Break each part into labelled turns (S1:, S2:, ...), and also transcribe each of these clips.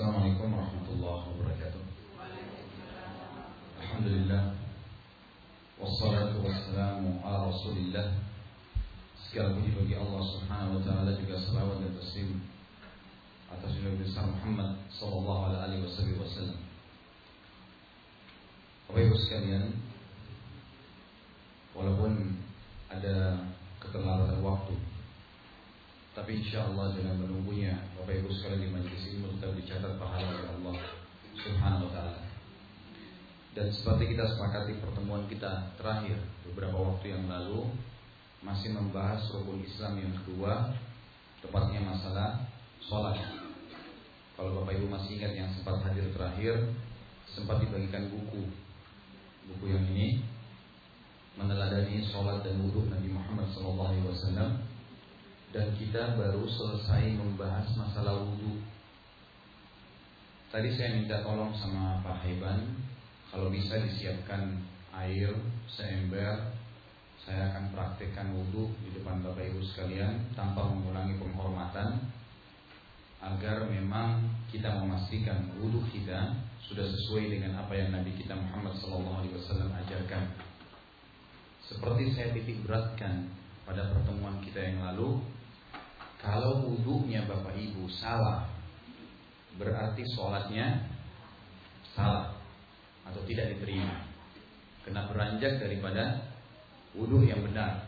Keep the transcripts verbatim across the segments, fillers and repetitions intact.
S1: Assalamualaikum warahmatullahi wabarakatuh. Alhamdulillah, wassalatu wassalamu ala rasulillah. Segala puji bagi Allah subhanahu wa ta'ala, juga salawat dan taslim atas Nabi besar Muhammad sallallahu alaihi wasallam. Bapak Ibu sekalian, walaupun ada keterlambatan waktu, tapi insya Allah dengan menunggunya Bapak Ibu sekalian di majelis ini tetap dicatat pahala oleh Allah subhanahu wa ta'ala. Dan seperti kita sepakati pertemuan kita terakhir beberapa waktu yang lalu, masih membahas rukun Islam yang kedua, tepatnya masalah sholat. Kalau Bapak Ibu masih ingat yang sempat hadir terakhir, sempat dibagikan buku Buku yang ini meneladani sholat dan wudhu Nabi Muhammad sallallahu alaihi wasallam. Dan kita baru selesai membahas masalah wudhu. Tadi saya minta tolong sama Pak Haiban, kalau bisa disiapkan air seember. Saya akan praktekkan wudhu di depan Bapak Ibu sekalian tanpa mengulangi penghormatan, agar memang kita memastikan wudhu kita sudah sesuai dengan apa yang Nabi kita Muhammad sallallahu alaihi wasallam ajarkan. Seperti saya titik beratkan pada pertemuan kita yang lalu, kalau wudhunya Bapak Ibu salah, berarti sholatnya salah atau tidak diterima, kena beranjak daripada wudhu yang benar.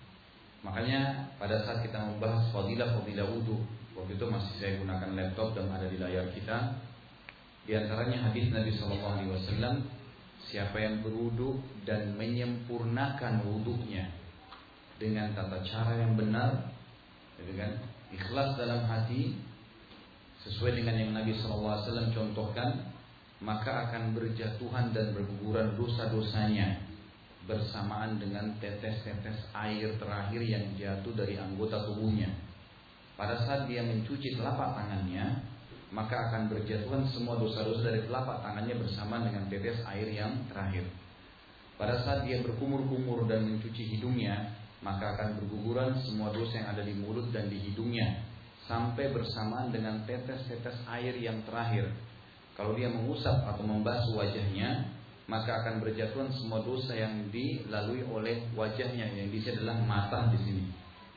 S1: Makanya pada saat kita membahas fadilah-fadilah wudhu, waktu itu masih saya gunakan laptop dan ada di layar kita, di antaranya hadis Nabi sallallahu alaihi wasallam, siapa yang berwudhu dan menyempurnakan wudhunya dengan tata cara yang benar, gitu kan, ikhlas dalam hati, sesuai dengan yang Nabi sallallahu alaihi wasallam contohkan, maka akan berjatuhan dan berguguran dosa-dosanya bersamaan dengan tetes-tetes air terakhir yang jatuh dari anggota tubuhnya. Pada saat dia mencuci telapak tangannya, maka akan berjatuhan semua dosa-dosa dari telapak tangannya bersama dengan tetes air yang terakhir. Pada saat dia berkumur-kumur dan mencuci hidungnya, maka akan berguguran semua dosa yang ada di mulut dan di hidungnya, sampai bersamaan dengan tetes-tetes air yang terakhir. Kalau dia mengusap atau membasuh wajahnya, maka akan berjatuhan semua dosa yang dilalui oleh wajahnya, yang di sini adalah mata di sini.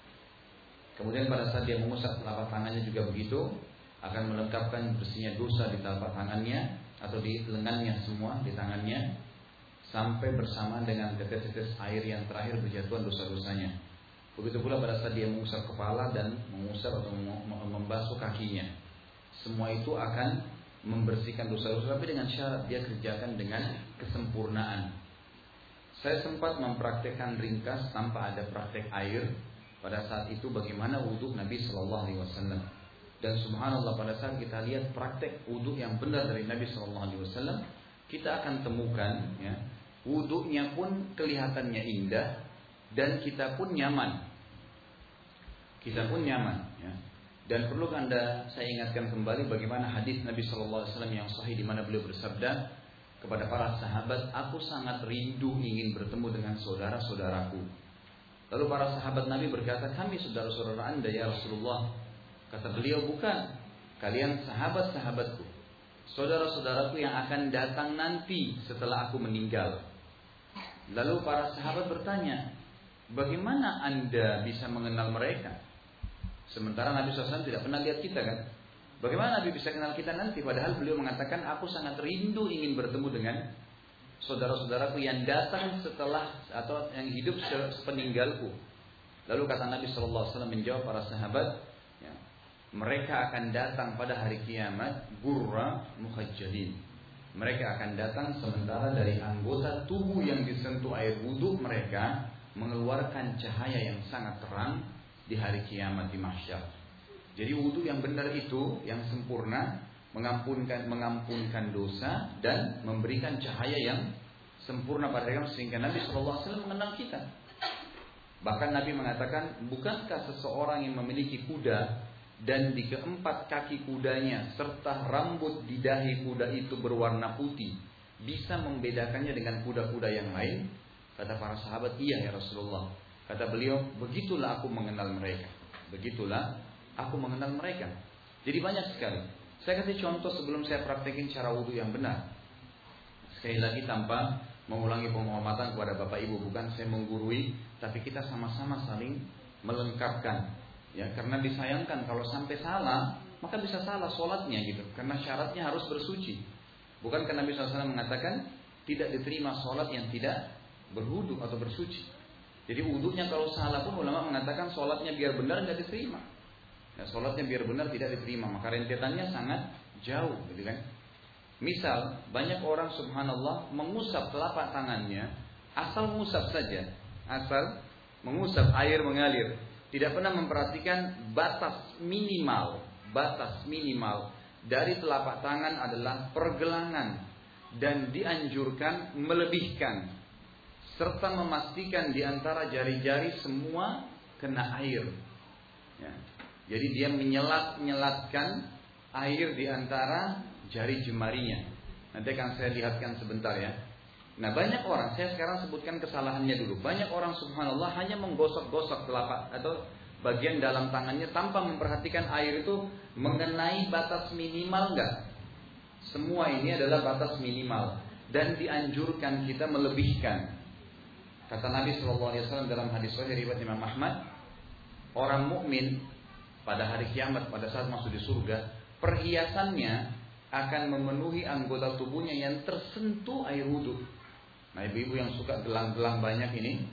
S1: Kemudian pada saat dia mengusap telapak tangannya juga begitu, akan melengkapkan bersihnya dosa di telapak tangannya atau di lengannya semua, di tangannya, sampai bersamaan dengan tetes-tetes air yang terakhir berjatuhan dosa-dosanya. Begitu pula pada saat dia mengusap kepala dan mengusap atau membasuh kakinya, semua itu akan membersihkan dosa-dosa, tapi dengan syarat dia kerjakan dengan kesempurnaan. Saya sempat mempraktekkan ringkas tanpa ada praktek air pada saat itu bagaimana wudhu Nabi sallallahu alaihi wasallam. Dan subhanallah, pada saat kita lihat praktek wudhu yang benar dari Nabi sallallahu alaihi wasallam, kita akan temukan ya, wudhunya pun kelihatannya indah dan kita pun nyaman. Kita pun nyaman ya. Dan perlu Anda saya ingatkan kembali bagaimana hadis Nabi sallallahu alaihi wasallam yang sahih, di mana beliau bersabda kepada para sahabat, "Aku sangat rindu ingin bertemu dengan saudara-saudaraku." Lalu para sahabat Nabi berkata, "Kami saudara-saudara Anda ya Rasulullah." Kata beliau, "Bukan, kalian sahabat-sahabatku, saudara-saudaraku yang akan datang nanti setelah aku meninggal." Lalu para sahabat bertanya, "Bagaimana Anda bisa mengenal mereka? Sementara Nabi shallallahu alaihi wasallam tidak pernah lihat kita kan? Bagaimana Nabi bisa kenal kita nanti?" Padahal beliau mengatakan, "Aku sangat rindu ingin bertemu dengan saudara-saudaraku yang datang setelah atau yang hidup sepeninggalku." Lalu kata Nabi shallallahu alaihi wasallam menjawab para sahabat, ya, mereka akan datang pada hari kiamat gurra muhajjalin. Mereka akan datang sementara dari anggota tubuh yang disentuh air wudhu mereka mengeluarkan cahaya yang sangat terang di hari kiamat di mahsyar. Jadi wudhu yang benar itu, yang sempurna, mengampunkan mengampunkan dosa dan memberikan cahaya yang sempurna pada kita, sehingga Nabi shallallahu alaihi wasallam mengenal kita. Bahkan Nabi mengatakan, "Bukankah seseorang yang memiliki kuda dan di keempat kaki kudanya serta rambut di dahi kuda itu berwarna putih bisa membedakannya dengan kuda-kuda yang lain?" Kata para sahabat, "Iya ya Rasulullah." Kata beliau, "Begitulah aku mengenal mereka. Begitulah aku mengenal mereka." Jadi banyak sekali. Saya kasih contoh sebelum saya praktekin cara wudhu yang benar. Sekali lagi tanpa mengulangi penghormatan kepada bapak ibu, bukan saya menggurui, tapi kita sama-sama saling melengkapkan. Ya, karena disayangkan kalau sampai salah, maka bisa salah sholatnya gitu. Karena syaratnya harus bersuci. Bukan karena Nabi shallallahu alaihi wasallam mengatakan tidak diterima sholat yang tidak berwudu atau bersuci. Jadi wudunya kalau salah pun ulama mengatakan sholatnya biar benar tidak diterima. Ya, sholatnya biar benar tidak diterima, maka rentetannya sangat jauh, gitu kan? Misal banyak orang subhanallah mengusap telapak tangannya, asal mengusap saja, asal mengusap air mengalir, tidak pernah memperhatikan batas minimal, batas minimal dari telapak tangan adalah pergelangan dan dianjurkan melebihkan. Serta memastikan di antara jari-jari semua kena air. Ya. Jadi dia menyelat-nyelatkan air di antara jari jemarinya. Nanti akan saya lihatkan sebentar ya. Nah banyak orang, saya sekarang sebutkan kesalahannya dulu. Banyak orang subhanallah hanya menggosok-gosok telapak atau bagian dalam tangannya tanpa memperhatikan air itu mengenai batas minimal enggak. Semua ini adalah batas minimal dan dianjurkan kita melebihkan. Kata Nabi shallallahu alaihi wasallam dalam hadis sahih riwayat Imam Ahmad, orang mukmin pada hari kiamat pada saat masuk di surga, perhiasannya akan memenuhi anggota tubuhnya yang tersentuh air wudhu. Nah ibu-ibu yang suka gelang-gelang banyak ini,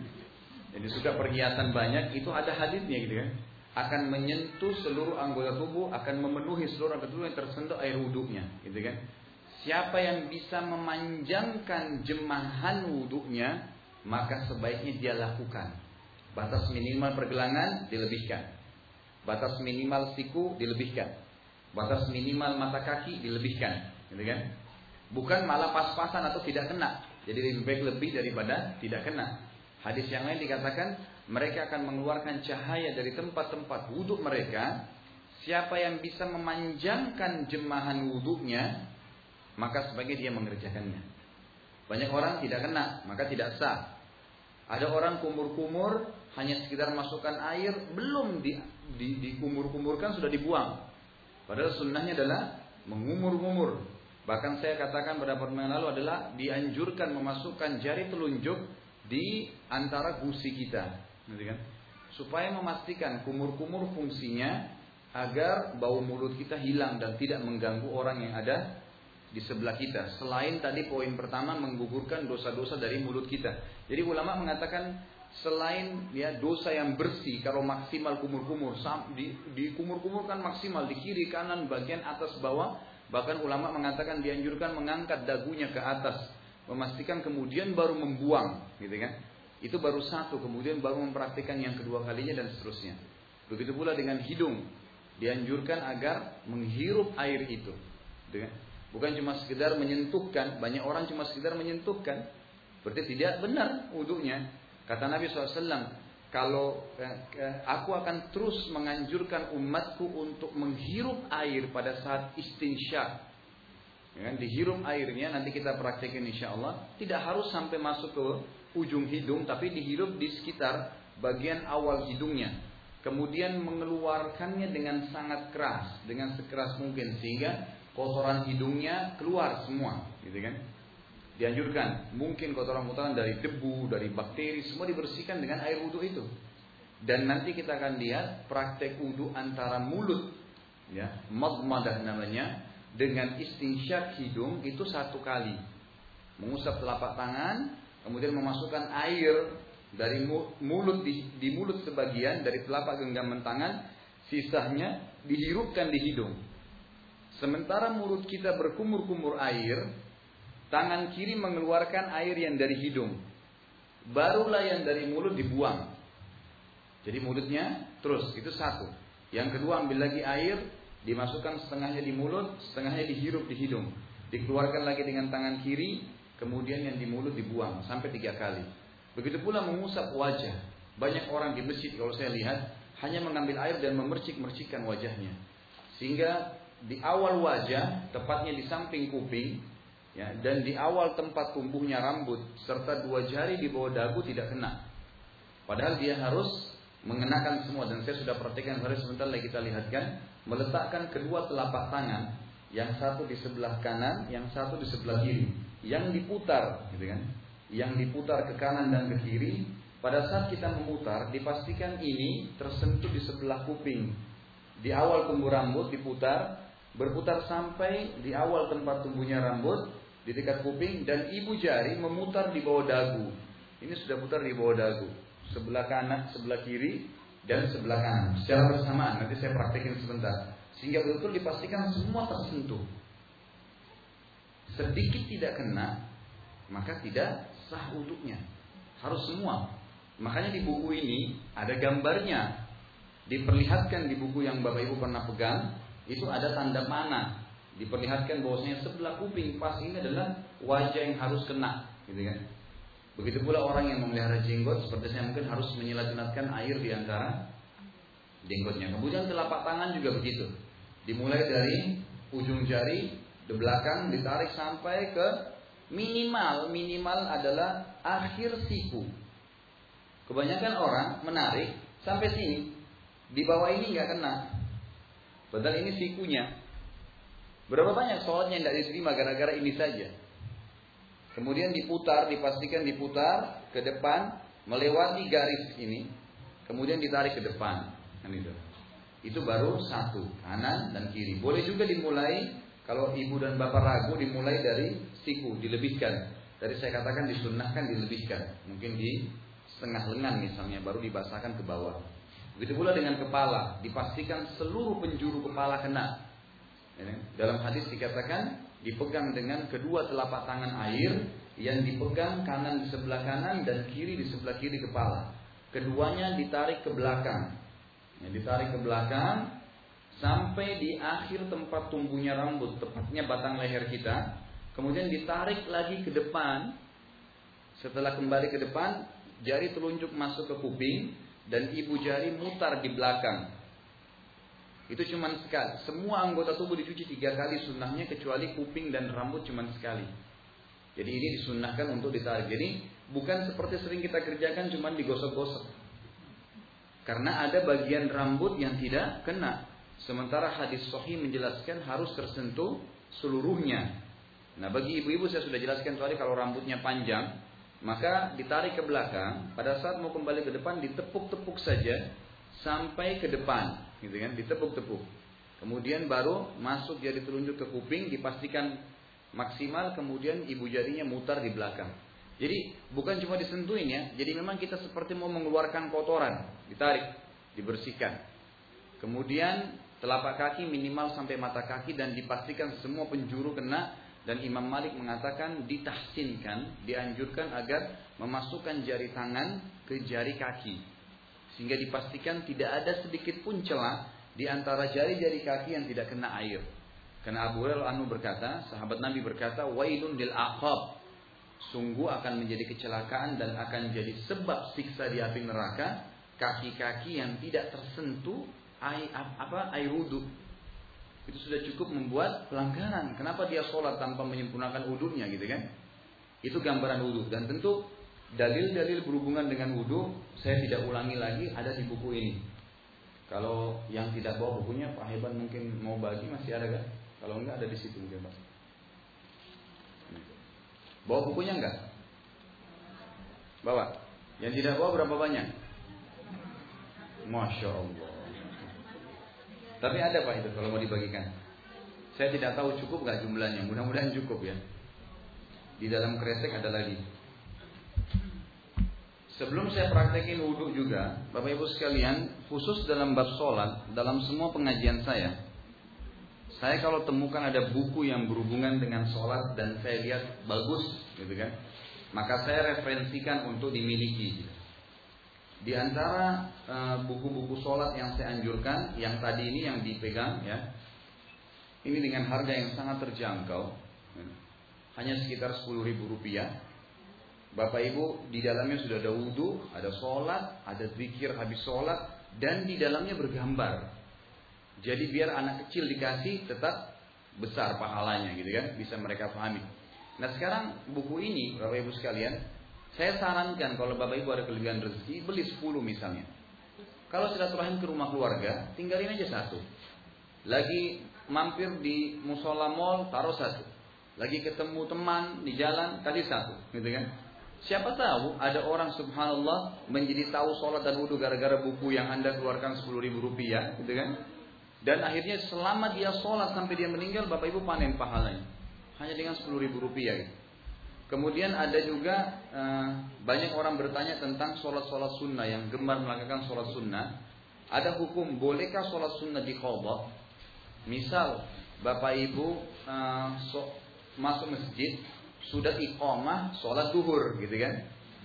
S1: jadi suka perhiasan banyak, itu ada hadisnya gitu kan, akan menyentuh seluruh anggota tubuh, akan memenuhi seluruh anggota tubuh yang tersentuh air wudhunya, gitu kan. Siapa yang bisa memanjangkan jemahan wudhunya, maka sebaiknya dia lakukan. Batas minimal pergelangan dilebihkan, batas minimal siku dilebihkan, batas minimal mata kaki dilebihkan, gitu kan? Bukan malah pas-pasan atau tidak kena. Jadi lebih baik lebih daripada tidak kena. Hadis yang lain dikatakan mereka akan mengeluarkan cahaya dari tempat-tempat wudhu mereka. Siapa yang bisa memanjangkan jemahan wudhunya, maka sebaiknya dia mengerjakannya. Banyak orang tidak kena, maka tidak sah. Ada orang kumur-kumur hanya sekedar masukkan air, belum di, di, dikumur-kumurkan sudah dibuang. Padahal sunnahnya adalah mengumur-umur. Bahkan saya katakan pada pertemuan lalu adalah dianjurkan memasukkan jari telunjuk di antara gusi kita, gitu kan? Supaya memastikan kumur-kumur fungsinya agar bau mulut kita hilang dan tidak mengganggu orang yang ada di sebelah kita. Selain tadi poin pertama menggugurkan dosa-dosa dari mulut kita. Jadi ulama mengatakan selain ya dosa yang bersih kalau maksimal kumur-kumur, di, di kumur-kumur kan maksimal di kiri kanan bagian atas bawah. Bahkan ulama mengatakan dianjurkan mengangkat dagunya ke atas, memastikan kemudian baru membuang, gitu kan? Itu baru satu, kemudian baru mempraktikkan yang kedua kalinya dan seterusnya. Begitu pula dengan hidung, dianjurkan agar menghirup air itu, gitu kan? Bukan cuma sekedar menyentuhkan. Banyak orang cuma sekedar menyentuhkan, berarti tidak benar wudunya. Kata Nabi shallallahu alaihi wasallam, kalau eh, aku akan terus menganjurkan umatku untuk menghirup air pada saat istinsyak, ya kan? Dihirup airnya, nanti kita praktekin insya Allah. Tidak harus sampai masuk ke ujung hidung, tapi dihirup di sekitar bagian awal hidungnya. Kemudian mengeluarkannya dengan sangat keras, dengan sekeras mungkin, sehingga kotoran hidungnya keluar semua, gitu kan? Dianjurkan, mungkin kotoran-kotoran dari debu, dari bakteri, semua dibersihkan dengan air wudhu itu. Dan nanti kita akan lihat praktek wudhu antara mulut, ya, madmadah namanya, dengan istinsyak hidung itu satu kali. Mengusap telapak tangan, kemudian memasukkan air dari mulut di, di mulut sebagian dari telapak genggaman tangan, sisanya dihirupkan di hidung. Sementara mulut kita berkumur-kumur air, tangan kiri mengeluarkan air yang dari hidung, barulah yang dari mulut dibuang. Jadi mulutnya terus, itu satu. Yang kedua ambil lagi air, dimasukkan setengahnya di mulut, setengahnya dihirup di hidung, dikeluarkan lagi dengan tangan kiri, kemudian yang di mulut dibuang sampai tiga kali. Begitu pula mengusap wajah. Banyak orang di masjid kalau saya lihat hanya mengambil air dan memercik-mercikkan wajahnya, sehingga di awal wajah, tepatnya di samping kuping, ya, dan di awal tempat tumbuhnya rambut serta dua jari di bawah dagu tidak kena. Padahal dia harus mengenakan semua, dan saya sudah praktikkan hari sebentar lagi kita lihatkan, meletakkan kedua telapak tangan, yang satu di sebelah kanan, yang satu di sebelah kiri, yang diputar, gitu kan? Yang diputar ke kanan dan ke kiri. Pada saat kita memutar, dipastikan ini tersentuh di sebelah kuping. Di awal tumbuh rambut diputar, berputar sampai di awal tempat tumbuhnya rambut, di dekat kuping, dan ibu jari memutar di bawah dagu. Ini sudah putar di bawah dagu. Sebelah kanan, sebelah kiri, dan sebelah kanan secara bersamaan. Nanti saya praktekin sebentar, sehingga betul-betul dipastikan semua tersentuh. Sedikit tidak kena, maka tidak sah wudhunya. Harus semua. Makanya di buku ini ada gambarnya, diperlihatkan di buku yang Bapak Ibu pernah pegang, itu ada tanda panah, diperlihatkan bahwasanya sebelah kuping pas ini adalah wajah yang harus kena, gitu kan? Begitu pula orang yang memelihara jenggot, seperti saya mungkin harus menyilat-silatkan air di antara jenggotnya. Kemudian telapak tangan juga begitu. Dimulai dari ujung jari di belakang, ditarik sampai ke minimal minimal adalah akhir siku. Kebanyakan orang menarik sampai sini, di bawah ini nggak kena. Padahal ini sikunya. Berapa banyak sholatnya yang tidak diterima gara-gara ini saja. Kemudian diputar, dipastikan diputar ke depan, melewati garis ini, kemudian ditarik ke depan. Kan itu. Itu baru satu, kanan dan kiri. Boleh juga dimulai, kalau ibu dan bapak ragu, dimulai dari siku, dilebihkan. Tadi saya katakan disunnahkan dilebihkan. Mungkin di setengah lengan misalnya, baru dibasahkan ke bawah. Begitu pula dengan kepala, dipastikan seluruh penjuru kepala kena. Dalam hadis dikatakan dipegang dengan kedua telapak tangan air, yang dipegang kanan di sebelah kanan dan kiri di sebelah kiri kepala. Keduanya ditarik ke belakang, ya, ditarik ke belakang sampai di akhir tempat tumbuhnya rambut, tepatnya batang leher kita. Kemudian ditarik lagi ke depan. Setelah kembali ke depan, jari telunjuk masuk ke kuping dan ibu jari mutar di belakang. Itu cuma sekali. Semua anggota tubuh dicuci tiga kali sunnahnya, kecuali kuping dan rambut cuma sekali. Jadi ini disunnahkan untuk ditarik. Jadi bukan seperti sering kita kerjakan cuma digosok-gosok. Karena ada bagian rambut yang tidak kena. Sementara hadis sahih menjelaskan harus tersentuh seluruhnya. Nah, bagi ibu-ibu saya sudah jelaskan tadi, kalau rambutnya panjang, maka ditarik ke belakang. Pada saat mau kembali ke depan, ditepuk-tepuk saja sampai ke depan. Gitu kan, ditepuk-tepuk. Kemudian baru masuk jari telunjuk ke kuping, dipastikan maksimal, kemudian ibu jarinya mutar di belakang. Jadi bukan cuma disentuhin ya, jadi memang kita seperti mau mengeluarkan kotoran, ditarik, dibersihkan. Kemudian telapak kaki minimal sampai mata kaki, dan dipastikan semua penjuru kena. Dan Imam Malik mengatakan ditahsinkan, dianjurkan agar memasukkan jari tangan ke jari kaki, sehingga dipastikan tidak ada sedikit pun celah di antara jari-jari kaki yang tidak kena air. Karena Abu Hurairah anhu berkata, sahabat Nabi berkata, wailun lil aqab, sungguh akan menjadi kecelakaan dan akan jadi sebab siksa di api neraka kaki-kaki yang tidak tersentuh air apa air wudu. Itu sudah cukup membuat pelanggaran. Kenapa dia sholat tanpa menyempurnakan wudunya, gitu kan? Itu gambaran wudu. Dan tentu dalil-dalil berhubungan dengan wudu saya tidak ulangi lagi, ada di buku ini. Kalau yang tidak bawa bukunya, Pak Heban mungkin mau bagi, masih ada kan? Kalau enggak, ada di situ mungkin Pak. Bawa bukunya enggak? Bawa. Yang tidak bawa berapa banyak? Masya Allah. Tapi ada Pak itu kalau mau dibagikan. Saya tidak tahu cukup enggak jumlahnya. Mudah-mudahan cukup ya. Di dalam kresek ada lagi. Sebelum saya praktekin wudhu juga, Bapak Ibu sekalian, khusus dalam bab sholat, dalam semua pengajian saya, saya kalau temukan ada buku yang berhubungan dengan sholat dan saya lihat bagus, gitu kan, maka saya referensikan untuk dimiliki. Di antara uh, buku-buku sholat yang saya anjurkan, yang tadi ini yang dipegang, ya, ini dengan harga yang sangat terjangkau, hanya sekitar sepuluh ribu rupiah. Bapak Ibu, di dalamnya sudah ada wudhu, ada sholat, ada zikir habis sholat, dan di dalamnya bergambar. Jadi biar anak kecil dikasih tetap besar pahalanya, gitu kan, bisa mereka pahami. Nah sekarang buku ini, Bapak Ibu sekalian, saya sarankan kalau Bapak Ibu ada kelebihan rezeki, beli sepuluh misalnya. Kalau silaturahim ke rumah keluarga, tinggalin aja satu. Lagi mampir di musola mall, taruh satu. Lagi ketemu teman di jalan, kasih satu, gitu kan? Siapa tahu ada orang subhanallah menjadi tahu sholat dan wudhu gara-gara buku yang Anda keluarkan sepuluh ribu rupiah, gitu kan? Dan akhirnya selama dia sholat sampai dia meninggal, Bapak Ibu panen pahalanya. Hanya dengan sepuluh ribu rupiah gitu. Kemudian ada juga uh, banyak orang bertanya tentang sholat-sholat sunnah yang gemar melakukan sholat sunnah. Ada hukum, bolehkah sholat sunnah diqadha? Misal Bapak Ibu uh, so, masuk masjid, sudah iqamah sholat duhur gitu kan.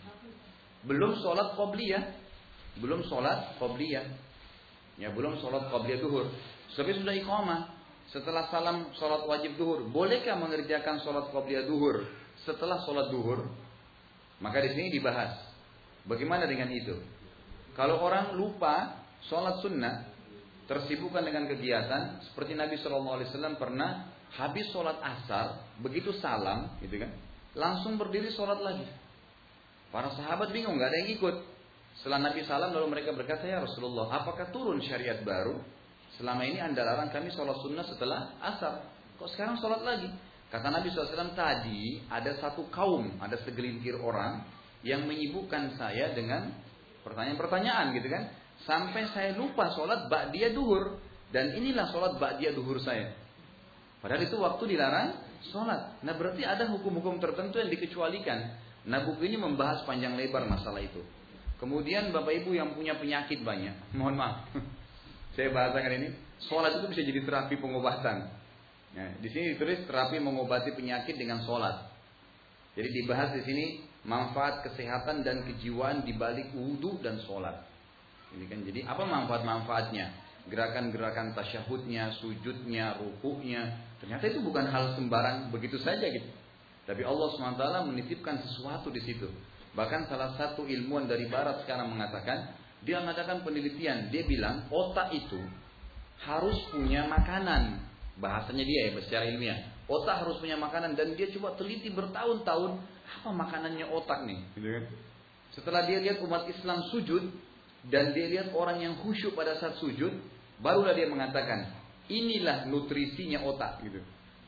S1: Belum sholat qobliyah. Belum sholat qobliyah. Ya belum sholat qobliyah duhur. Tapi sudah iqamah. Setelah salam sholat wajib duhur. Bolehkah mengerjakan sholat qobliyah duhur setelah sholat duhur? Maka di sini dibahas. Bagaimana dengan itu? Kalau orang lupa sholat sunnah, tersibukkan dengan kegiatan. Seperti Nabi shallallahu alaihi wasallam pernah habis sholat asar, begitu salam, gitu kan, langsung berdiri sholat lagi. Para sahabat bingung, nggak ada yang ikut. Setelah Nabi salam, lalu mereka berkata, ya Rasulullah, apakah turun syariat baru? Selama ini Anda larang kami sholat sunnah setelah asar, kok sekarang sholat lagi? Kata Nabi shallallahu alaihi wasallam, tadi ada satu kaum, ada segelintir orang yang menyibukkan saya dengan pertanyaan-pertanyaan, gitu kan, sampai saya lupa sholat ba'diyah duhur, dan inilah sholat ba'diyah duhur saya. Padahal itu waktu dilarang sholat. Nah berarti ada hukum-hukum tertentu yang dikecualikan. Nah buku ini membahas panjang lebar masalah itu. Kemudian Bapak Ibu yang punya penyakit banyak, mohon maaf, saya bahasakan ini. Sholat itu bisa jadi terapi pengobatan. Nah, di sini ditulis terapi mengobati penyakit dengan sholat. Jadi dibahas di sini manfaat kesehatan dan kejiwaan dibalik wudhu dan sholat. Ini kan jadi apa manfaat-manfaatnya? Gerakan-gerakan tasyahudnya, sujudnya, rukuknya. Ternyata itu bukan hal sembarang begitu saja gitu. Tapi Allah subhanahu wa taala menitipkan sesuatu di situ. Bahkan salah satu ilmuwan dari barat sekarang mengatakan, dia mengadakan penelitian, dia bilang otak itu harus punya makanan. Bahasanya dia ya secara ilmiah. Otak harus punya makanan dan dia coba teliti bertahun-tahun apa makanannya otak nih, gitu kan? Setelah dia lihat umat Islam sujud dan dia lihat orang yang khusyuk pada saat sujud, barulah dia mengatakan, inilah nutrisinya otak gitu.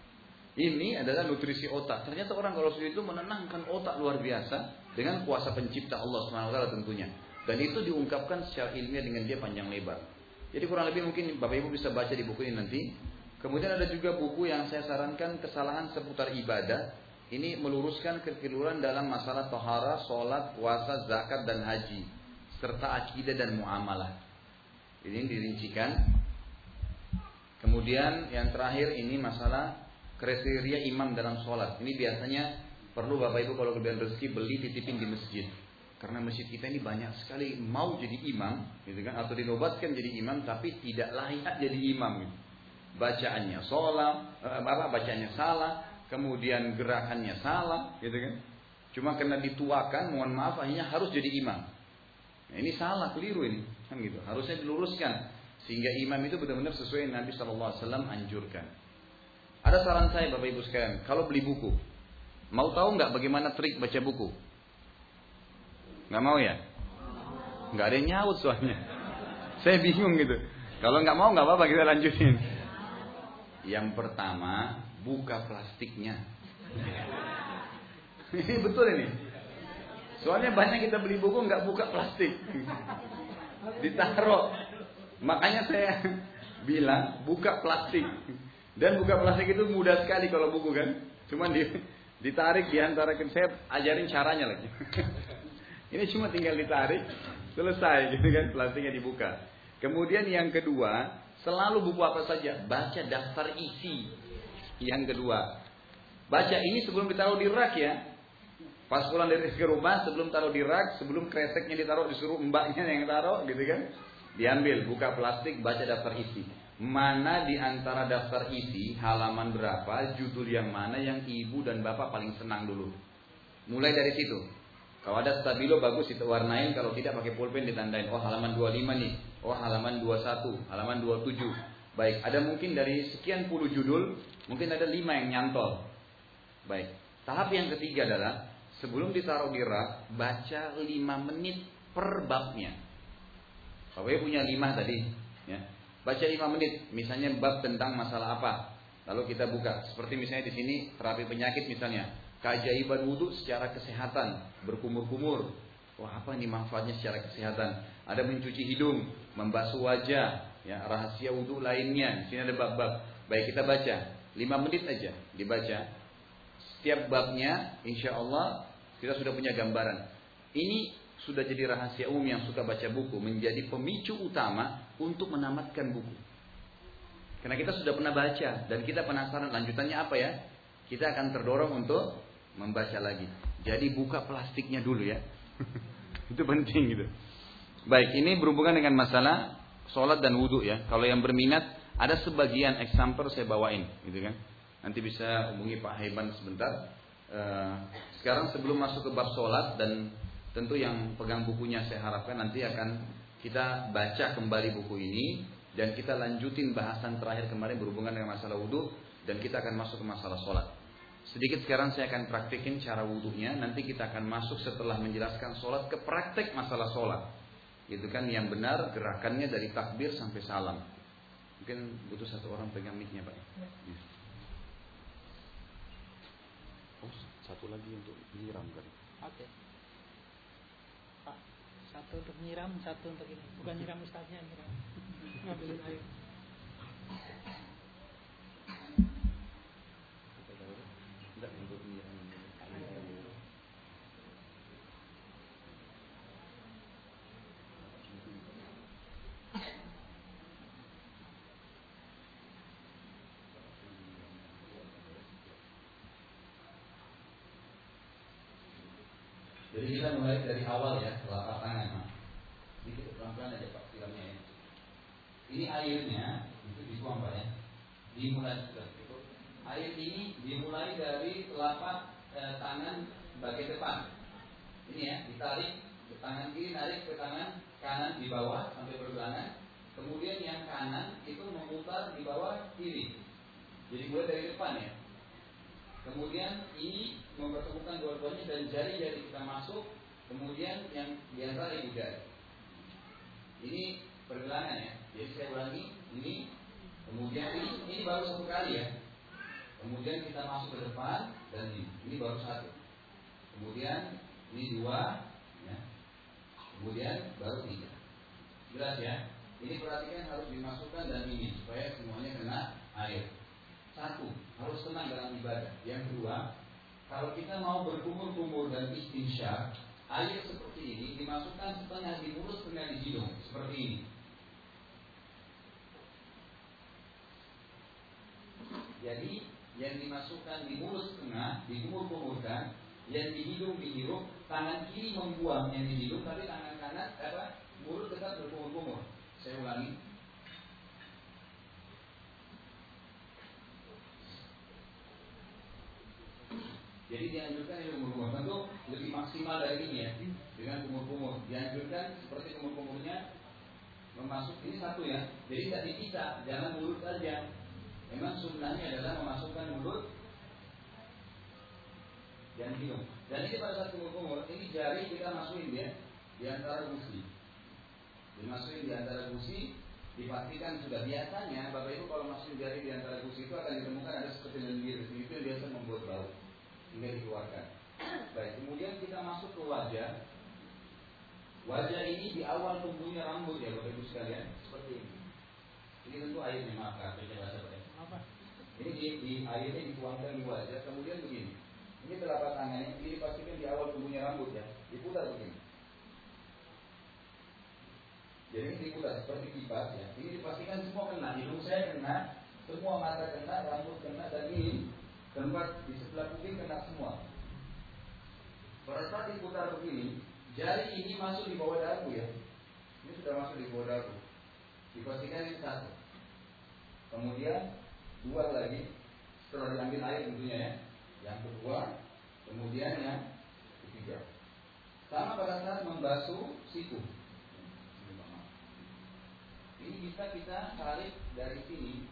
S1: Ini adalah nutrisi otak. Ternyata orang kalau sujud itu menenangkan otak luar biasa dengan kuasa pencipta Allah subhanahu wa taala tentunya. Dan itu diungkapkan secara ilmiah dengan dia panjang lebar. Jadi kurang lebih mungkin Bapak Ibu bisa baca di buku ini nanti. Kemudian ada juga buku yang saya sarankan, kesalahan seputar ibadah. Ini meluruskan kekeliruan dalam masalah tohara, sholat, puasa, zakat dan haji, serta akidah dan muamalah. Ini dirincikan. Kemudian yang terakhir ini masalah kriteria imam dalam sholat. Ini biasanya perlu Bapak Ibu kalau kelebihan rezeki beli titipin di masjid. Karena masjid kita ini banyak sekali mau jadi imam, gitu kan? Atau dinobatkan jadi imam tapi tidak layak jadi imam. Gitu. Bacaannya sholat, apa bacaannya salah, kemudian gerakannya salah, gitu kan? Cuma karena dituakan, mohon maaf, akhirnya harus jadi imam. Nah, ini salah, keliru ini, kan gitu. Harusnya diluruskan sehingga imam itu benar-benar sesuai yang Nabi shallallahu alaihi wasallam anjurkan. Ada saran saya Bapak Ibu sekalian, kalau beli buku, mau tahu nggak bagaimana trik baca buku? Nggak mau ya? Nggak ada yang nyaut soalnya. Saya bingung gitu. Kalau nggak mau nggak apa-apa, kita lanjutin. Yang pertama, buka plastiknya. Ini betul ini. Soalnya banyak kita beli buku nggak buka plastik, ditaruh. Makanya saya bilang buka plastik. Dan buka plastik itu mudah sekali kalau buku kan. Cuma di, ditarik diantarakan. Saya ajarin caranya lagi. Ini cuma tinggal ditarik, selesai gitu kan, plastiknya dibuka. Kemudian yang kedua, selalu buku apa saja, baca daftar isi. Yang kedua, baca ini sebelum ditaruh di rak ya. Pas pulang dari ke rumah, sebelum taruh di rak, sebelum kreseknya ditaruh, disuruh mbaknya yang taruh gitu kan. Diambil, buka plastik, baca daftar isi. Mana di antara daftar isi, halaman berapa, judul yang mana yang ibu dan bapak paling senang dulu. Mulai dari situ. Kalau ada stabilo bagus itu warnain, kalau tidak pakai pulpen ditandain. Oh halaman dua puluh lima nih, oh halaman dua puluh satu, halaman dua puluh tujuh. Baik, ada mungkin dari sekian puluh judul, mungkin ada lima yang nyantol. Baik, tahap yang ketiga adalah sebelum ditaruh di rak, baca lima menit per babnya. Bapak Ibu punya lima tadi, ya. Baca lima menit, misalnya bab tentang masalah apa. Lalu kita buka, seperti misalnya di sini terapi penyakit misalnya, keajaiban wudhu secara kesehatan, berkumur-kumur. Wah, apa ini manfaatnya secara kesehatan? Ada mencuci hidung, membasuh wajah, ya, rahasia wudhu lainnya. Di sini ada bab-bab. Baik, kita baca lima menit aja dibaca. Setiap babnya, insya Allah kita sudah punya gambaran. Ini sudah jadi rahasia umum yang suka baca buku, menjadi pemicu utama untuk menamatkan buku. Karena kita sudah pernah baca dan kita penasaran lanjutannya apa ya. Kita akan terdorong untuk membaca lagi. Jadi buka plastiknya dulu ya. Itu penting gitu. Baik, ini berhubungan dengan masalah sholat dan wudhu ya. Kalau yang berminat, ada sebagian example saya bawain gitu kan. Nanti bisa hubungi Pak Haiban sebentar. Sekarang sebelum masuk ke bab sholat, dan tentu yang pegang bukunya saya harapkan nanti akan kita baca kembali buku ini dan kita lanjutin bahasan terakhir kemarin berhubungan dengan masalah wudhu, dan kita akan masuk ke masalah sholat. Sedikit sekarang saya akan praktekin cara wudhunya. Nanti kita akan masuk setelah menjelaskan sholat ke praktek masalah sholat. Itu kan yang benar gerakannya dari takbir sampai salam. Mungkin butuh satu orang pegang mic-nya Pak. Ya. Oh, satu lagi untuk nyiram kan?
S2: Oke. Pak, satu untuk nyiram, satu untuk ini. Bukan nyiram ustaznya, nyiram. Ngambilin air.
S1: Tidak untuk nyiram. Jadi kita mulai dari awal ya, telapak tangan. Ini kita pelan-pelan aja Pak filmnya ya. Ini airnya, itu dituang Pak ya. Dimulai sudah cukup. Air ini dimulai dari telapak eh, tangan bagian depan. Ini ya, ditarik ke tangan kiri, narik ke tangan kanan di bawah sampai pergelangan. Kemudian yang kanan itu memutar di bawah kiri. Jadi mulai dari depan ya. Kemudian ini mempertemukan dua-duanya dan jari-jari kita masuk. Kemudian yang di antara ibu jari. Ini pergelangan ya. Jadi saya ulangi, ini kemudian ini, ini baru satu kali ya. Kemudian kita masuk ke depan dan ini, ini baru satu. Kemudian ini dua, ya. Kemudian baru tiga. Jelas ya. Ini perhatikan harus dimasukkan dan ini supaya semuanya kena air. Satu, harus tenang dalam ibadah. Yang kedua, kalau kita mau berkumur-kumur dan istinsyak, air seperti ini dimasukkan setengah di mulut, setengah di hidung, seperti ini. Jadi yang dimasukkan di mulut setengah, dikumur-kumurkan, yang di hidung dihirup, tangan kiri membuang yang di hidung, tapi tangan kanan apa? Mulut tetap berkumur-kumur. Saya ulangi. Jadi dianjurkan yang kumur-kumur, tentu lebih maksimal dari ini ya, dengan kumur-kumur. Dianjurkan seperti kumur-kumurnya memasuk, ini satu ya. Jadi tidak dipisah, jangan mulut saja. Memang sunnahnya adalah memasukkan mulut dan hidung. Dan ini pada saat kumur-kumur, ini jari kita masukin dia di antara gusi. Dimasukin di antara gusi, dipastikan sudah. Biasanya Bapak Ibu kalau masukin jari di antara gusi itu akan ditemukan ada seperti lendir. Itu yang biasa membuat bau. Hingga dikeluarkan. Baik, kemudian kita masuk ke wajah. Wajah ini di awal tumbuhnya rambut ya Bapak Ibu sekalian, seperti ini. Ini tentu airnya, maaf Kak, baca bahasa Pak.
S2: Apa?
S1: Ini di, di airnya dituangkan di wajah, kemudian begini. Ini telapak tangannya, ini dipastikan di awal tumbuhnya rambut ya, diputar begini. Jadi ini diputar seperti kipas ya. Ini dipastikan semua kena, hidung saya kena, semua mata kena, rambut kena, dan ini tempat di sebelah kuping kena semua. Pada saat diputar begini, jari ini masuk di bawah dagu ya. Ini sudah masuk di bawah dagu. Dipastikan ini satu. Kemudian dua lagi. Setelah diambil air tentunya ya. Yang kedua. Kemudian yang ketiga. Sama pada saat membasuh siku. Ini bisa kita tarik dari sini.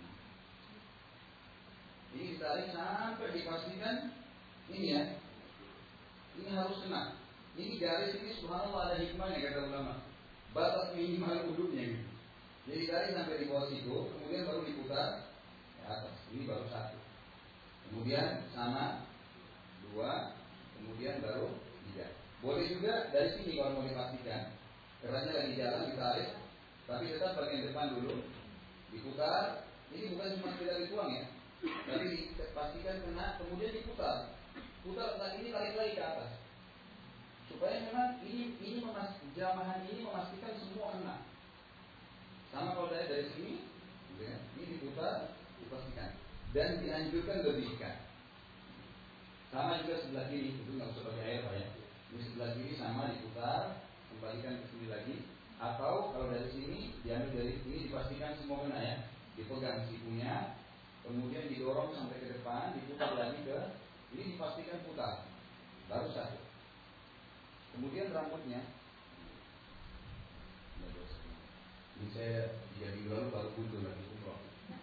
S1: Ini ditarik sampai dipastikan ini ya. Ini harus kena. Ini garis ini subhanallah ada hikmahnya kata ulama. batas minimal wudhunya gitu. Jadi ditarik sampai di bawah situ, kemudian baru diputar ke atas. Ini baru satu. Kemudian sama dua, kemudian baru tiga. Boleh juga dari sini kalau mau dipastikan, kerannya lagi jalan ditarik, tapi tetap bagian depan dulu diputar. Ini bukan cuma sekedar dituang ya, tapi dipastikan kena, kemudian diputar. Putar saat ini tarik lagi ke atas, supaya memang ini ini memas, jamahan ini memastikan semua kena. Sama kalau dari dari sini, ya, ini diputar, dipastikan dan dianjurkan lebihkan. Sama juga sebelah kiri, itu nggak usah pakai air pak ya. Di sebelah kiri sama diputar, kembalikan ke sini lagi. Atau kalau dari sini diambil dari sini, dipastikan semua kena ya. Dipegang sipunya, kemudian didorong sampai ke depan, diputar lagi ke ini, dipastikan putar. Baru satu. Kemudian rambutnya, ini saya tiga minggu lalu baru kuntul lagi umroh.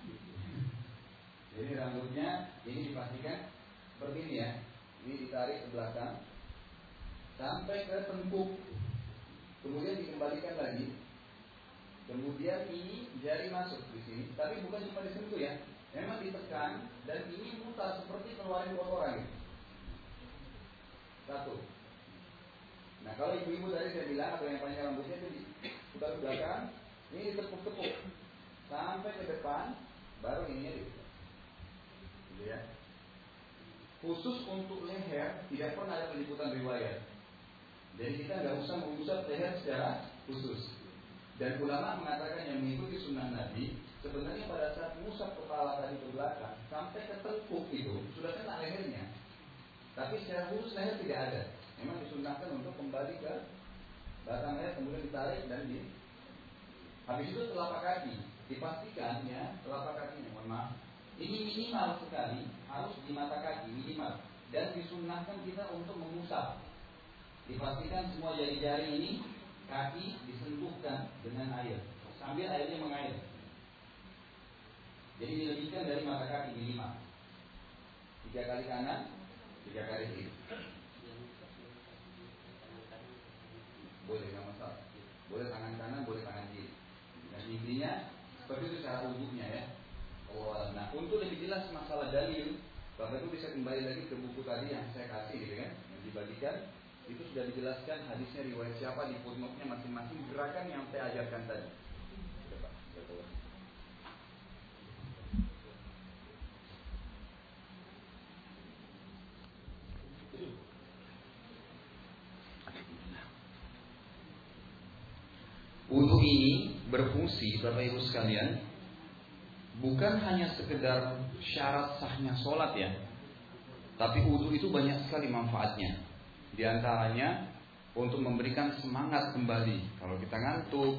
S1: Jadi rambutnya ini dipastikan seperti ini ya. Ini ditarik ke belakang sampai ke tengkuk, kemudian dikembalikan lagi. Kemudian ini jari masuk di sini, tapi bukan cuma disentuh ya, memang ditekan dan ini mutar seperti keluarin kotoran. Satu. Nah kalau ibu-ibu tadi saya bilang atau yang panjang rambutnya itu diputar ke belakang, ini ditepuk-tepuk sampai ke depan, baru ini gitu. Gitu ya. Khusus untuk leher tidak pernah ada penyebutan riwayat. Jadi kita nggak usah mengusap leher secara khusus. Dan ulama mengatakan yang mengikuti sunnah Nabi sebenarnya pada saat mengusap kepala tadi ke belakang sampai ke tengkuk itu sudah kena lehernya. Tapi secara khusus leher tidak ada. Memang disunnahkan untuk kembali ke batang leher, kemudian ditarik dan di. Habis itu telapak kaki dipastikan ya, telapak kakinya mohon maaf. Ini minimal sekali harus di mata kaki minimal, dan disunnahkan kita untuk mengusap. Dipastikan semua jari-jari ini kaki disentuhkan dengan air sambil airnya mengalir. Jadi dilebihkan dari mata kaki minimal tiga kali kanan, tiga kali kiri. Boleh nggak masalah. Boleh tangan kanan, boleh tangan kiri. Dan intinya seperti itu cara wudhunya ya. Oh, nah untuk lebih jelas masalah dalil, Bapak Ibu bisa kembali lagi ke buku tadi yang saya kasih gitu kan, yang dibagikan. Itu sudah dijelaskan hadisnya, riwayat siapa, di footnote-nya masing-masing gerakan yang saya ajarkan tadi. Wudhu ini berfungsi Bapak Ibu sekalian, bukan hanya sekedar syarat sahnya sholat ya, tapi wudhu itu banyak sekali manfaatnya. Di antaranya untuk memberikan semangat kembali. Kalau kita ngantuk,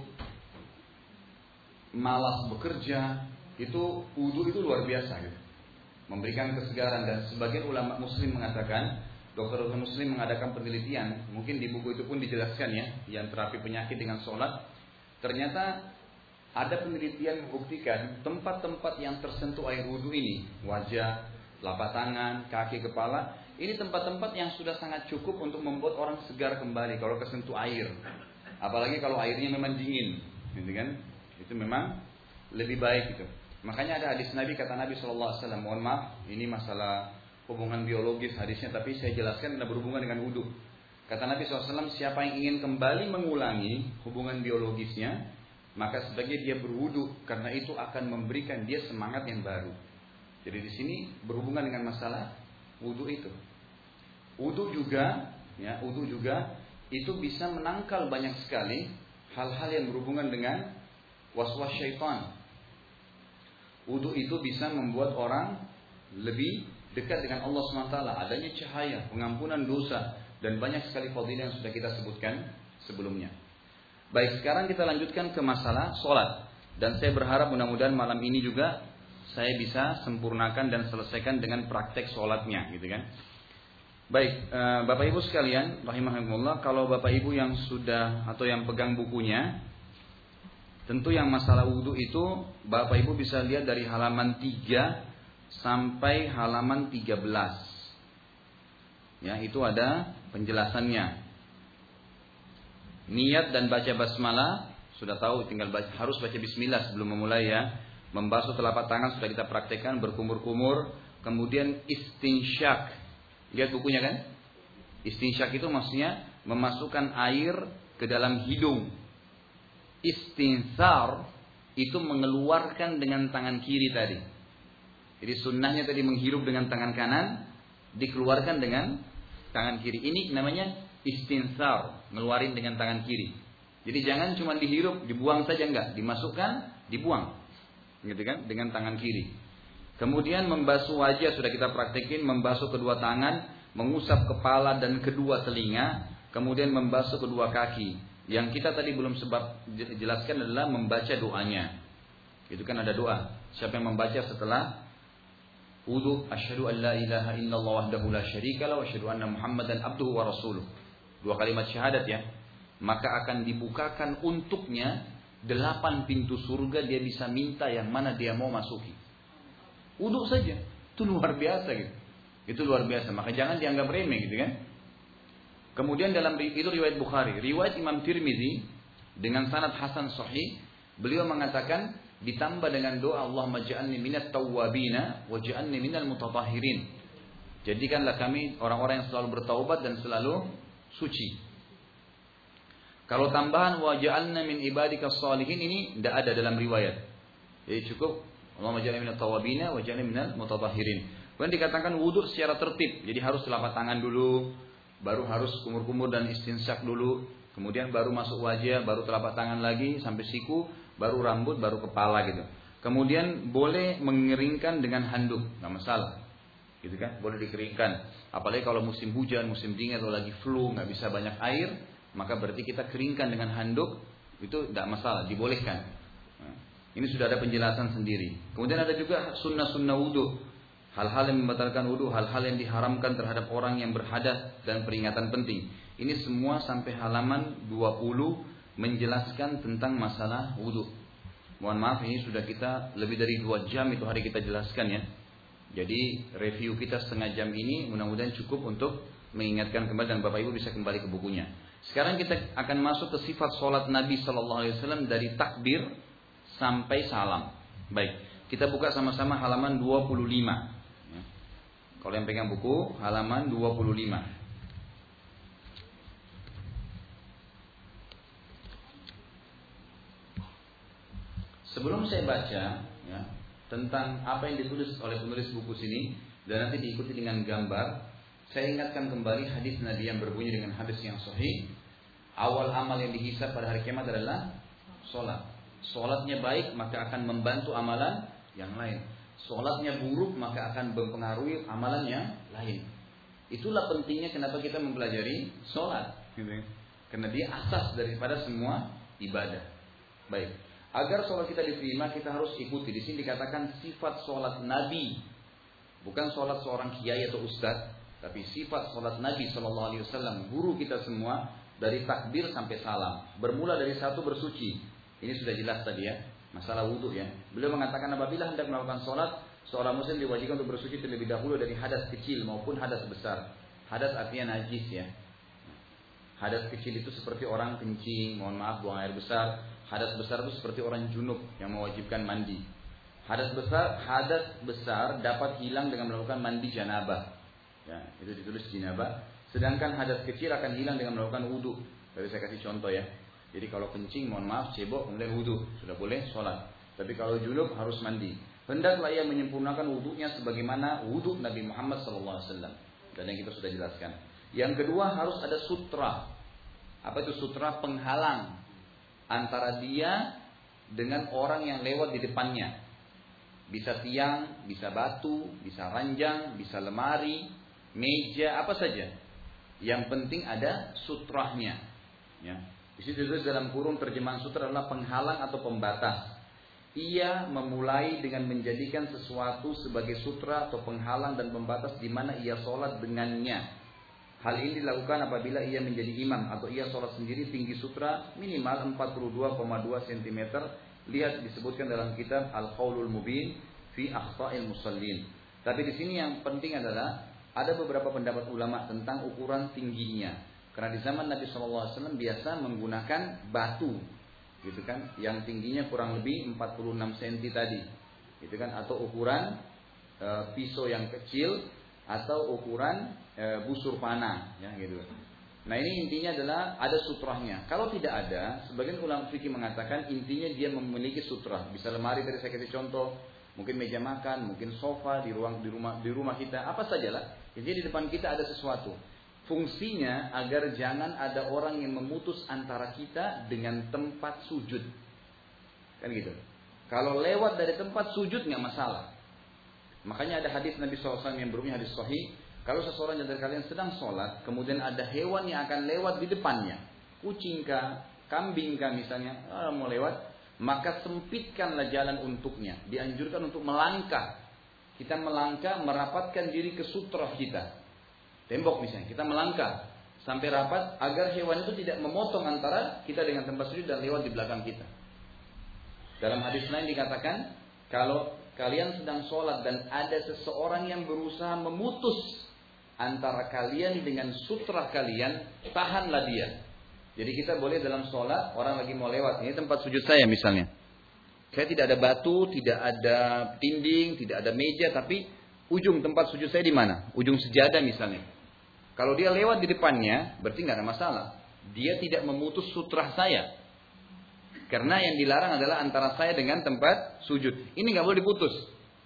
S1: malas bekerja, itu wudhu itu luar biasa gitu. Memberikan kesegaran. Dan sebagian ulama muslim mengatakan, dokter-dokter muslim mengadakan penelitian, mungkin di buku itu pun dijelaskan ya, yang terapi penyakit dengan sholat. Ternyata ada penelitian membuktikan tempat-tempat yang tersentuh air wudhu ini, wajah, telapak tangan, kaki, kepala, ini tempat-tempat yang sudah sangat cukup untuk membuat orang segar kembali kalau kesentuh air. Apalagi kalau airnya memang dingin, gitu kan? Itu memang lebih baik gitu. Makanya ada hadis Nabi, kata Nabi shallallahu alaihi wasallam, mohon maaf, ini masalah hubungan biologis hadisnya, tapi saya jelaskan karena berhubungan dengan wudhu. Kata Nabi shallallahu alaihi wasallam, siapa yang ingin kembali mengulangi hubungan biologisnya, maka sebaiknya dia berwudhu, karena itu akan memberikan dia semangat yang baru. Jadi di sini berhubungan dengan masalah wudhu itu. Wudhu juga, ya, wudhu juga itu bisa menangkal banyak sekali hal-hal yang berhubungan dengan waswas syaitan. Wudhu itu bisa membuat orang lebih dekat dengan Allah subhanahu wa taala, adanya cahaya, pengampunan dosa, dan banyak sekali fadilah yang sudah kita sebutkan sebelumnya. Baik, sekarang kita lanjutkan ke masalah sholat. Dan saya berharap mudah-mudahan malam ini juga saya bisa sempurnakan dan selesaikan dengan praktek sholatnya, gitu kan. Baik, Bapak Ibu sekalian, rahimahumullah, kalau Bapak Ibu yang sudah atau yang pegang bukunya, tentu yang masalah wudhu itu Bapak Ibu bisa lihat dari halaman tiga sampai halaman tiga belas. Ya, itu ada penjelasannya.
S3: Niat dan baca basmalah sudah tahu, tinggal baca, harus baca bismillah sebelum memulai ya. Membasuh telapak tangan sudah kita praktekkan, berkumur-kumur. Kemudian istinsyak. Lihat bukunya kan? Istinsyak itu maksudnya memasukkan air ke dalam hidung. Istinsar itu mengeluarkan dengan tangan kiri tadi. Jadi sunnahnya tadi menghirup dengan tangan kanan, dikeluarkan dengan tangan kiri. Ini namanya istinsar, ngeluarin dengan tangan kiri. Jadi jangan cuma dihirup, dibuang saja, enggak, dimasukkan, dibuang. Gitu kan? Dengan tangan kiri. Kemudian membasuh wajah sudah kita praktekin, membasuh kedua tangan, mengusap kepala dan kedua telinga, kemudian membasuh kedua kaki. Yang kita tadi belum sebab jelaskan adalah membaca doanya. Itu kan ada doa. Siapa yang membaca setelah wudu, asyhadu an la ilaha illallah wahdahu la syarikalah wa asyhadu anna muhammadan abduhu wa rasuluh. Dua kalimat syahadat ya. Maka akan dibukakan untuknya delapan pintu surga, dia bisa minta yang mana dia mau masuki. Wudu saja. Itu luar biasa gitu. Itu luar biasa. Maka jangan dianggap remeh gitu kan. Kemudian dalam itu riwayat Bukhari, riwayat Imam Tirmizi dengan sanad hasan sahih, beliau mengatakan ditambah dengan doa Allahumma ja'alni minat tawwabina wa ja'alni minal mutatahhirin. Jadikanlah kami orang-orang yang selalu bertaubat dan selalu suci. Kalau tambahan wa ja'alna min ibadikas shalihin ini tidak ada dalam riwayat. Jadi cukup Allahumma ja'alni minat tawwabina wa ja'alni minal mutatahhirin. Kemudian dikatakan wudu secara tertib. Jadi harus telapak tangan dulu, baru harus kumur-kumur dan istinsyak dulu, kemudian baru masuk wajah, baru telapak tangan lagi sampai siku, baru rambut, baru kepala gitu. Kemudian boleh mengeringkan dengan handuk, nggak masalah, gitu kan? Boleh dikeringkan. Apalagi kalau musim hujan, musim dingin atau lagi flu, nggak bisa banyak air, maka berarti kita keringkan dengan handuk, itu tidak masalah, dibolehkan. Nah, ini sudah ada penjelasan sendiri. Kemudian ada juga sunnah-sunnah wudu. Hal-hal yang membatalkan wudu, hal-hal yang diharamkan terhadap orang yang berhadas dan peringatan penting. Ini semua sampai halaman dua puluh menjelaskan tentang masalah wudu. Mohon maaf ini sudah kita lebih dari dua jam itu hari kita jelaskan ya. Jadi review kita setengah jam ini mudah-mudahan cukup untuk mengingatkan kembali dan Bapak Ibu bisa kembali ke bukunya. Sekarang kita akan masuk ke sifat sholat Nabi Shallallahu Alaihi Wasallam dari takbir sampai salam. Baik, kita buka sama-sama halaman dua puluh lima. Kalau yang pegang buku, halaman dua puluh lima. Sebelum saya baca ya, tentang apa yang ditulis oleh penulis buku sini dan nanti diikuti dengan gambar, saya ingatkan kembali hadis Nabi yang berbunyi dengan hadis yang sahih. Awal amal yang dihisab pada hari kiamat adalah sholat. Sholatnya baik maka akan membantu amalan yang lain. Sholatnya buruk maka akan mempengaruhi amalan yang lain. Itulah pentingnya kenapa kita mempelajari sholat, karena dia asas daripada semua ibadah. Baik, agar sholat kita diterima kita harus ikuti. Di sini dikatakan sifat sholat Nabi, bukan sholat seorang kiai atau ustadz, tapi sifat sholat Nabi Shallallahu Alaihi Wasallam, guru kita semua dari takbir sampai salam. Bermula dari satu bersuci. Ini sudah jelas tadi ya. Masalah wudhu ya. Beliau mengatakan apabila hendak melakukan sholat, seorang muslim diwajibkan untuk bersuci terlebih dahulu dari hadas kecil maupun hadas besar. Hadas artinya najis ya. Hadas kecil itu seperti orang kencing, mohon maaf buang air besar. Hadas besar itu seperti orang junub yang mewajibkan mandi. Hadas besar, hadas besar dapat hilang dengan melakukan mandi janabah. Ya, itu ditulis janabah. Sedangkan hadas kecil akan hilang dengan melakukan wudhu. Tadi saya kasih contoh ya. Jadi kalau kencing, mohon maaf, cebok, kemudian wudhu, sudah boleh sholat. Tapi kalau junub harus mandi. Hendaklah ia menyempurnakan wudhunya sebagaimana wudhu Nabi Muhammad shallallahu alaihi wasallam. Dan yang kita sudah jelaskan. Yang kedua harus ada sutra. Apa itu sutra? Penghalang antara dia dengan orang yang lewat di depannya. Bisa tiang, bisa batu, bisa ranjang, bisa lemari, meja, apa saja. Yang penting ada sutrahnya. Ya. Di situ dalam kurung terjemahan sutra adalah penghalang atau pembatas. Ia memulai dengan menjadikan sesuatu sebagai sutra atau penghalang dan pembatas di mana ia sholat dengannya. Hal ini dilakukan apabila ia menjadi imam atau ia sholat sendiri. Tinggi sutra minimal empat puluh dua koma dua sentimeter. Lihat disebutkan dalam kitab Al-Qaulul Mubin fi Akhta'il Musallin. Tapi di sini yang penting adalah ada beberapa pendapat ulama tentang ukuran tingginya. Karena di zaman Nabi shallallahu alaihi wasallam biasa menggunakan batu, gitu kan, yang tingginya kurang lebih empat puluh enam sentimeter tadi, gitu kan, atau ukuran e, pisau yang kecil atau ukuran e, busur panah, ya gitu. Nah ini intinya adalah ada sutrahnya. Kalau tidak ada, sebagian ulama fikih mengatakan intinya dia memiliki sutrah. Bisa lemari tadi saya kasih contoh, mungkin meja makan, mungkin sofa di ruang di rumah di rumah kita, apa sajalah. Jadi di depan kita ada sesuatu. Fungsinya agar jangan ada orang yang memutus antara kita dengan tempat sujud. Kan gitu. Kalau lewat dari tempat sujud nggak masalah. Makanya ada hadis Nabi shallallahu alaihi wasallam yang berikutnya, hadis sahih. Kalau seseorang dari kalian sedang sholat, kemudian ada hewan yang akan lewat di depannya, kucing kah, kambing kah misalnya, mau lewat, maka sempitkanlah jalan untuknya. Dianjurkan untuk melangkah. Kita melangkah merapatkan diri ke sutrah kita. Tembok misalnya, kita melangkah sampai rapat agar hewan itu tidak memotong antara kita dengan tempat sujud dan lewat di belakang kita. Dalam hadis lain dikatakan, kalau kalian sedang sholat dan ada seseorang yang berusaha memutus antara kalian dengan sutra kalian, tahanlah dia. Jadi kita boleh dalam sholat, orang lagi mau lewat, ini tempat sujud saya misalnya. Saya tidak ada batu, tidak ada dinding, tidak ada meja, tapi ujung tempat sujud saya di mana? Ujung sejadah misalnya. Kalau dia lewat di depannya, berarti nggak ada masalah. Dia tidak memutus sutra saya. Karena yang dilarang adalah antara saya dengan tempat sujud. Ini nggak boleh diputus.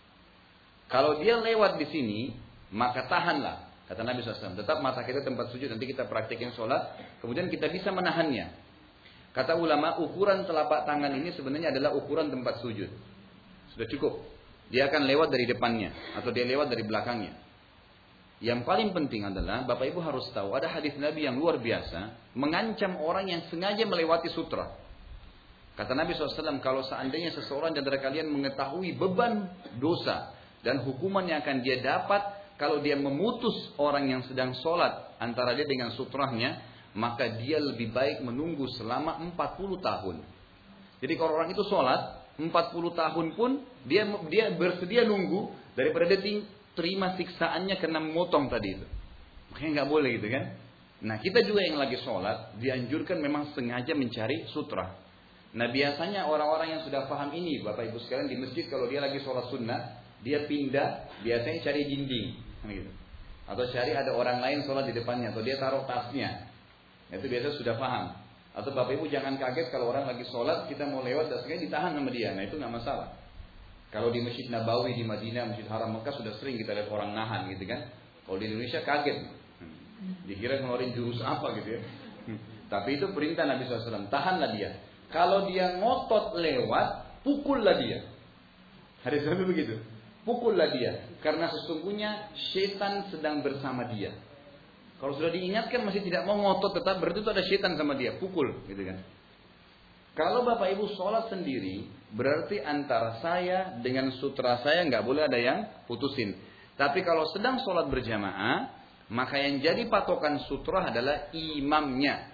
S3: Kalau dia lewat di sini, maka tahanlah. Kata Nabi shallallahu alaihi wasallam, tetap mata kita tempat sujud, nanti kita praktekin sholat, kemudian kita bisa menahannya. Kata ulama, ukuran telapak tangan ini sebenarnya adalah ukuran tempat sujud. Sudah cukup. Dia akan lewat dari depannya, atau dia lewat dari belakangnya. Yang paling penting adalah, Bapak Ibu harus tahu, ada hadis Nabi yang luar biasa, mengancam orang yang sengaja melewati sutra. Kata Nabi shallallahu alaihi wasallam, kalau seandainya seseorang di antara kalian mengetahui beban dosa, dan hukuman yang akan dia dapat, kalau dia memutus orang yang sedang sholat antara dia dengan sutrahnya, maka dia lebih baik menunggu selama empat puluh tahun. Jadi kalau orang itu sholat empat puluh tahun pun dia dia bersedia nunggu daripada dia terima siksaannya karena memotong tadi itu. Makanya nggak boleh gitu kan. Nah kita juga yang lagi sholat dianjurkan memang sengaja mencari sutra. Nah biasanya orang-orang yang sudah paham ini, Bapak Ibu sekalian, di masjid kalau dia lagi sholat sunnah, dia pindah biasanya cari dinding. Gitu. Atau cari ada orang lain sholat di depannya, atau dia taruh tasnya. Itu biasa sudah paham. Atau Bapak Ibu jangan kaget kalau orang lagi sholat, kita mau lewat dan sekali ditahan sama dia. Nah itu nggak masalah. Kalau di Masjid Nabawi di Madinah, Masjid Haram Mekah sudah sering kita lihat orang nahan gitu kan. Kalau di Indonesia kaget, dikira ngeluarin jurus apa gitu ya. Tapi itu perintah Nabi shallallahu alaihi wasallam, tahanlah dia. Kalau dia ngotot lewat, pukullah dia. Hadis Nabi begitu. Pukullah dia, karena sesungguhnya setan sedang bersama dia. Kalau sudah diingatkan masih tidak mau ngotot tetap, berarti itu ada setan sama dia, pukul, gitu kan. Kalau Bapak Ibu sholat sendiri, berarti antara saya dengan sutra saya nggak boleh ada yang putusin. Tapi kalau sedang sholat berjamaah, maka yang jadi patokan sutra adalah imamnya.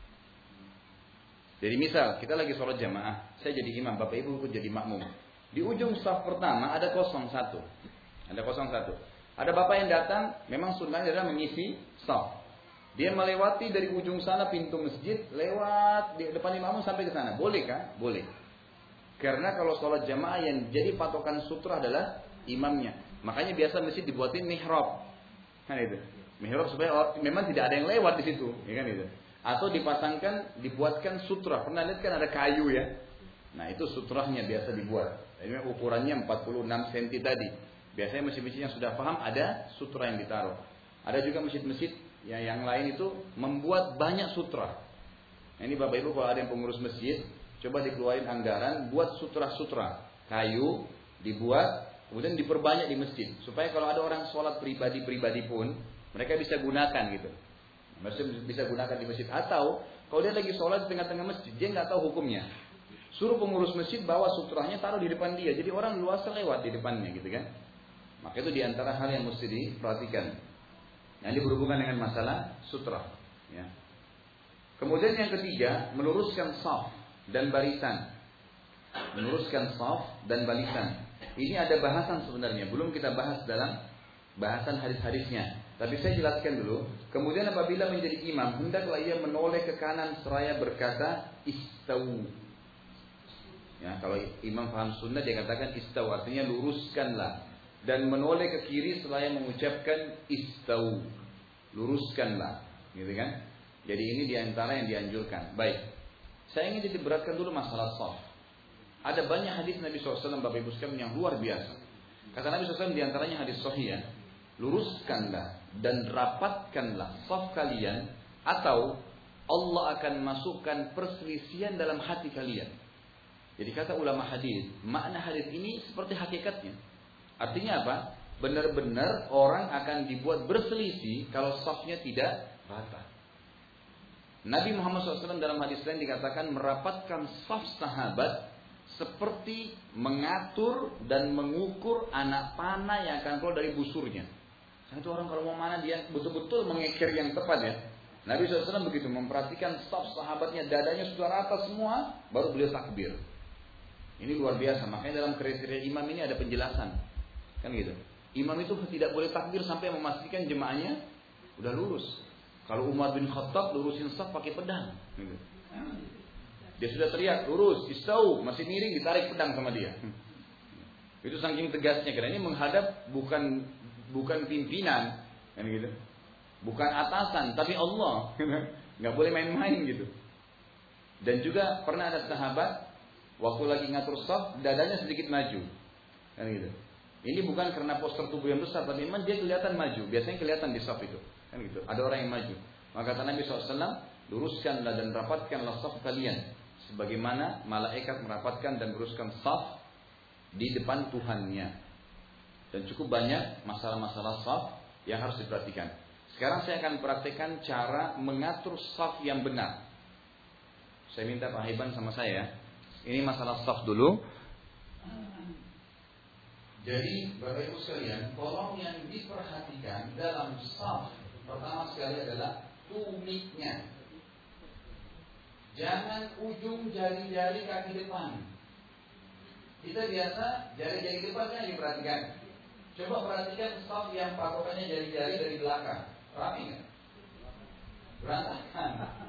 S3: Jadi misal kita lagi sholat jamaah, saya jadi imam, Bapak Ibu ikut jadi makmum. Di ujung saf pertama ada kosong satu. Ada kosong satu. Ada bapak yang datang, memang sunnahnya adalah mengisi saf. Dia melewati dari ujung sana pintu masjid, lewat di depan imam sampai ke sana. Boleh kan? Boleh. Karena kalau sholat jamaah yang jadi patokan sutra adalah imamnya. Makanya biasa masjid dibuatin mihrab. Kan itu. Mihrab supaya orang, memang tidak ada yang lewat di situ, ya kan itu. Atau dipasangkan, dibuatkan sutra. Pernah lihat kan ada kayu ya? Nah itu sutrahnya biasa dibuat. Ini ukurannya empat puluh enam sentimeter tadi. Biasanya masjid-masjid yang sudah paham ada sutra yang ditaruh. Ada juga masjid-masjid yang, yang lain itu membuat banyak sutra. Nah, ini Bapak Ibu kalau ada yang pengurus masjid, coba dikeluarin anggaran buat sutra-sutra. Kayu dibuat, kemudian diperbanyak di masjid. Supaya kalau ada orang sholat pribadi-pribadi pun, mereka bisa gunakan gitu. Maksudnya bisa gunakan di masjid. Atau kalau dia lagi sholat di tengah-tengah masjid, dia nggak tahu hukumnya. Suruh pengurus masjid bawa sutranya taruh di depan dia. Jadi orang luasa lewat di depannya gitu kan. Maka itu diantara hal yang mesti diperhatikan. Nah, ini berhubungan dengan masalah sutra. Ya. Kemudian yang ketiga, meluruskan shaf dan barisan. Meluruskan shaf dan barisan. Ini ada bahasan sebenarnya. Belum kita bahas dalam bahasan hadis-hadisnya. Tapi saya jelaskan dulu. Kemudian apabila menjadi imam, hendaklah ia menoleh ke kanan seraya berkata istau. Ya, kalau imam paham sunnah dia katakan istau, artinya luruskanlah. Dan menoleh ke kiri seraya mengucapkan istau, luruskanlah, gitu kan? Jadi ini diantara yang dianjurkan. Baik, saya ingin jadi beratkan dulu masalah shaf. Ada banyak hadis Nabi shallallahu alaihi wasallam Bapak Ibu sekalian yang luar biasa. Kata Nabi shallallahu alaihi wasallam diantaranya hadis sahih, luruskanlah dan rapatkanlah shaf kalian, atau Allah akan masukkan perselisihan dalam hati kalian. Jadi kata ulama hadis, makna hadis ini seperti hakikatnya. Artinya apa? Benar-benar orang akan dibuat berselisih kalau shafnya tidak rata. Nabi Muhammad shallallahu alaihi wasallam dalam hadis lain dikatakan merapatkan shaf sahabat seperti mengatur dan mengukur anak panah yang akan keluar dari busurnya. Karena itu orang kalau mau mana dia betul-betul mengekir yang tepat ya. Nabi shallallahu alaihi wasallam begitu memperhatikan shaf sahabatnya, dadanya sudah rata semua, baru beliau takbir. Ini luar biasa. Makanya dalam kriteria imam ini ada penjelasan, kan gitu. Imam itu tidak boleh takbir sampai memastikan jemaahnya udah lurus. Kalau Umar bin Khattab lurusin shaf pakai pedang, gitu. Dia sudah teriak lurus, istau, masih miring, ditarik pedang sama dia. Itu saking tegasnya, karena ini menghadap bukan bukan pimpinan, kan gitu. Bukan atasan, tapi Allah. Nggak boleh main-main gitu. Dan juga pernah ada sahabat waktu lagi ngatur shaf, dadanya sedikit maju, kan gitu. Ini bukan karena postur tubuh yang besar, tapi memang dia kelihatan maju. Biasanya kelihatan di shaf itu, kan gitu. Ada orang yang maju. Maka kata Nabi shallallahu alaihi wasallam, luruskanlah dan rapatkanlah shaf kalian, sebagaimana malaikat merapatkan dan luruskan shaf di depan Tuhannya. Dan cukup banyak masalah-masalah shaf yang harus diperhatikan. Sekarang saya akan praktekkan cara mengatur shaf yang benar. Saya minta Pak Hiban sama saya. Ini masalah shaf dulu. Jadi Bapak Ibu sekalian, tolong yang diperhatikan dalam shaf pertama sekali adalah tumiknya. Jangan ujung jari-jari kaki depan. Kita biasa jari-jari depan yang diperhatikan. Coba perhatikan shaf yang patokannya jari-jari dari belakang. Rapi nggak? Berantakan.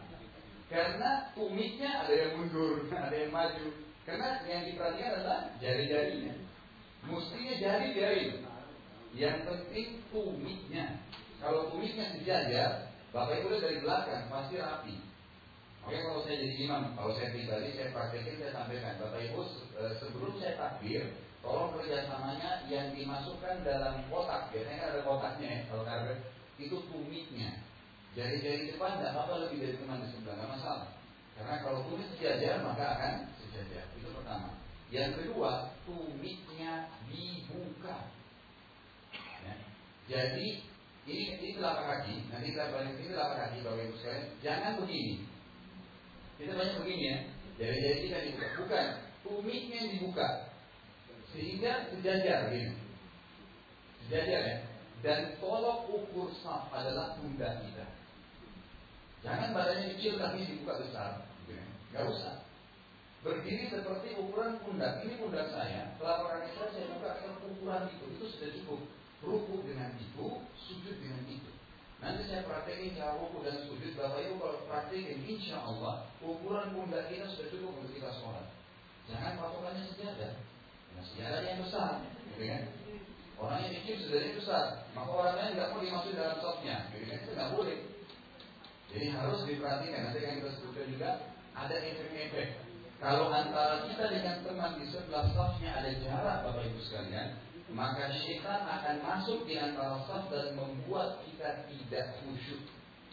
S3: Karena tumiknya ada yang mundur, ada yang maju. Karena yang diperhatikan adalah jari-jarinya. Mestinya jari-jari. Yang penting tumiknya. Kalau tumiknya sejajar, Bapak Ibu lihat dari belakang pasti rapi. Oke, kalau saya jadi imam, kalau saya pribadi, saya praktekin, saya sampaikan, Bapak Ibu sebelum saya takbir, tolong kerjasamanya yang dimasukkan dalam kotak. Biasanya kan ada kotaknya ya, kalau takbir itu tumiknya. Jari-jari depan tidak apa-apa lebih dari teman di sebelah, tidak masalah. Karena kalau tumik sejajar maka akan sejajar. Itu pertama. Yang kedua, tumiknya dibuka. Ya. Jadi ini ini telapak kaki. Nanti kita balik ini telapak kaki Bapak Ibu sekalian. Jangan begini. Kita banyak begini ya. Jari-jari kita dibuka. Bukan. Tumiknya dibuka. Sehingga sejajar gini. Sejajar ya. Dan tolok ukur shaf adalah pundak kita. Jangan badannya kecil tapi dibuka besar. Gak usah. Berdiri seperti ukuran pundak. Ini pundak saya. Telapak kaki saya saya buka seperti ukuran itu. Itu sudah cukup. Rukuk dengan itu, sujud dengan itu. Nanti saya praktekin cara rukuk dan sujud. Bapak Ibu kalau praktekin, insya Allah ukuran pundak kita sudah cukup untuk kita sholat. Jangan patokannya sejadah. Nah, sejadah yang besar, gitu kan? Orang yang kecil sejadahnya besar, maka orang lain nggak mau dimasuk dalam shafnya, gitu kan? Itu nggak boleh. Jadi harus diperhatikan. Nanti yang kita sebutkan juga ada efek-efek. Kalau antara kita dengan teman di sebelah shafnya ada jarak, Bapak Ibu sekalian, maka syaitan akan masuk di antara shaf dan membuat kita tidak khusyuk.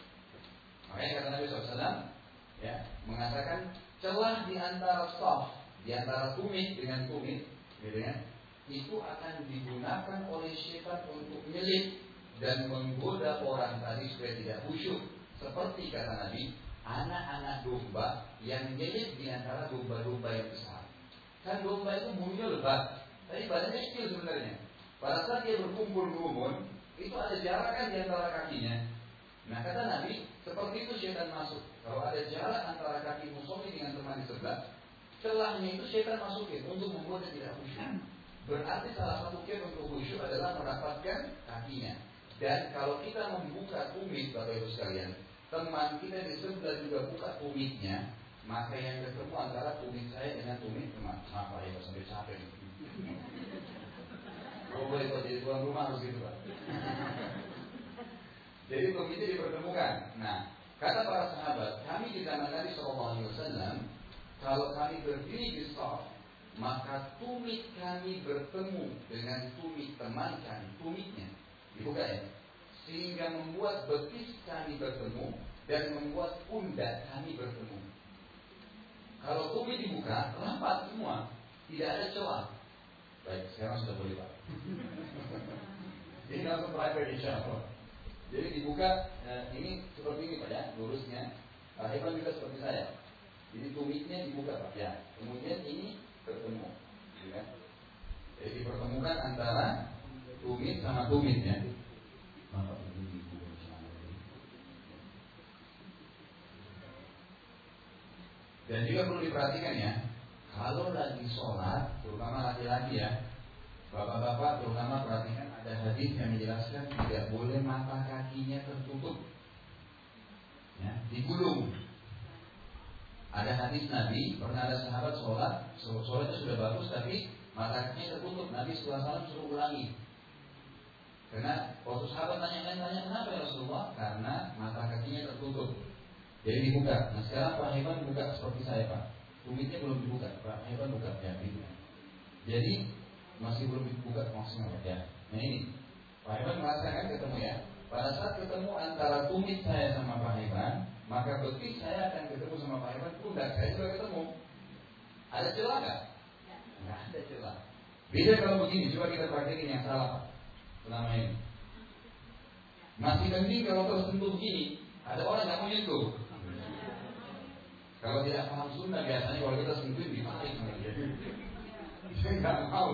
S3: Makanya kata Nabi shallallahu alaihi wasallam ya, mengatakan celah di antara shaf, di antara tumit dengan tumit, gitu ya, itu akan digunakan oleh syaitan untuk menyelip dan menggoda orang tadi supaya tidak khusyuk. Seperti kata Nabi, anak-anak domba yang menyelip di antara domba-domba yang besar. Kan domba itu bulunya lebat, tapi badannya kecil sebenarnya. Pada saat dia berkumpul berumun, itu ada jarak kan di antara kakinya. Nah kata Nabi, seperti itu syaitan masuk. Kalau ada jarak antara kaki musuh dengan teman di sebelah, celahnya itu syaitan masukin untuk membuat dia tidak khusyuk. Berarti salah satu kiat untuk khusyuk adalah mendapatkan kakinya. Dan kalau kita membuka tumit, Bapak Ibu sekalian, teman kita di sebelah juga buka tumitnya, maka yang ketemu antara tumit saya dengan tumit teman. Maaf Pak, ya sampai capek. Oh boleh kalau jadi tuan rumah harus gitu Pak. Jadi tumitnya dipertemukan. Nah, kata para sahabat, kami di zaman Nabi shallallahu alaihi wasallam, kalau kami berdiri di shaf, maka tumit kami bertemu dengan tumit teman kami, tumitnya dibuka ya, sehingga membuat betis kami bertemu dan membuat pundak kami bertemu. Kalau tumit dibuka, rapat semua, tidak ada celah. Baik, sekarang sudah boleh Pak. Ini langsung private insya Allah. Jadi dibuka, eh, ini seperti ini Pak ya, lurusnya. Hewan juga seperti saya. Jadi tumitnya dibuka Pak ya. Kemudian ini bertemu, ya. Jadi dipertemukan antara tumit sama tumitnya. Dan juga perlu diperhatikan ya, kalau lagi sholat, terutama laki-laki ya, bapak-bapak terutama perhatikan, ada hadis yang menjelaskan tidak boleh mata kakinya tertutup, ya, digulung. Ada hadis Nabi, pernah ada sahabat sholat, sholatnya sudah bagus tapi mata kakinya tertutup. Nabi sallallahu alaihi wasallam suruh ulangi. Karena waktu sahabat tanya-tanya, kenapa ya Rasulullah? Karena mata kakinya tertutup. Jadi dibuka. Nah sekarang Pak Hewan buka seperti saya Pak. Tumitnya belum dibuka. Pak Hewan buka ya. Gitu. Jadi masih belum dibuka maksimal ya. Nah ini Pak Hewan merasakan ketemu ya. Pada saat ketemu antara tumit saya sama Pak Hewan, maka betis saya akan ketemu sama Pak Hewan, pundak saya juga ketemu. Ada celah nggak? Nggak ada celah. Beda kalau begini. Coba kita praktekin yang salah Pak. Selama ini masih mending kalau tersentuh begini. Ada orang yang mau nyentuh. Kalau tidak paham sunnah biasanya kalau kita sentuh ditarik sama dia. Saya nggak mau.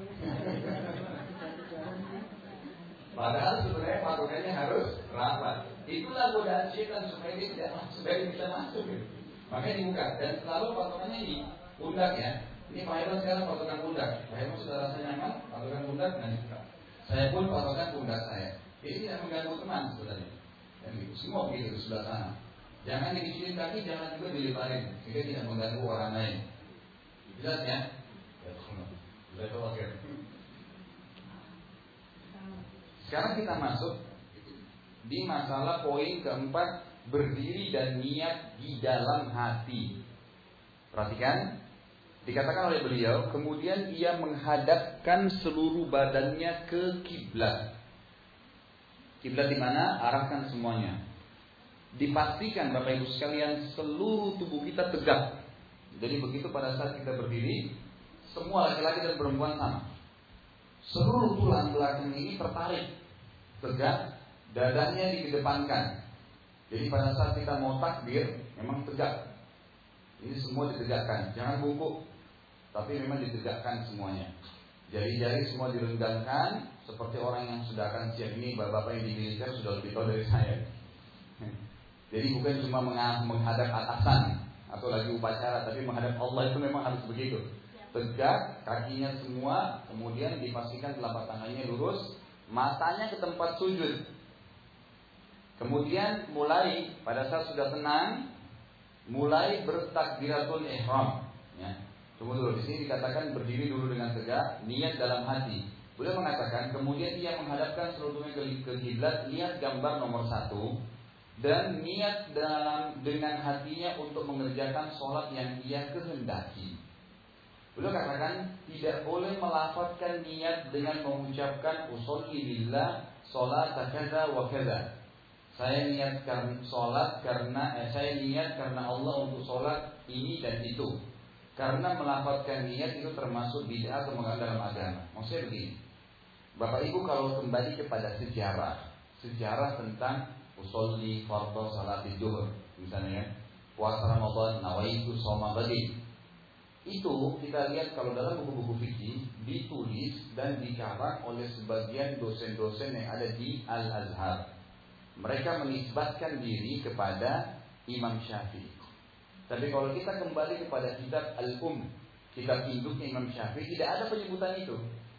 S3: Padahal sebenarnya patokannya harus rapat. Itulah godaan syaitan supaya dia tidak masuk, supaya dia bisa masuk. Makanya dibuka dan selalu patokannya ini pundak ya. Ini Pak Hewan sekarang patokan pundak. Pak Hewan sudah rasa nyaman, patokan pundak dan dibuka. Saya pun patokan pundak saya. Ini tidak mengganggu teman sebenarnya. Dan semua begitu di sebelah sana. Jangan dikecilin kaki, jangan juga dilebarin, sehingga tidak mengganggu orang lain. Jelas ya? Ya, sekarang kita masuk di masalah poin keempat, berdiri dan niat di dalam hati. Perhatikan, dikatakan oleh beliau, kemudian ia menghadapkan seluruh badannya ke kiblat. Kiblat di mana? Arahkan semuanya. Dipastikan Bapak Ibu sekalian seluruh tubuh kita tegak. Jadi begitu pada saat kita berdiri, semua laki-laki dan perempuan sama. Seluruh tulang belakang ini tertarik, tegak, dadanya dikedepankan. Jadi pada saat kita mau takbir, memang tegak. Ini semua ditegakkan, jangan bungkuk, tapi memang ditegakkan semuanya. Jari-jari semua direnggangkan, seperti orang yang sudah akan siap ini. Bapak-bapak yang di militer sudah lebih tahu dari saya. Jadi bukan cuma menghadap atasan atau lagi upacara, tapi menghadap Allah itu memang harus begitu. Tegak, kakinya semua, kemudian dipastikan telapak tangannya lurus, matanya ke tempat sujud. Kemudian mulai pada saat sudah tenang, mulai bertakbiratul ihram. Ya. Tunggu dulu, di sini dikatakan berdiri dulu dengan tegak, niat dalam hati. Beliau mengatakan, kemudian ia menghadapkan seluruhnya ke kiblat, lihat gambar nomor satu, dan niat dalam dengan hatinya untuk mengerjakan sholat yang ia kehendaki. Beliau katakan tidak boleh melafazkan niat dengan mengucapkan usolli lillah sholat kadza wa kadza. Saya niatkan sholat karena eh, saya niat karena Allah untuk sholat ini dan itu. Karena melafazkan niat itu termasuk bid'ah atau mengandalkan dalam agama. Maksudnya begini, Bapak Ibu kalau kembali kepada sejarah, sejarah tentang usolli fardhu salati zuhur, misalnya ya, puasa Ramadan, nawaitu shoma badin. Itu kita lihat kalau dalam buku-buku fikih ditulis dan dikarang oleh sebagian dosen-dosen yang ada di Al-Azhar. Mereka menisbatkan diri kepada Imam Syafi'i. Tapi kalau kita kembali kepada kitab Al-Um, kitab induknya Imam Syafi'i, tidak ada penyebutan itu.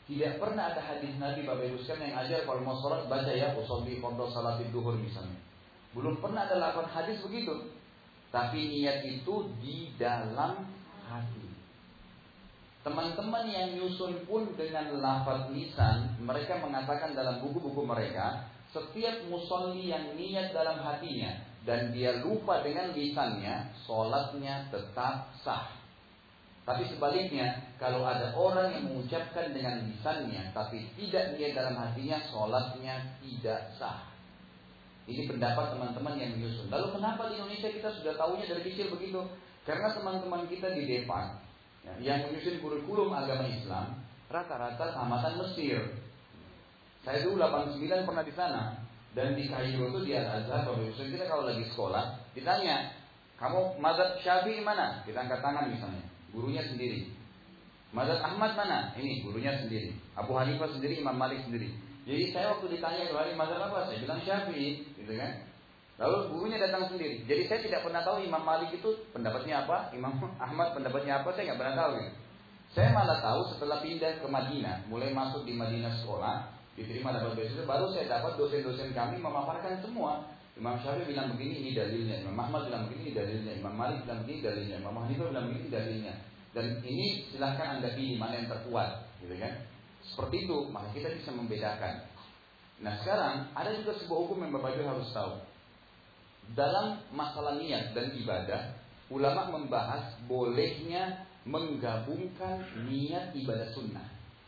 S3: Tidak pernah ada hadis Nabi Bapak Ibu sekalian yang ajar kalau mau sholat baca ya usolli qabla salatid duhur misalnya. Belum pernah ada lafaz hadis begitu. Tapi niat itu di dalam hati. Teman-teman yang nyusun pun dengan lafaz lisan, mereka mengatakan dalam buku-buku mereka, setiap musolli yang niat dalam hatinya dan dia lupa dengan lisannya, sholatnya tetap sah. Tapi sebaliknya, kalau ada orang yang mengucapkan dengan lisannya tapi tidak niat dalam hatinya, sholatnya tidak sah. Ini pendapat teman-teman yang menyusun. Lalu kenapa di Indonesia kita sudah tahunya dari kecil begitu? Karena teman-teman kita di Depan ya, yang menyusun kurikulum agama Islam rata-rata tamatan Mesir. Saya dulu delapan puluh sembilan pernah di sana. Dan di Kairo itu di Al-Azhar, kita kalau lagi sekolah ditanya, kamu mazhab Syafi'i mana? Kita angkat tangan misalnya, gurunya sendiri. Mazhab Ahmad mana? Ini gurunya sendiri. Abu Hanifah sendiri, Imam Malik sendiri. Jadi saya waktu ditanya dua hari mazhab apa, saya bilang Syafi'i, gitu kan? Lalu gurunya datang sendiri. Jadi saya tidak pernah tahu Imam Malik itu pendapatnya apa, Imam Ahmad pendapatnya apa, saya nggak pernah tahu. Gitu. Saya malah tahu setelah pindah ke Madinah, mulai masuk di Madinah sekolah, diterima dapat beasiswa, baru saya dapat dosen-dosen kami memaparkan semua. Imam Syafi'i bilang begini, ini dalilnya. Imam Ahmad bilang begini, dalilnya. Imam Malik bilang begini, dalilnya. Imam Hanifah bilang begini, dalilnya. Dan ini silahkan Anda pilih mana yang terkuat, gitu kan? Seperti itu, maka kita bisa membedakan. Nah sekarang ada juga sebuah hukum yang Bapak Ibu harus tahu. Dalam masalah niat dan ibadah, ulama membahas bolehnya menggabungkan niat ibadah sunnah.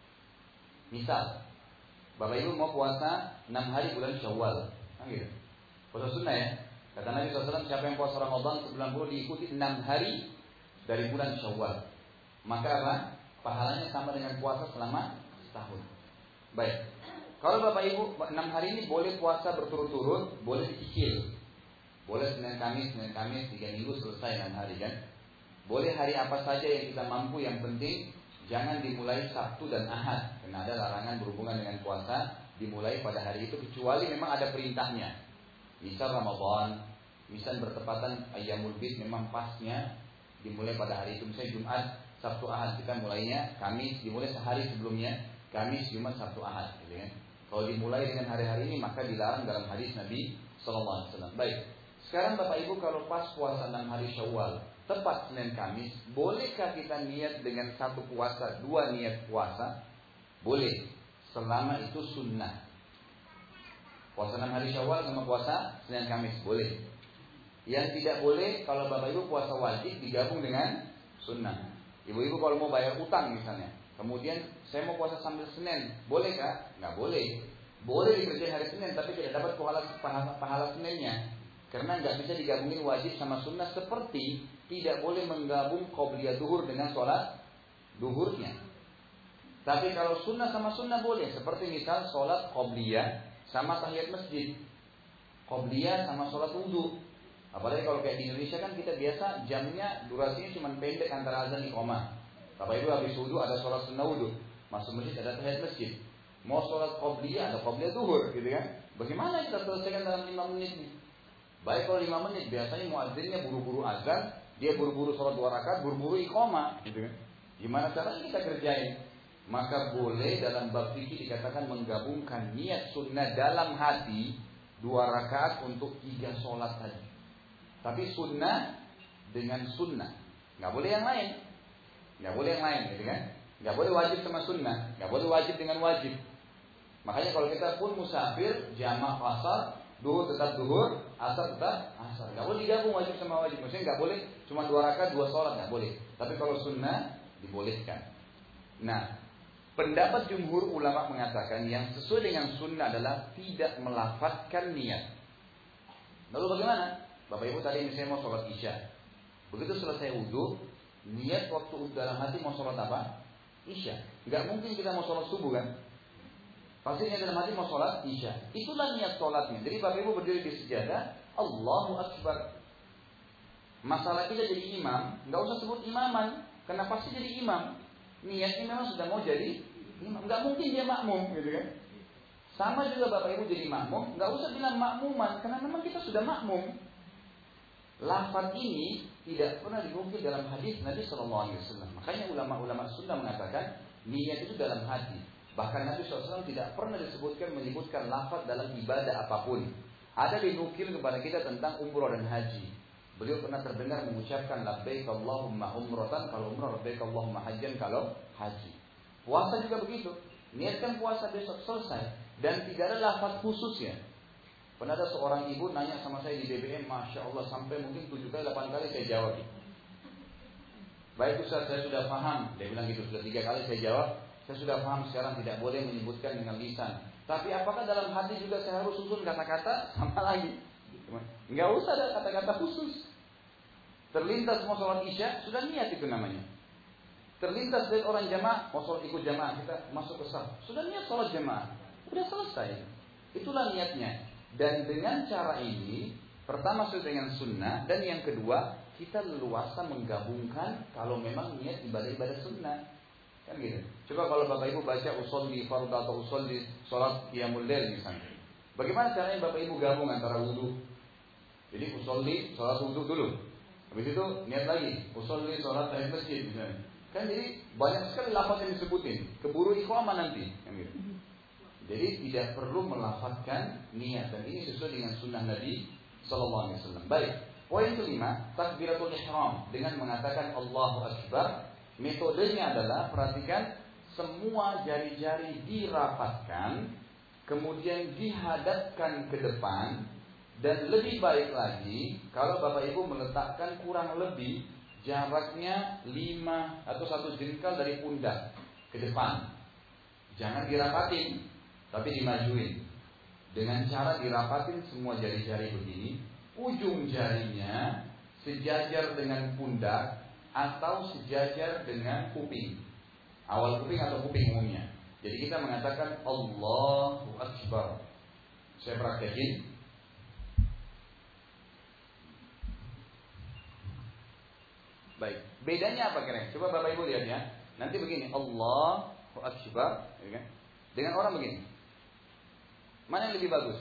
S3: Misal, Bapak Ibu mau puasa enam hari bulan Syawal, kan gitu. Puasa sunnah ya. Kata Nabi shallallahu alaihi wasallam, siapa yang puasa Ramadan sembilan puluh diikuti enam hari dari bulan Syawal, maka apa? Pahalanya sama dengan puasa selama setahun. Baik. Kalau Bapak Ibu enam hari ini boleh puasa berturut-turut, boleh dicicil. Boleh Senin Kamis, Senin Kamis, tiga minggu selesai enam hari kan. Boleh hari apa saja yang kita mampu, yang penting jangan dimulai Sabtu dan Ahad, karena ada larangan berhubungan dengan puasa dimulai pada hari itu kecuali memang ada perintahnya. Misal Ramadan, misal bertepatan Ayyamul Bid, memang pasnya dimulai pada hari itu. Misalnya Jumat, Sabtu, Ahad, kita mulainya Kamis, dimulai sehari sebelumnya, Kamis, Jumat, Sabtu, Ahad, gitu kan. Kalau dimulai dengan hari-hari ini maka dilarang dalam hadis Nabi Sallallahu Alaihi Wasallam. Baik, sekarang Bapak Ibu kalau pas puasa enam hari Syawal, tepat Senin Kamis, bolehkah kita niat dengan satu puasa, dua niat puasa? Boleh, selama itu sunnah. Puasa enam hari Syawal sama puasa Senin Kamis boleh. Yang tidak boleh kalau Bapak Ibu puasa wajib digabung dengan sunnah. Ibu-ibu kalau mau bayar utang misalnya, kemudian saya mau puasa sambil Senin, boleh kah? Nggak boleh. Boleh dikerjain hari Senin, tapi tidak dapat pahala, pahala, pahala Seninnya. Karena nggak bisa digabungin wajib sama sunnah, seperti tidak boleh menggabung qobliyah duhur dengan sholat duhurnya. Tapi kalau sunnah sama sunnah boleh, seperti misal sholat qobliyah sama tahiyat masjid, qobliyah sama sholat wudhu. Apalagi kalau kayak di Indonesia kan kita biasa jamnya durasinya cuma pendek antara azan iqamah. Bapak Ibu habis wudhu ada sholat sunnah wudhu, masuk masjid ada tahiyat masjid. Mau sholat qobliyah ada qobliyah duhur, gitu kan? Bagaimana kita selesaikan dalam lima menit nih? Baik kalau lima menit, biasanya muadzinnya buru-buru azan, dia buru-buru sholat dua rakaat, buru-buru iqamah, gitu kan? Gimana caranya kita kerjain? Maka boleh dalam bab fikih dikatakan menggabungkan niat sunnah dalam hati dua rakaat untuk tiga sholat tadi. Tapi sunnah dengan sunnah, nggak boleh yang lain, nggak boleh yang lain, gitu kan? Nggak boleh wajib sama sunnah, nggak boleh wajib dengan wajib. Makanya kalau kita pun musafir, jamak asar, duhur tetap duhur, asar tetap asar. Nggak boleh digabung wajib sama wajib. Maksudnya nggak boleh cuma dua rakaat dua sholat, nggak boleh. Tapi kalau sunnah dibolehkan. Nah, pendapat jumhur ulama mengatakan yang sesuai dengan sunnah adalah tidak melafazkan niat. Lalu bagaimana? Bapak Ibu tadi misalnya mau sholat isya, begitu selesai wudhu, niat waktu dalam hati mau sholat apa? Isya. Nggak mungkin kita mau sholat subuh kan? Pasti niat dalam hati mau sholat isya. Itulah niat sholatnya. Jadi Bapak Ibu berdiri di sejadah, Allahu Akbar. Masalah kita jadi imam, nggak usah sebut imaman, karena pasti jadi imam. Niatnya memang sudah mau jadi imam. Nggak mungkin dia makmum, gitu kan? Sama juga Bapak Ibu jadi makmum, nggak usah bilang makmuman, karena memang kita sudah makmum. Lafaz ini tidak pernah dibuktikan dalam hadis Nabi Sallallahu Alaihi Wasallam. Makanya ulama-ulama sunnah mengatakan niat itu dalam hati. Bahkan Nabi shallallahu alaihi wasallam tidak pernah disebutkan menyebutkan lafaz dalam ibadah apapun. Ada dinukil kepada kita tentang umrah dan haji. Beliau pernah terdengar mengucapkan labbaik Allahumma umratan kalau umrah, labbaik Allahumma hajjan kalau haji. Puasa juga begitu. Niatkan puasa besok selesai dan tidak ada lafaz khususnya. Pernah ada seorang ibu nanya sama saya di B B M, Masya Allah sampai mungkin tujuh kali, delapan kali saya jawab. Baik Ustaz, saya sudah paham. Dia bilang gitu, sudah tiga kali saya jawab. Saya sudah paham sekarang tidak boleh menyebutkan dengan lisan. Tapi apakah dalam hati juga saya harus susun kata-kata? Sama lagi. Enggak usah ada kata-kata khusus. Terlintas mau sholat isya, sudah niat itu namanya. Terlintas dari orang jamaah, mau sholat ikut jamaah, kita masuk ke saf, sudah niat sholat jamaah. Sudah selesai. Itulah niatnya. Dan dengan cara ini, pertama sesuai dengan sunnah, dan yang kedua, kita leluasa menggabungkan kalau memang niat ibadah-ibadah sunnah. Kan gitu. Coba kalau Bapak Ibu baca usul di fardhu atau usul di sholat qiyamul lail misalnya. Bagaimana caranya Bapak Ibu gabung antara wudu? Jadi usul di sholat wudu dulu. Habis itu niat lagi, usul di sholat tahiyat masjid misalnya. Kan jadi banyak sekali lafaz yang disebutin. Keburu iqamah nanti. Kan gitu. Jadi tidak perlu melafazkan niat, dan ini sesuai dengan sunnah Nabi Sallallahu Alaihi Wasallam. Baik, poin kelima, takbiratul ihram dengan mengatakan Allahu Akbar. Metodenya adalah perhatikan semua jari-jari dirapatkan, kemudian dihadapkan ke depan, dan lebih baik lagi kalau Bapak Ibu meletakkan kurang lebih jaraknya lima atau satu jengkal dari pundak ke depan. Jangan dirapatin, tapi dimajuin. Dengan cara dirapatin semua jari-jari begini, ujung jarinya sejajar dengan pundak atau sejajar dengan kuping. Awal kuping atau kuping umumnya. Jadi kita mengatakan Allahu Akbar. Saya praktekin. Baik, bedanya apa kira-kira? Coba Bapak Ibu lihat ya. Nanti begini, Allahu Akbar, ya kan? Dengan orang begini. Mana yang lebih bagus?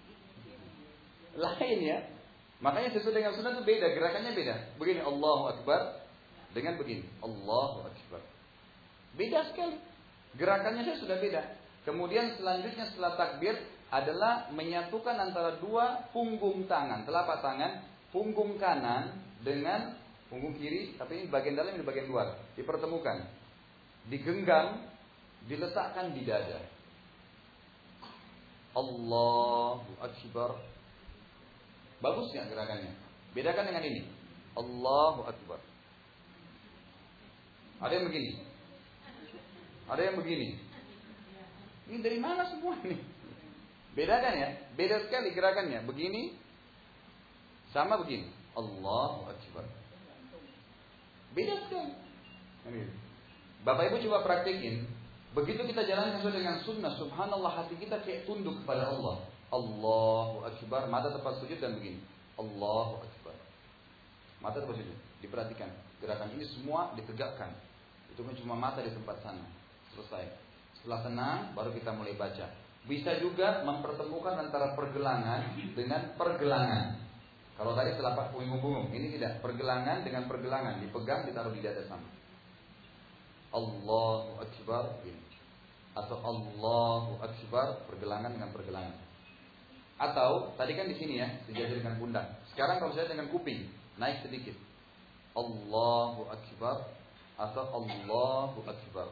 S3: Lain ya. Makanya sesuai dengan sunnah itu beda, gerakannya beda. Begini Allahu Akbar dengan begini Allahu Akbar. Beda sekali. Gerakannya saya sudah beda. Kemudian selanjutnya setelah takbir adalah menyatukan antara dua punggung tangan, telapak tangan, punggung kanan dengan punggung kiri, tapi ini bagian dalam, ini bagian luar, dipertemukan, digenggam, diletakkan di dada. Allahu Akbar. Bagus nggak gerakannya? Bedakan dengan ini. Allahu Akbar. Ada yang begini, ada yang begini. Ini dari mana semua ini? Bedakan ya, beda sekali gerakannya. Begini, sama begini. Allahu Akbar. Beda sekali. Bapak Ibu coba praktekin. Begitu kita jalankan sesuai dengan sunnah, subhanallah, hati kita kayak tunduk kepada Allah. Allahu Akbar, mata tepat sujud dan begini. Allahu Akbar. Mata tepat sujud. Diperhatikan. Gerakan ini semua ditegakkan. Itu kan cuma mata di tempat sana. Selesai. Setelah tenang, baru kita mulai baca. Bisa juga mempertemukan antara pergelangan dengan pergelangan. Kalau tadi telapak punggung-punggung, ini tidak. Pergelangan dengan pergelangan. Dipegang, ditaruh di dada sama. Allahu Akbar. Atau Allahu Akbar, pergelangan dengan pergelangan. Atau, tadi kan di sini ya, sejajar dengan pundak. Sekarang kalau saya dengan kuping, naik sedikit. Allahu Akbar atau Allahu Akbar.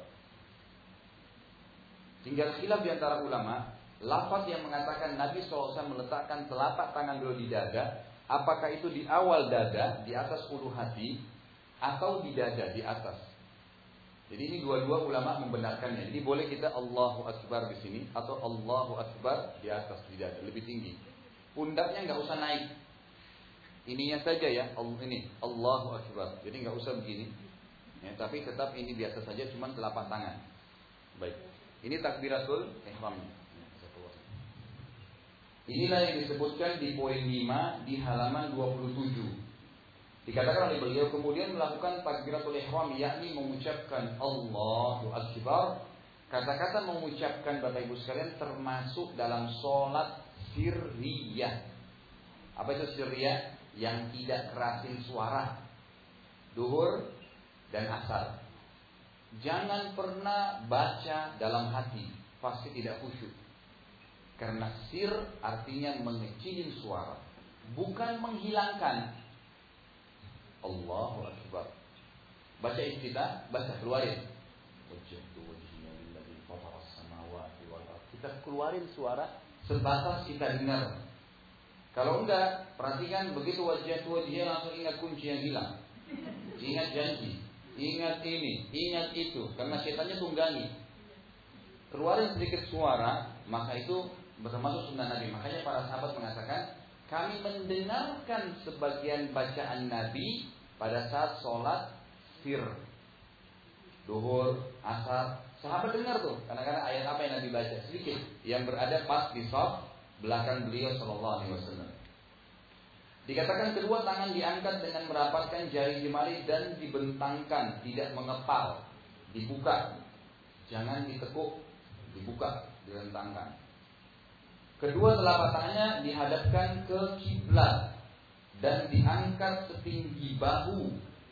S3: Tinggal khilaf di antara ulama, lafaz yang mengatakan Nabi shallallahu alaihi wasallam meletakkan telapak tangan dulu di dada, apakah itu di awal dada, di atas ulu hati, atau di dada, di atas. Jadi ini dua-dua ulama membenarkannya. Jadi boleh kita Allahu Akbar di sini atau Allahu Akbar di atas, di dada, lebih tinggi. Pundaknya nggak usah naik. Ininya saja ya, ini Allahu Akbar. Jadi nggak usah begini. Ya, tapi tetap ini biasa saja, cuma telapak tangan. Baik. Ini takbiratul ihram. Inilah yang disebutkan di poin lima di halaman dua puluh tujuh. Dikatakan oleh beliau kemudian melakukan takbiratul ihram, yakni mengucapkan Allahu Akbar. Kata-kata mengucapkan Bapak Ibu sekalian termasuk dalam sholat sirriyah. Apa itu sirriyah? Yang tidak kerasin suara. Duhur dan asar. Jangan pernah baca dalam hati, pasti tidak khusyuk. Karena sir artinya mengecilin suara, bukan menghilangkan. Allahu Akbar. Baca iftitah, baca keluarin. Kita keluarin suara sebatas kita dengar. Kalau enggak, perhatikan begitu wajah wajah langsung ingat kunci yang hilang. Ingat janji. Ingat ini, ingat itu, karena setannya tunggangi. Keluarin sedikit suara, maka itu termasuk sunnah Nabi. Makanya para sahabat mengatakan, kami mendengarkan sebagian bacaan Nabi pada saat sholat sir, duhur, asar. Sahabat dengar tuh, kadang-kadang ayat apa yang Nabi baca sedikit, yang berada pas di shaf belakang beliau Shallallahu Alaihi Wasallam. Dikatakan kedua tangan diangkat dengan merapatkan jari jemari dan dibentangkan, tidak mengepal, dibuka, jangan ditekuk, dibuka, dibentangkan. Kedua telapak tangannya dihadapkan ke kiblat dan diangkat setinggi bahu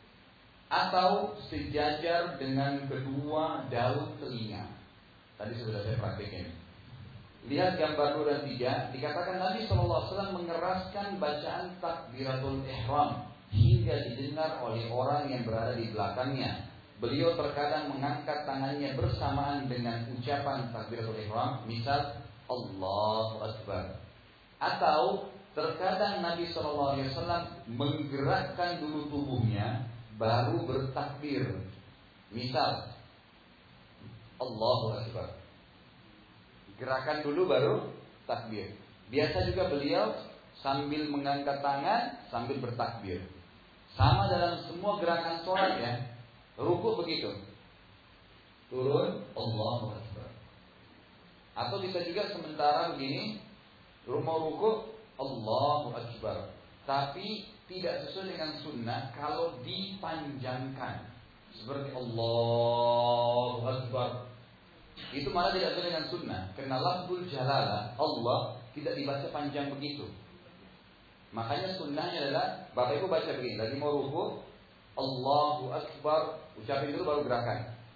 S3: atau sejajar dengan kedua daun telinga. Tadi sudah saya praktekin. Lihat gambar dua dan tiga, dikatakan Nabi shallallahu alaihi wasallam mengeraskan bacaan takbiratul ihram hingga didengar oleh orang yang berada di belakangnya. Beliau terkadang mengangkat tangannya bersamaan dengan ucapan takbiratul ihram, misal Allahu Akbar. Atau terkadang Nabi shallallahu alaihi wasallam menggerakkan dulu tubuhnya baru bertakbir, misal Allahu Akbar. Gerakan dulu baru takbir. Biasa juga beliau sambil mengangkat tangan sambil bertakbir. Sama dalam semua gerakan sholat ya. Ruku begitu. Turun Allahu Akbar. Atau bisa juga sementara begini, mau ruku Allahu Akbar. Tapi tidak sesuai dengan sunnah kalau dipanjangkan. Seperti Allahu Akbar. Itu malah tidak sesuai dengan sunnah. Karena lafzul jalalah Allah tidak dibaca panjang begitu. Makanya sunnahnya adalah Bapak Ibu baca begini. Lagi mau ruku Allahu Akbar, ucapin dulu baru gerakan.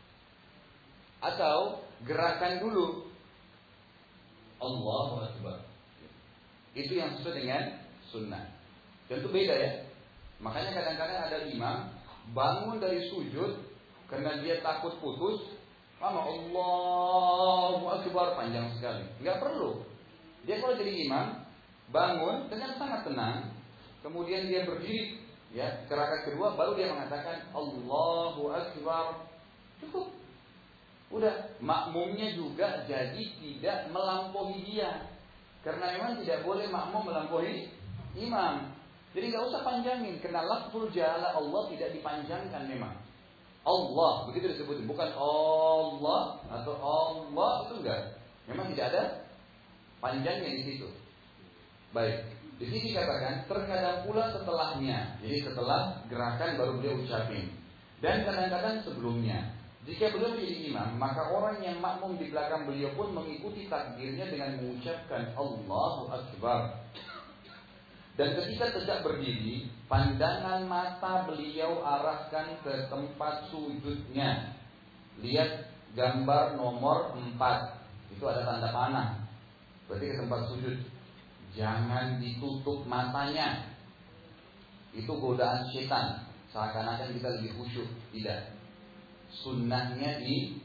S3: Atau gerakan dulu Allahu Akbar. Itu yang sesuai dengan sunnah. Tentu beda ya. Makanya kadang-kadang ada imam bangun dari sujud karena dia takut putus. Lama Allahu Akbar panjang sekali. Enggak perlu. Dia kalau jadi imam bangun dengan sangat tenang, kemudian dia berdiri, ya, ke rakaat kedua baru dia mengatakan Allahu Akbar. Cukup. Udah, makmumnya juga jadi tidak melampaui dia. Karena memang tidak boleh makmum melampaui imam. Jadi enggak usah panjangin, karena lafzul jalalah Allah tidak dipanjangkan memang. Allah, begitu disebutin, bukan Allah atau Allah, itu enggak. Memang tidak ada panjangnya di situ. Baik, di sini dikatakan terkadang pula setelahnya, jadi setelah gerakan baru beliau ucapin. Dan kadang-kadang sebelumnya. Jika beliau menjadi imam, maka orang yang makmum di belakang beliau pun mengikuti takbirnya dengan mengucapkan Allahu Akbar. Dan ketika tegak berdiri, pandangan mata beliau arahkan ke tempat sujudnya. Lihat gambar nomor empat. Itu ada tanda panah. Berarti ke tempat sujud. Jangan ditutup matanya. Itu godaan setan. Seakan-akan kita lebih khusyuk. Tidak. Sunnahnya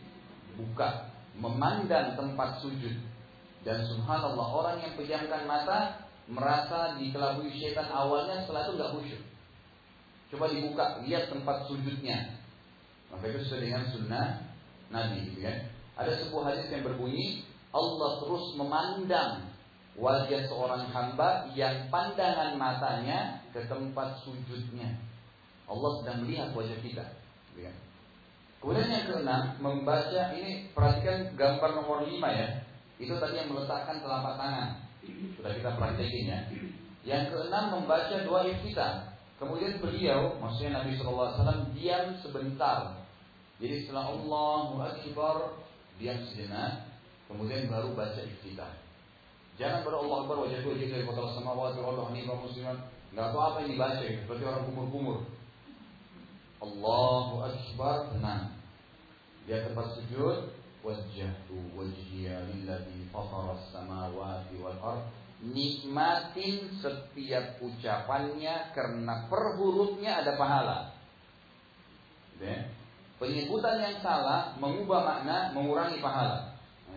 S3: dibuka. Memandang tempat sujud. Dan subhanallah, orang yang pejamkan mata merasa dikelabui syaitan awalnya, setelah itu nggak khusyuk. Coba dibuka, lihat tempat sujudnya. Maka itu sesuai dengan sunnah Nabi, gitu kan? Ada sebuah hadis yang berbunyi, Allah terus memandang wajah seorang hamba yang pandangan matanya ke tempat sujudnya. Allah sedang melihat wajah kita, gitu kan? Kemudian yang keenam, membaca ini, perhatikan gambar nomor lima ya. Itu tadi yang meletakkan telapak tangan. Sudah kita praktekin ya. Yang keenam, membaca doa iftitah. Kemudian beliau, maksudnya Nabi shallallahu alaihi wasallam, diam sebentar. Jadi setelah Allahu Akbar, diam sejenak, kemudian baru baca iftitah. Jangan baru Allah Akbar wajah wajah dari kota samawati wal ardi wa musliman. Enggak tahu apa yang dibaca, seperti orang kumur-kumur. Allahu Akbar, tenang. Dia tempat sujud, wajjahtu wajhiya lilladzi fataras samawati wal ard. Nikmatin setiap ucapannya karena per hurufnya ada pahala. Ya. Penyebutan yang salah mengubah makna, mengurangi pahala.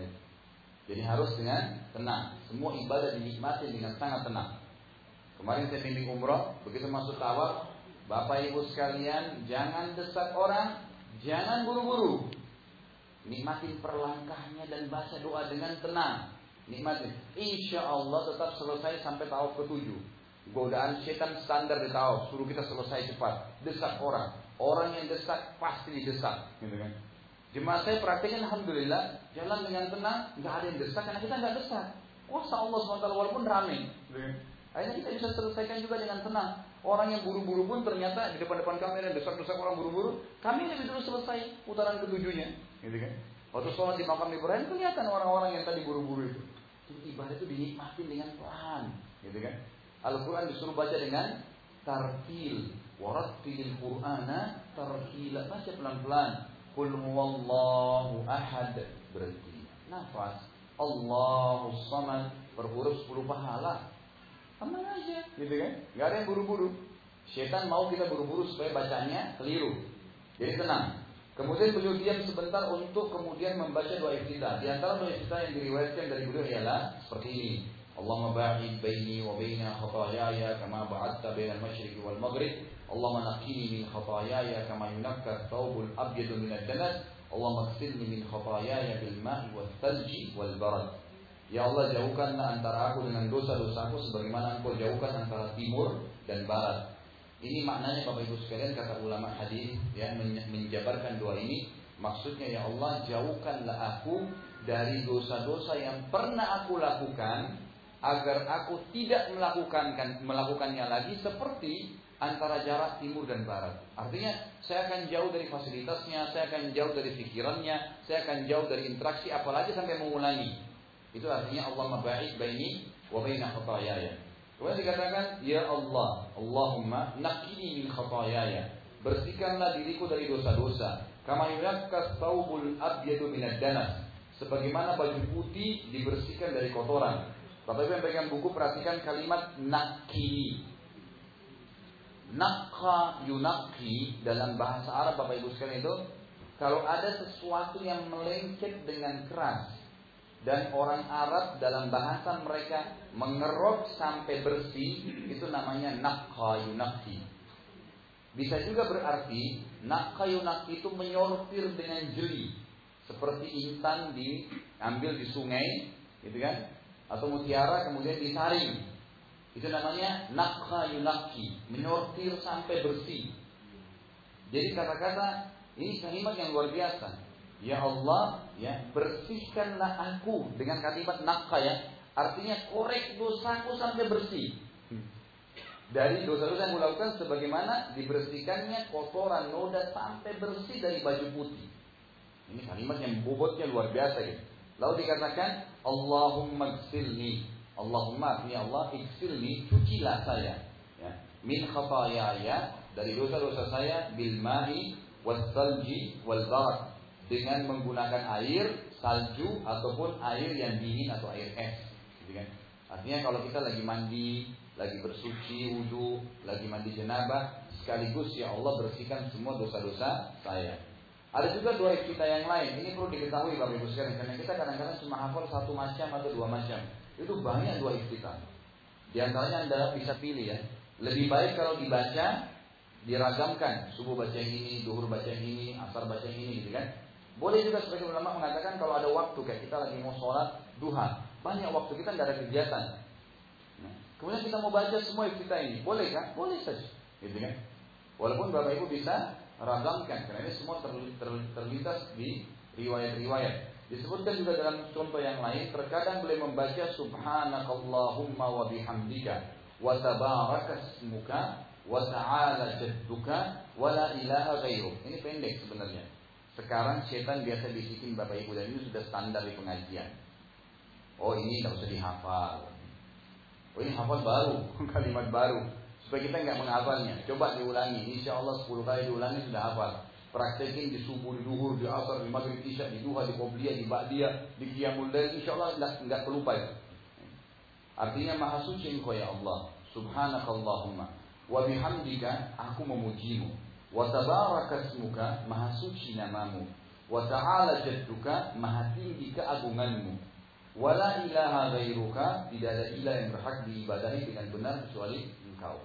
S3: Jadi harus dengan tenang. Semua ibadah dinikmati dengan sangat tenang. Kemarin saya bimbing umroh, begitu masuk tawaf, Bapak Ibu sekalian, jangan desak orang, jangan buru-buru. Nikmatin perlangkahnya dan baca doa dengan tenang. Nikmatin. Insya Allah tetap selesai sampai tawaf ketujuh. Godaan setan standar di tawaf, suruh kita selesai cepat. Desak orang. Orang yang desak pasti didesak, gitu kan? Jemaah saya praktekkan, alhamdulillah, jalan dengan tenang, nggak ada yang desak karena kita nggak desak. Kuasa Allah subhanahu wa taala walaupun ramai. Akhirnya kita bisa selesaikan juga dengan tenang. Orang yang buru-buru pun ternyata di depan-depan kamera desak-desak orang buru-buru, kami lebih dulu selesai putaran ketujuhnya, gitu kan? Waktu sholat di makam Ibrahim kelihatan orang-orang yang tadi buru-buru itu. Jadi ibadah itu dinikmati dengan pelan, gitu kan? Al-Quran disuruh baca dengan tartil, warattilil Qur'ana tartila, baca pelan-pelan. Qul huwallahu ahad, berhenti, nafas. Allahus samad, per huruf sepuluh pahala. Tenang aja, gitu kan? Gak ada yang buru-buru. Syaitan mau kita buru-buru supaya bacanya keliru. Jadi tenang. Kemudian beliau diam sebentar untuk kemudian membaca doa iftitah. Di antara doa iftitah yang diriwayatkan dari beliau ialah seperti ini. Allahumma ba'id baini wa baina khataayaya kama ba'adta bainal masyriqi wal maghrib. Allahumma naqqini min khataayaya kama yunaqqa thawbul abyadu minad danas. Allahumma ighsilni min khataayaya bil ma'i was thalji wal barad. Ya Allah, jauhkanlah antara aku dengan dosa-dosaku sebagaimana Engkau jauhkan antara timur dan barat. Ini maknanya Bapak Ibu sekalian, kata ulama hadis ya, menjabarkan doa ini. Maksudnya, ya Allah, jauhkanlah aku dari dosa-dosa yang pernah aku lakukan, agar aku tidak melakukan melakukannya lagi, seperti antara jarak timur dan barat. Artinya saya akan jauh dari fasilitasnya, saya akan jauh dari pikirannya, saya akan jauh dari interaksi, apalagi sampai mengulangi. Itu artinya Allahumma ba'id baini wa baina khataayaya. Kemudian dikatakan, ya Allah, Allahumma naqqini min khataayaya, bersihkanlah diriku dari dosa-dosa. Kama yunaqqa thawbul abyadu minad danas, sebagaimana baju putih dibersihkan dari kotoran. Bapak Ibu yang pegang buku, perhatikan kalimat naqqini. Naqqa yunaqqi dalam bahasa Arab, Bapak Ibu sekalian, itu kalau ada sesuatu yang melengket dengan keras, dan orang Arab dalam bahasa mereka mengerok sampai bersih, itu namanya naqqa yunaqqi. Bisa juga berarti naqqa yunaqqi itu menyortir dengan jeli, seperti intan diambil di sungai, gitu kan? Atau mutiara kemudian disaring. Itu namanya naqqa yunaqqi, menyortir sampai bersih. Jadi kata-kata ini kalimat yang luar biasa. Ya Allah, ya, bersihkanlah aku, dengan kalimat naqqa, ya, artinya korek dosaku sampai bersih. Dari dosa-dosa yang kulakukan, sebagaimana dibersihkannya kotoran noda sampai bersih dari baju putih. Ini kalimat yang bobotnya luar biasa, gitu. Lalu dikatakan Allahumma ighsilni, Allahumma, ya Allah, ighsilni, cucilah saya, ya, min khataayaya, dari dosa-dosa saya, bil ma'i was salji wal barad, dengan menggunakan air, salju, ataupun air yang dingin atau air es, gitu kan? Artinya kalau kita lagi mandi, lagi bersuci, wudu, lagi mandi janabah, sekaligus ya Allah bersihkan semua dosa-dosa saya. Ada juga doa kita yang lain. Ini perlu diketahui Bapak Ibu sekalian, karena kita kadang-kadang cuma hafal satu macam atau dua macam. Itu banyak doa kita. Di antaranya Anda bisa pilih, ya. Lebih baik kalau dibaca diragamkan, subuh baca yang ini, duhur baca yang ini, asar baca yang ini, gitu kan? Boleh juga sebagai ulama mengatakan kalau ada waktu, kayak kita lagi mau sholat duha, banyak waktu kita nggak ada kegiatan, nah, kemudian kita mau baca semua kita ini, boleh kan? Boleh saja, gitu kan? Walaupun Bapak Ibu bisa ragamkan, karena ini semua ter, ter, terlintas di riwayat-riwayat. Disebutkan juga dalam contoh yang lain, terkadang boleh membaca Subhanakallahumma wa bihamdika wa tabarakasmuka wa ta'ala jadduka wa la ilaha ghairuk. Ini pendek sebenarnya. Sekarang setan biasa bisikin Bapak Ibu, dan ini sudah standar di pengajian. Oh, ini tidak usah dihafal. Oh, ini hafal baru, kalimat baru, supaya kita nggak menghafalnya. Coba diulangi, insya Allah sepuluh kali diulangi sudah hafal. praktekin di subuh, di duhur, di asar, di maghrib, isya, di duha, di qobliyah, di ba'diyah, di qiyamul lail, insyaallah enggak enggak kelupa itu. Artinya maha suci Engkau ya Allah. Subhanakallahumma wa bihamdika, aku memujimu. Wa tabarakasmuka, maha suci namamu. Wa ta'ala jadduka, maha tinggi keagunganmu. Wa la ilaha ghairuka, tidak ada ilah yang berhak diibadahi dengan benar kecuali Engkau.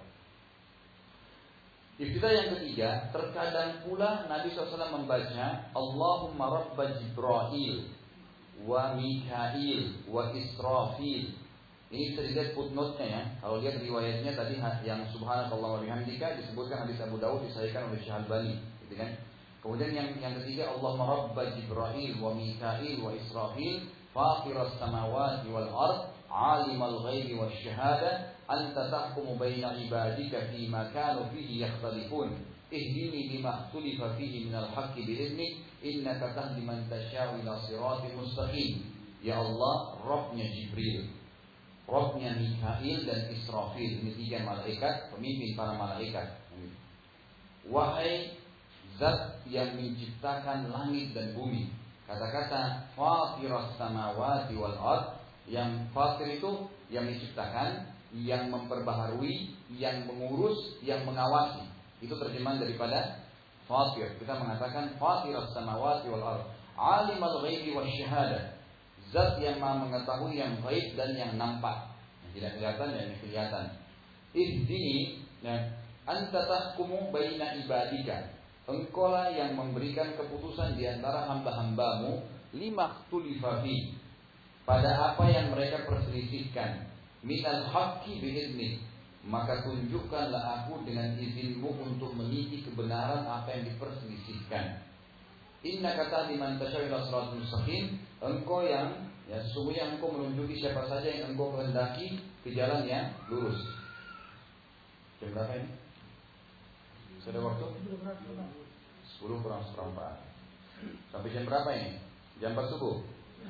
S3: Istilah yang ketiga, terkadang pula Nabi shallallahu alaihi wasallam membaca Allahumma rabba Jibril wa Mikail wa Israfil. Ini bisa dilihat footnote-nya ya. Kalau lihat riwayatnya tadi yang subhanakallah wa bihamdika disebutkan hadis Abu Dawud disahihkan oleh Syekh Albani, gitu kan? Kemudian yang yang ketiga Allahumma rabba Jibril wa Mikail wa Israfil fatiras samawati wal ard alimal ghaibi wasyahada anta tahkumu baina ibadika fima kanu fihi yakhtalifun ihdini lima ikhtalafa fihi minal haqqi bi'idnik innaka tahdi man tasya'u ila siratal mustaqim. Ya Allah, Rabbnya Jibril, Rabbnya Mikail dan Israfil, ini tiga malaikat, pemimpin para malaikat. Wahai Zat yang menciptakan langit dan bumi. Kata-kata fatiras samawati wal ard, yang fatir itu yang menciptakan, yang memperbaharui, yang mengurus, yang mengawasi. Itu terjemahan daripada fatir. Kita mengatakan fatiras samawati wal ard, alimul ghaibi wasyahada. Zat yang maha mengetahui yang gaib dan yang nampak, yang tidak kelihatan dan yang kelihatan. Ihdini, anta tahkumu baina ibadika. Engkaulah yang memberikan keputusan di antara hamba-hambamu lima ikhtulifa fi, pada apa yang mereka perselisihkan, minal haqqi bi'idnik, maka tunjukkanlah aku dengan izinmu untuk meniti kebenaran apa yang diperselisihkan. Inna kata liman tasya'u ila siratal mustaqim, engkau yang ya sesungguhnya engkau menunjuki siapa saja yang engkau kehendaki ke jalan yang lurus. Jam berapa ini? Sudah waktu? sepuluh kurang seperempat. Sampai jam berapa ini? Jam empat subuh.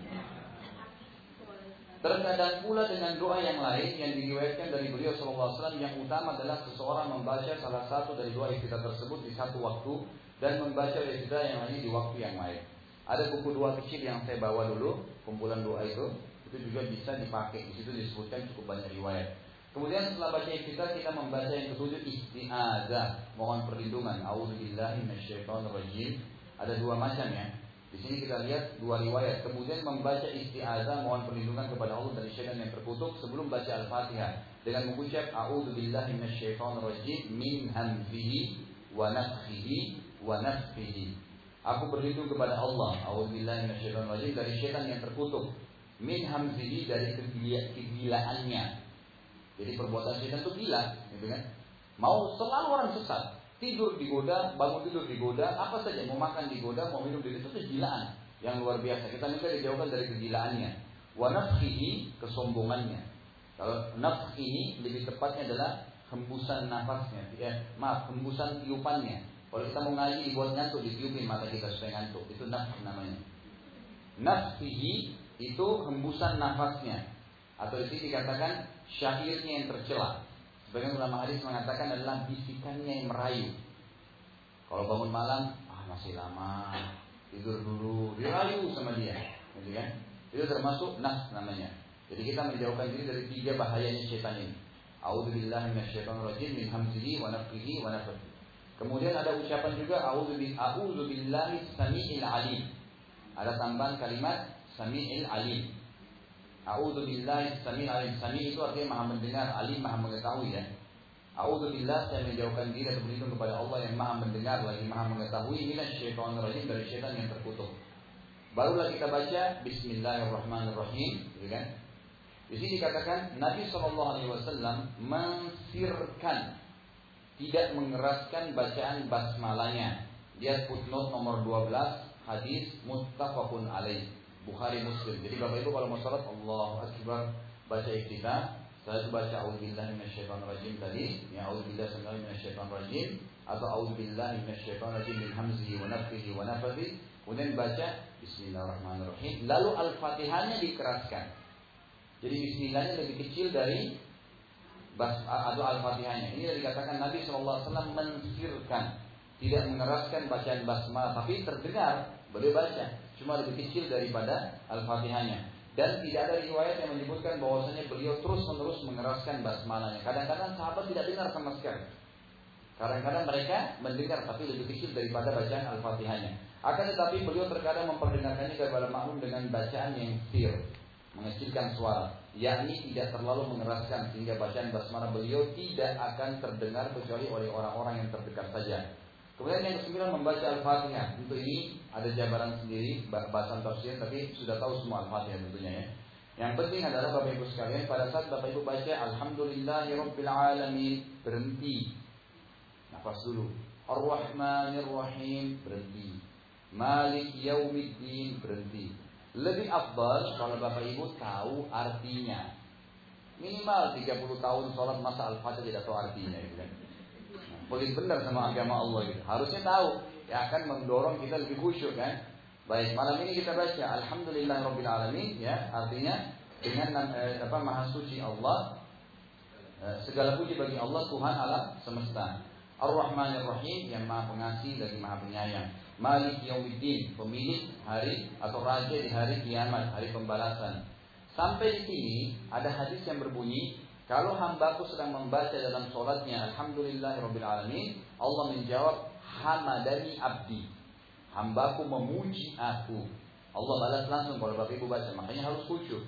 S3: Terkadang pula dengan doa yang lain yang diriwayatkan dari beliau sallallahu alaihi wasallam, yang utama adalah seseorang membaca salah satu dari dua istilah tersebut di satu waktu dan membaca istilah yang lainnya di waktu yang lain. Ada buku doa kecil yang saya bawa dulu, kumpulan doa itu, itu juga bisa dipakai. Di situ disebutkan cukup banyak riwayat. Kemudian setelah baca istilah, kita membaca yang ketujuh, isti'adzah, mohon perlindungan. A'udzubillahi minasyaitonirrajim. Ada dua macam ya. Di sini kita lihat dua riwayat. Kemudian membaca isti'adzah, mohon perlindungan kepada Allah dari syaitan yang terkutuk sebelum baca Al-Fatihah dengan mengucap a'udzubillahi minasyaitonirrajim min hamzihi wa nafthihi wa nafthihi. Aku berlindung kepada Allah, a'udzubillahi minasyaitonirrajim, dari syaitan yang terkutuk, min hamzihi, dari kegilaannya. Jadi perbuatan syaitan itu gila, gitu kan? Mau selalu orang sesat, tidur digoda, bangun tidur digoda, apa saja, mau makan digoda, mau minum digoda, itu kegilaan yang luar biasa. Kita minta dijauhkan dari kegilaannya. Wa nafkhihi, kesombongannya. Kalau nafkh ini lebih tepatnya adalah hembusan nafasnya, ya, maaf, hembusan tiupannya. Kalau kita mau ngaji dibuat ngantuk, ditiupin mata kita supaya ngantuk, itu nafkh namanya. Nafkhihi itu hembusan nafasnya, atau di sini dikatakan syairnya yang tercela. Sebagian ulama hadis mengatakan adalah bisikannya yang merayu. Kalau bangun malam, ah masih lama, tidur dulu, dirayu sama dia, gitu kan? Itu termasuk nafs namanya. Jadi kita menjauhkan diri dari tiga bahayanya syaitan ini. A'udzubillahi minasyaitonirrajim min hamzihi wa nafthihi wa nafthihi. Kemudian ada ucapan juga a'udzubillahi samiil alim. Ada tambahan kalimat samiil alim. A'udzubillahi samiil alim. Sami itu artinya maha mendengar, alim maha mengetahui ya. A'udzubillah, saya menjauhkan diri atau berlindung kepada Allah yang maha mendengar lagi maha mengetahui, minasyaitonirrajim, dari syaitan yang terkutuk. Barulah kita baca Bismillahirrahmanirrahim, gitu kan? Di sini dikatakan Nabi shallallahu alaihi wasallam mensirkan, tidak mengeraskan bacaan basmalahnya. Dia footnote nomor dua belas, hadis muttafaqun alaih, Bukhari Muslim. Jadi Bapak Ibu kalau mau salat, Allahu Akbar, baca iftitah, setelah itu baca a'udzubillahi minasyaitonirrajim tadi, ya a'udzubillahi minasyaitonirrajim atau a'udzubillahi minasyaitonirrajim min hamzihi wa nafthihi wa nafthihi. Kemudian baca Bismillahirrahmanirrahim. Lalu Al-Fatihahnya dikeraskan. Jadi Bismillahnya lebih kecil dari atau Al-Fatihahnya. Ini dikatakan Nabi shallallahu alaihi wasallam mensirkan. tidak mengeraskan bacaan basmalah, tapi terdengar beliau baca, cuma lebih kecil daripada Al-Fatihahnya. Dan tidak ada riwayat yang menyebutkan bahwasanya beliau terus-menerus mengeraskan basmalahnya. Kadang-kadang sahabat tidak dengar sama sekali. Kadang-kadang mereka mendengar tapi lebih kecil daripada bacaan Al-Fatihahnya. Akan tetapi beliau terkadang memperdengarkannya kepada makmum dengan bacaan yang sir, mengecilkan suara, yakni tidak terlalu mengeraskan sehingga bacaan basmalah beliau tidak akan terdengar kecuali oleh orang-orang yang terdekat saja. Kemudian yang kesembilan membaca Al-Fatihah. Untuk ini ada jabaran sendiri bahasan tafsir, tapi sudah tahu semua Al-Fatihah tentunya ya. Yang penting adalah Bapak Ibu sekalian, pada saat Bapak Ibu baca Alhamdulillahirabbil alamin, berhenti. Nafas dulu. Ar-Rahmanir-Rahim, berhenti. Malik Yaumiddin, berhenti. Lebih afdal kalau Bapak Ibu tahu artinya. Minimal tiga puluh tahun sholat masa Al-Fatihah tidak tahu artinya gitu kan. Boleh benar sama agama Allah gitu. Harusnya tahu, ya akan mendorong kita lebih khusyuk kan. Baik, malam ini kita baca Alhamdulillahirabbil alamin ya, artinya dengan eh, apa maha suci Allah, eh, segala puji bagi Allah Tuhan alam semesta. Ar-Rahmanir-Rahim, yang maha pengasih lagi maha penyayang. Malik Yaumiddin, pemilik hari atau raja di hari kiamat, hari pembalasan. Sampai di sini ada hadis yang berbunyi, kalau hambaku sedang membaca dalam sholatnya Alhamdulillahirabbil alamin, Allah menjawab hamadani abdi, hambaku memuji aku. Allah balas langsung kalau Bapak Ibu baca, makanya harus khusyuk.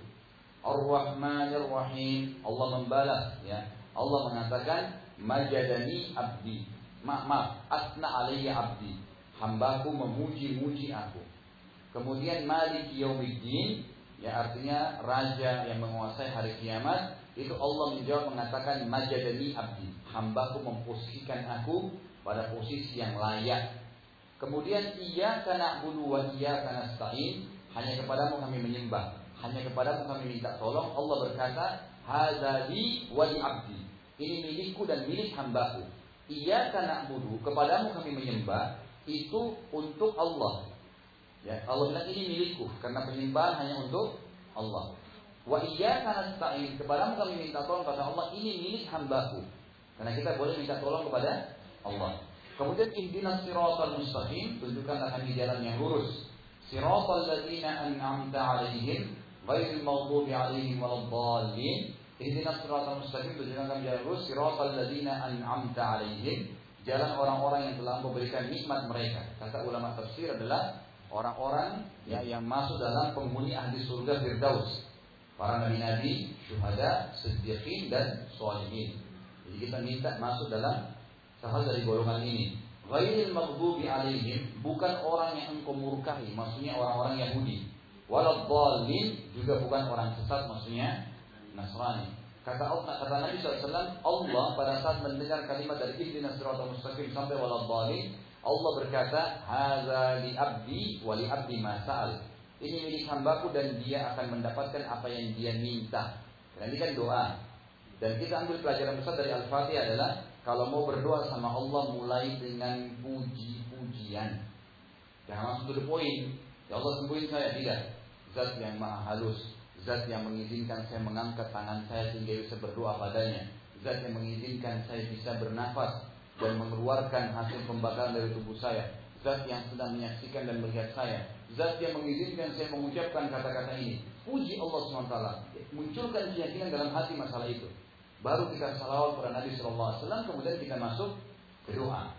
S3: Ar-Rahmanir-Rahim, Allah membalas ya. Allah mengatakan majadani abdi, maaf, maaf asna alayya abdi, hambaku memuji-muji aku. Kemudian Malik Yaumiddin, ya artinya raja yang menguasai hari kiamat. Itu Allah menjawab mengatakan majadani abdi, hambaku memposisikan aku pada posisi yang layak. Kemudian iyyaka na'budu wa iyyaka nasta'in, hanya kepadamu kami menyembah, hanya kepadamu kami minta tolong. Allah berkata hadza li wa li abdi, ini milikku dan milik hambaku. Iyyaka na'budu, kepadamu kami menyembah, itu untuk Allah. Ya, Allah bilang ini milikku karena penyembahan hanya untuk Allah. Wa iyyaka nasta'in, kepadamu kami minta tolong, kata Allah ini milik hambaku. Karena kita boleh minta tolong kepada Allah. Kemudian ihdinas siratal mustaqim, tunjukkanlah kami jalan yang lurus. Siratal ladzina an'amta 'alaihim ghairil maghdubi 'alaihim waladdallin. Ihdinas siratal mustaqim, tunjukkan kami jalan lurus. Siratal ladzina an'amta 'alaihim, jalan orang-orang yang telah memberikan nikmat mereka. Kata ulama tafsir adalah orang-orang ya, yang masuk dalam penghuni ahli surga Firdaus. Para nabi-nabi, syuhada, siddiqin dan sholihin. Jadi kita minta masuk dalam salah dari golongan ini. Ghairil maghdubi alaihim, bukan orang yang engkau murkahi, maksudnya orang-orang Yahudi. Waladdallin, juga bukan orang sesat, maksudnya Nasrani. Kata Allah, kata Nabi shallallahu alaihi wasallam, Allah pada saat mendengar kalimat dari ihdinas siratal mustaqim sampai waladdallin, Allah berkata, hadza li abdi wa li abdi ma sa'al. Ini milik hambaku dan dia akan mendapatkan apa yang dia minta. Karena ini kan doa. Dan kita ambil pelajaran besar dari Al-Fatihah adalah kalau mau berdoa sama Allah mulai dengan puji-pujian. Jangan langsung to the point. Ya Allah sembuhin saya, tidak. Zat yang maha halus, Zat yang mengizinkan saya mengangkat tangan saya sehingga bisa berdoa padanya, Zat yang mengizinkan saya bisa bernafas dan mengeluarkan hasil pembakaran dari tubuh saya, Zat yang sedang menyaksikan dan melihat saya, Zat yang mengizinkan saya mengucapkan kata-kata ini. Puji Allah subhanahu wa taala. Munculkan keyakinan dalam hati masalah itu. Baru kita salawat kepada Nabi sallallahu alaihi wasallam, kemudian kita masuk ke doa.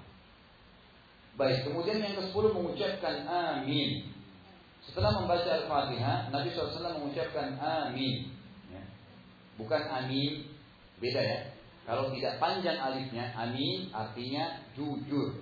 S3: Baik, kemudian yang kesepuluh mengucapkan amin. Setelah membaca Al-Fatihah, Nabi sallallahu alaihi wasallam mengucapkan amin. Ya. Bukan amin, beda ya. Kalau tidak panjang alifnya, amin artinya jujur.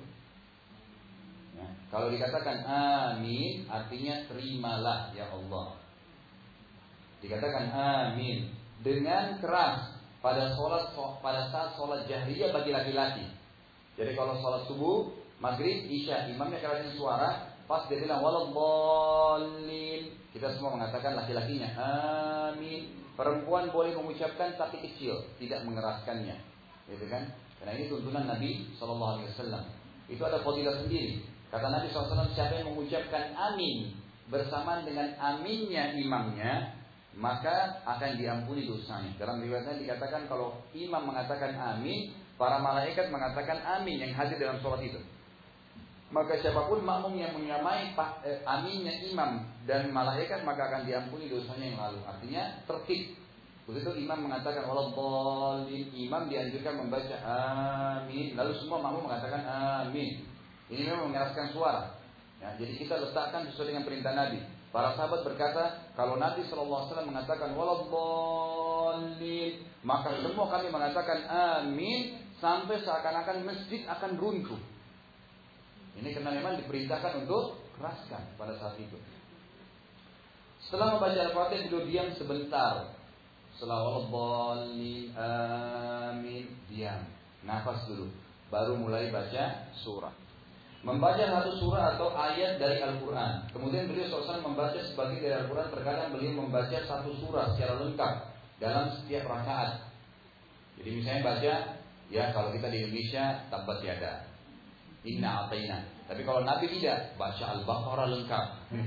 S3: Ya. Kalau dikatakan amin, artinya terimalah ya Allah. Dikatakan amin dengan keras pada sholat pada saat sholat jahriyah bagi laki-laki. Jadi kalau sholat subuh, maghrib, isya, imamnya kerasin suara, pas dia bilang waladdallin, kita semua mengatakan laki-lakinya amin. Perempuan boleh mengucapkan tapi kecil, tidak mengeraskannya, gitu kan? Karena ini tuntunan Nabi sallallahu alaihi wasallam. Itu ada fadilah sendiri. Kata Nabi sallallahu alaihi wasallam, siapa yang mengucapkan amin bersamaan dengan aminnya imamnya, maka akan diampuni dosanya. Dalam riwayatnya dikatakan kalau imam mengatakan amin, para malaikat mengatakan amin yang hadir dalam sholat itu. maka siapapun makmum yang menyamai eh, aminnya imam dan malaikat maka akan diampuni dosanya yang lalu. Artinya tertib. Begitu imam mengatakan waladdallin, imam dianjurkan membaca amin, lalu semua makmum mengatakan amin. Ini memang mengeraskan suara. Ya, jadi kita letakkan sesuai dengan perintah Nabi. Para sahabat berkata, kalau Nabi shallallahu alaihi wasallam mengatakan waladdallin, maka semua kami mengatakan amin sampai seakan-akan masjid akan runtuh. Ini karena memang diperintahkan untuk keraskan pada saat itu. Setelah membaca Al-Fatihah beliau diam sebentar. Setelah waladdallin amin, diam, nafas dulu, baru mulai baca surah. Membaca satu surah atau ayat dari Al-Quran. Kemudian beliau shallallahu alaihi wasallam membaca sebagian dari Al-Quran. Terkadang beliau membaca satu surah secara lengkap dalam setiap rakaat. Jadi misalnya baca, ya kalau kita di Indonesia Tabbat Yada, Inna Atayna. Tapi kalau Nabi tidak, baca Al-Baqarah lengkap.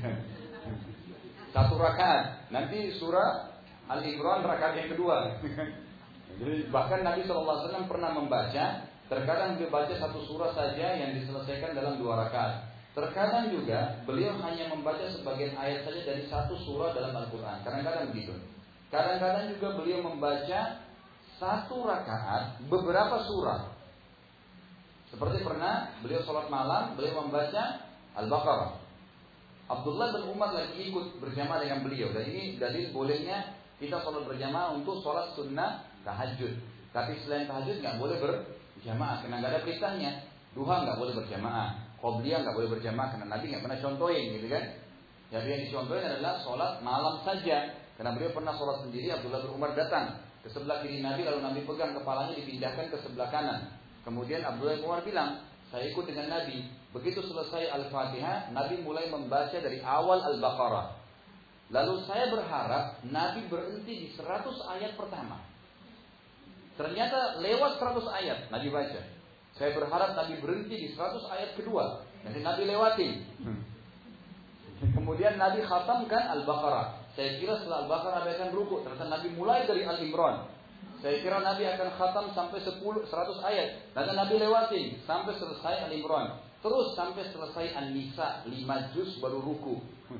S3: Satu rakaat. Nanti surah Al-Imran rakaat yang kedua. Jadi bahkan Nabi shallallahu alaihi wasallam pernah membaca, terkadang beliau baca satu surah saja yang diselesaikan dalam dua rakaat. Terkadang juga beliau hanya membaca sebagian ayat saja dari satu surah dalam Al-Quran. Kadang-kadang begitu. Kadang-kadang juga beliau membaca satu rakaat beberapa surah. Seperti pernah beliau sholat malam, beliau membaca Al-Baqarah. Abdullah bin Umar lagi ikut berjamaah dengan beliau. Dan ini dalil bolehnya kita sholat berjamaah untuk sholat sunnah tahajud. Tapi selain tahajud nggak boleh berjamaah karena nggak ada perintahnya. Duha nggak boleh berjamaah, qobliyah nggak boleh berjamaah karena Nabi nggak pernah contohin, gitu kan? Jadi yang dicontohin adalah sholat malam saja. Karena beliau pernah sholat sendiri, Abdullah bin Umar datang ke sebelah kiri Nabi, lalu Nabi pegang kepalanya dipindahkan ke sebelah kanan. Kemudian Abdullah bin Umar bilang, saya ikut dengan Nabi. Begitu selesai Al-Fatihah, Nabi mulai membaca dari awal Al-Baqarah. Lalu saya berharap Nabi berhenti di seratus ayat pertama. Ternyata lewat seratus ayat Nabi baca. Saya berharap Nabi berhenti di seratus ayat kedua. Nanti Nabi lewatin. Kemudian Nabi khatamkan Al-Baqarah. Saya kira setelah Al-Baqarah Nabi akan rukuk. Ternyata Nabi mulai dari Al-Imran. Saya kira Nabi akan khatam sampai sepuluh, seratus ayat. Nanti Nabi lewatin sampai selesai Al-Imran. Terus sampai selesai An-Nisa, lima juz baru ruku.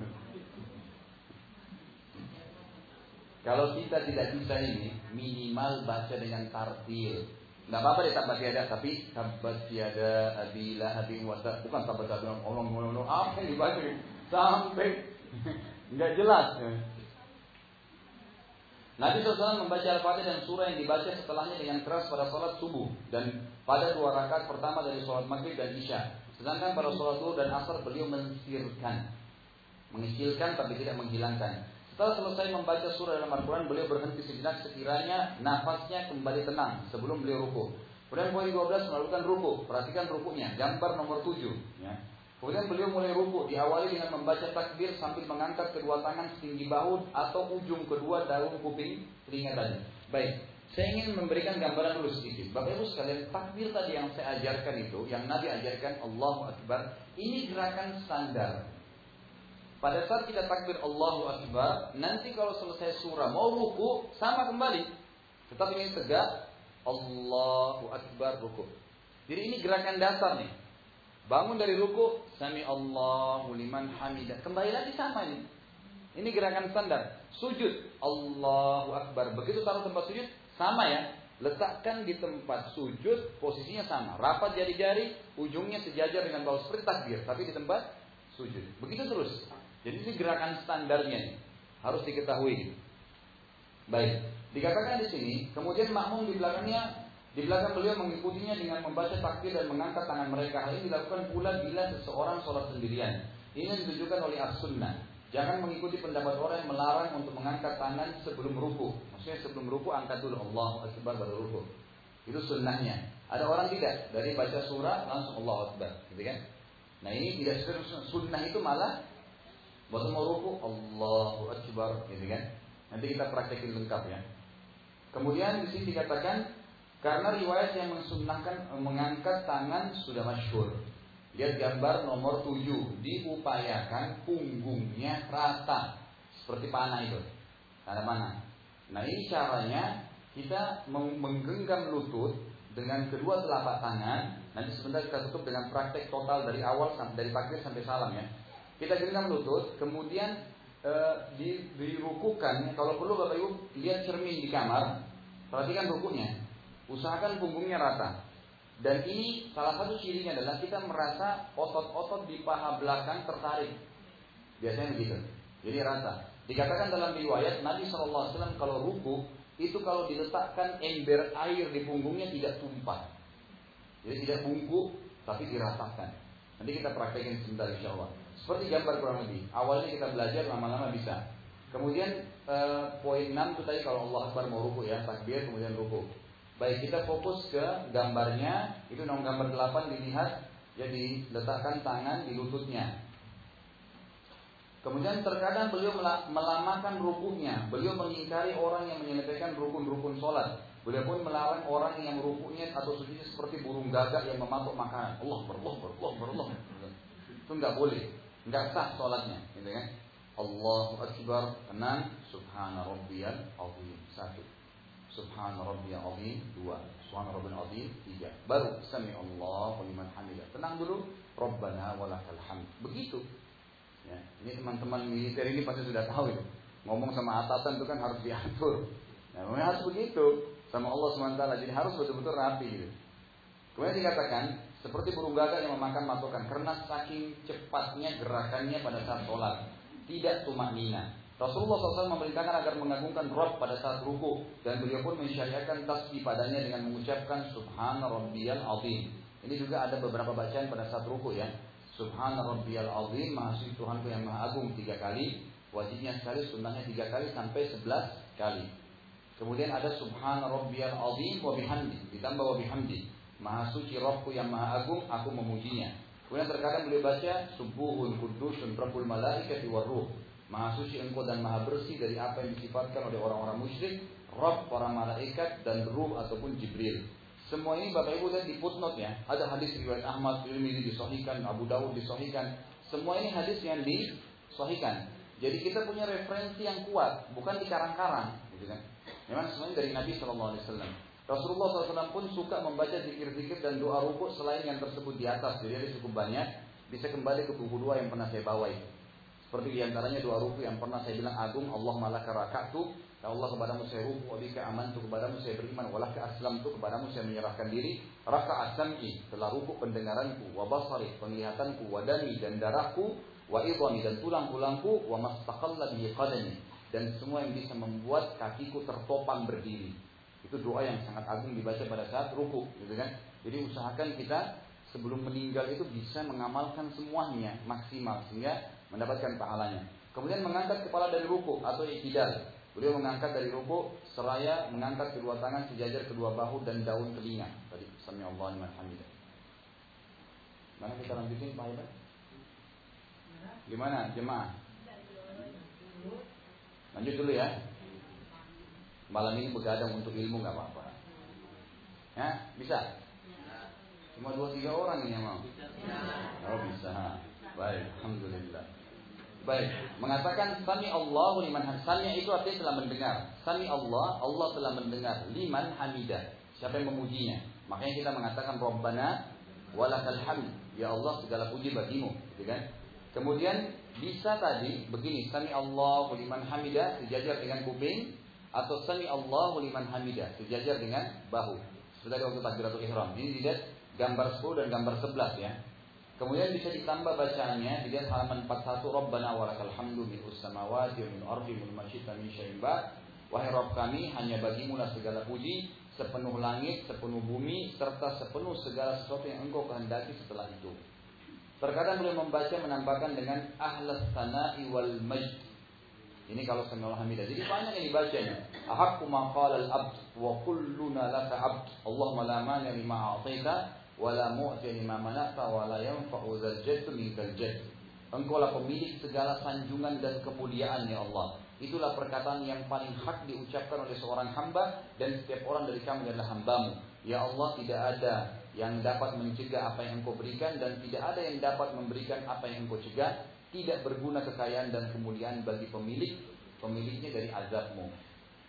S3: Kalau kita tidak bisa ini, minimal baca dengan tartil. Nggak apa-apa deh Tabbat Yada, tapi Tabbat Yada Abila Habib Wasa, bukan Tabbat Yada orang orang apa yang dibaca sampai nggak jelas. Nabi shallallahu alaihi wasallam membaca Al-Fatihah dan surah yang dibaca setelahnya dengan keras pada sholat subuh dan pada dua rakaat pertama dari sholat maghrib dan isya. Sedangkan pada sholat zuhur dan asar beliau mensirkan, mengecilkan tapi tidak menghilangkan. Setelah selesai membaca surah dalam Al-Quran, beliau berhenti sejenak sekiranya nafasnya kembali tenang sebelum beliau ruku. Kemudian poin dua belas melakukan ruku. Perhatikan rukunya, gambar nomor tujuh. Ya. Kemudian beliau mulai ruku, diawali dengan membaca takbir sambil mengangkat kedua tangan setinggi bahu atau ujung kedua daun kuping telinga tadi. Baik, saya ingin memberikan gambaran dulu sedikit. Bapak Ibu sekalian, takbir tadi yang saya ajarkan itu, yang Nabi ajarkan Allahu Akbar, ini gerakan standar. Pada saat kita takbir Allahu Akbar, nanti kalau selesai surah mau ruku sama kembali. Tetap ingin tegak Allahu Akbar ruku. Jadi ini gerakan dasar nih. Bangun dari ruku, Sami Allahu liman hamidah. Kembali lagi sama ini. Ini gerakan standar. Sujud Allahu Akbar. Begitu taruh tempat sujud sama ya. Letakkan di tempat sujud posisinya sama. Rapat jari-jari, ujungnya sejajar dengan bawah seperti takbir, tapi di tempat sujud. Begitu terus. Jadi ini gerakan standarnya nih. Harus diketahui. Baik, dikatakan di sini, kemudian makmum di belakangnya, di belakang beliau mengikutinya dengan membaca takbir dan mengangkat tangan mereka. Hal ini dilakukan pula bila seseorang sholat sendirian. Ini ditujukan oleh as-sunnah. Jangan mengikuti pendapat orang yang melarang untuk mengangkat tangan sebelum ruku. Maksudnya sebelum ruku angkat dulu Allahu Akbar baru ruku. Itu sunnahnya. Ada orang tidak, dari baca surah langsung Allahu Akbar, gitu kan? Nah ini tidak sunnah, itu malah waktu mau ruku Allahu Akbar, gitu kan? Nanti kita praktekin lengkap ya. Kemudian di sini dikatakan karena riwayat yang mensunnahkan mengangkat tangan sudah masyhur. Lihat gambar nomor tujuh, diupayakan punggungnya rata seperti panah itu. Ada panah. Nah ini caranya kita menggenggam lutut dengan kedua telapak tangan Nanti sebentar kita tutup dengan praktek total dari awal sampai dari takbir sampai salam ya. Kita genggam lutut, kemudian e, di, dirukukan. Kalau perlu Bapak Ibu lihat cermin di kamar, perhatikan rukunya. Usahakan punggungnya rata. Dan ini salah satu cirinya adalah kita merasa otot-otot di paha belakang tertarik. Biasanya begitu. Jadi rata. Dikatakan dalam riwayat Nabi shallallahu alaihi wasallam kalau ruku itu kalau diletakkan ember air di punggungnya tidak tumpah. Jadi tidak bungkuk tapi diratakan. Nanti kita praktekin sebentar insya Allah. Seperti gambar kurang lebih. Awalnya kita belajar, lama-lama bisa. Kemudian eh, poin enam itu tadi kalau Allah Akbar mau ruku ya, takbir kemudian ruku. Baik, kita fokus ke gambarnya. Itu nomor gambar delapan dilihat. Jadi letakkan tangan di lututnya. Kemudian terkadang beliau melamakan rukunya. Beliau mengingkari orang yang menyelesaikan rukun-rukun sholat. Beliau pun melarang orang yang rukunya atau sujudnya seperti burung gagak yang mematuk makanan. Allah berloh, berloh, berloh. Itu nggak boleh, nggak sah sholatnya, gitu kan? Allahu Akbar, tenang. Subhana rabbiyal azim, satu. Subhana rabbiyal azim, dua. Subhana rabbiyal azim, tiga. Baru sami Allahu liman hamidah. Tenang dulu. Rabbana walakal hamd. Begitu. Ya, ini teman-teman militer ini pasti sudah tahu itu. Ngomong sama atasan itu kan harus diatur. Nah, memang harus begitu sama Allah subhanahu wa taala. Jadi harus betul-betul rapi gitu. Kemudian dikatakan seperti burung gagak yang memakan matokan karena saking cepatnya gerakannya pada saat sholat, tidak tumaknina. Rasulullah shallallahu alaihi wasallam memerintahkan agar mengagungkan Rabb pada saat ruku dan beliau pun mensyariatkan tasbih padanya dengan mengucapkan Subhana rabbiyal azim. Ini juga ada beberapa bacaan pada saat ruku ya. Subhana rabbiyal azim, maha suci Tuhanku yang maha agung tiga kali, wajibnya sekali, sunnahnya tiga kali sampai sebelas kali. Kemudian ada Subhana rabbiyal azim wa bihamdi, ditambah wa bihamdi, maha suci Rabbku yang maha agung, aku memujinya. Kemudian terkadang beliau baca Subuhun Qudusun Rabbul Malaikati Warruh, maha suci engkau dan maha bersih dari apa yang disifatkan oleh orang-orang musyrik, Rabb para malaikat dan Ruh ataupun Jibril. Semua ini Bapak Ibu lihat di footnote ya. Ada hadis riwayat Ahmad, Tirmidzi disahihkan, Abu Dawud disahihkan. Semua ini hadis yang disahihkan. Jadi kita punya referensi yang kuat, bukan di karang-karang, gitu kan. Memang semuanya dari Nabi shallallahu alaihi wasallam. Rasulullah shallallahu alaihi wasallam pun suka membaca zikir-zikir dan doa rukuk selain yang tersebut di atas. Jadi ada cukup banyak. Bisa kembali ke buku dua yang pernah saya bawa itu. Seperti diantaranya doa rukuk yang pernah saya bilang agung, Allahumma laka raka'tu, ya Allah kepadamu saya ruku, wa bika amantu, kepadamu saya beriman, wa laka aslamtu, kepadamu saya menyerahkan diri, raka'at sam'i, telah ruku pendengaranku, wa basari, penglihatanku, wa dami dan darahku, wa idhami dan tulang-tulangku, wa mastaqalla bihi qadami, dan semua yang bisa membuat kakiku tertopang berdiri. Itu doa yang sangat agung dibaca pada saat ruku, gitu kan? Jadi usahakan kita sebelum meninggal itu bisa mengamalkan semuanya maksimal sehingga mendapatkan pahalanya. Kemudian mengangkat kepala dari ruku atau i'tidal. Beliau mengangkat dari ruku seraya mengangkat kedua tangan sejajar kedua bahu dan daun telinga. Tadi sami Allahu liman hamidah. Mana kita lanjutin Pak Iban? Gimana jemaah? Lanjut dulu ya. Malam ini begadang untuk ilmu nggak apa-apa. Ya, bisa? Cuma dua tiga orang ini yang mau. Oh bisa. Baik, alhamdulillah. Baik, mengatakan sami Allahu liman hamidah. Sami itu artinya telah mendengar. Sami Allah, Allah telah mendengar liman hamidah. Siapa yang memujinya? Makanya kita mengatakan Rabbana walakal hamd. Ya Allah, segala puji bagimu, gitu kan? Kemudian bisa tadi begini, sami Allahu liman hamidah sejajar dengan kuping atau sami Allahu liman hamidah sejajar dengan bahu. Seperti waktu takbiratul ihram. Ini dilihat gambar sepuluh dan gambar sebelas ya. Kemudian bisa ditambah bacaannya, dilihat halaman empat puluh satu, Rabbana walakal hamdu mil'us samawati wa min ardi wa ma syi'ta min syai'in ba'd. Wahai Rabb kami, hanya bagimu lah segala puji, sepenuh langit, sepenuh bumi, serta sepenuh segala sesuatu yang engkau kehendaki setelah itu. Terkadang beliau membaca menambahkan dengan ahlas sana'i wal majd. Ini kalau sami Allah hamidah. Jadi banyak yang dibacanya. Ahaqqu ma qala al-abd wa kulluna laka 'abd. Allahumma la mani lima a'taita wala mu'ti lima mana'ta wala yanfa'u dzal jadd minkal jadd. Engkau lah pemilik segala sanjungan dan kemuliaan ya Allah. Itulah perkataan yang paling hak diucapkan oleh seorang hamba dan setiap orang dari kami adalah hambamu. Ya Allah, tidak ada yang dapat mencegah apa yang engkau berikan dan tidak ada yang dapat memberikan apa yang engkau cegah. Tidak berguna kekayaan dan kemuliaan bagi pemilik pemiliknya dari azabmu.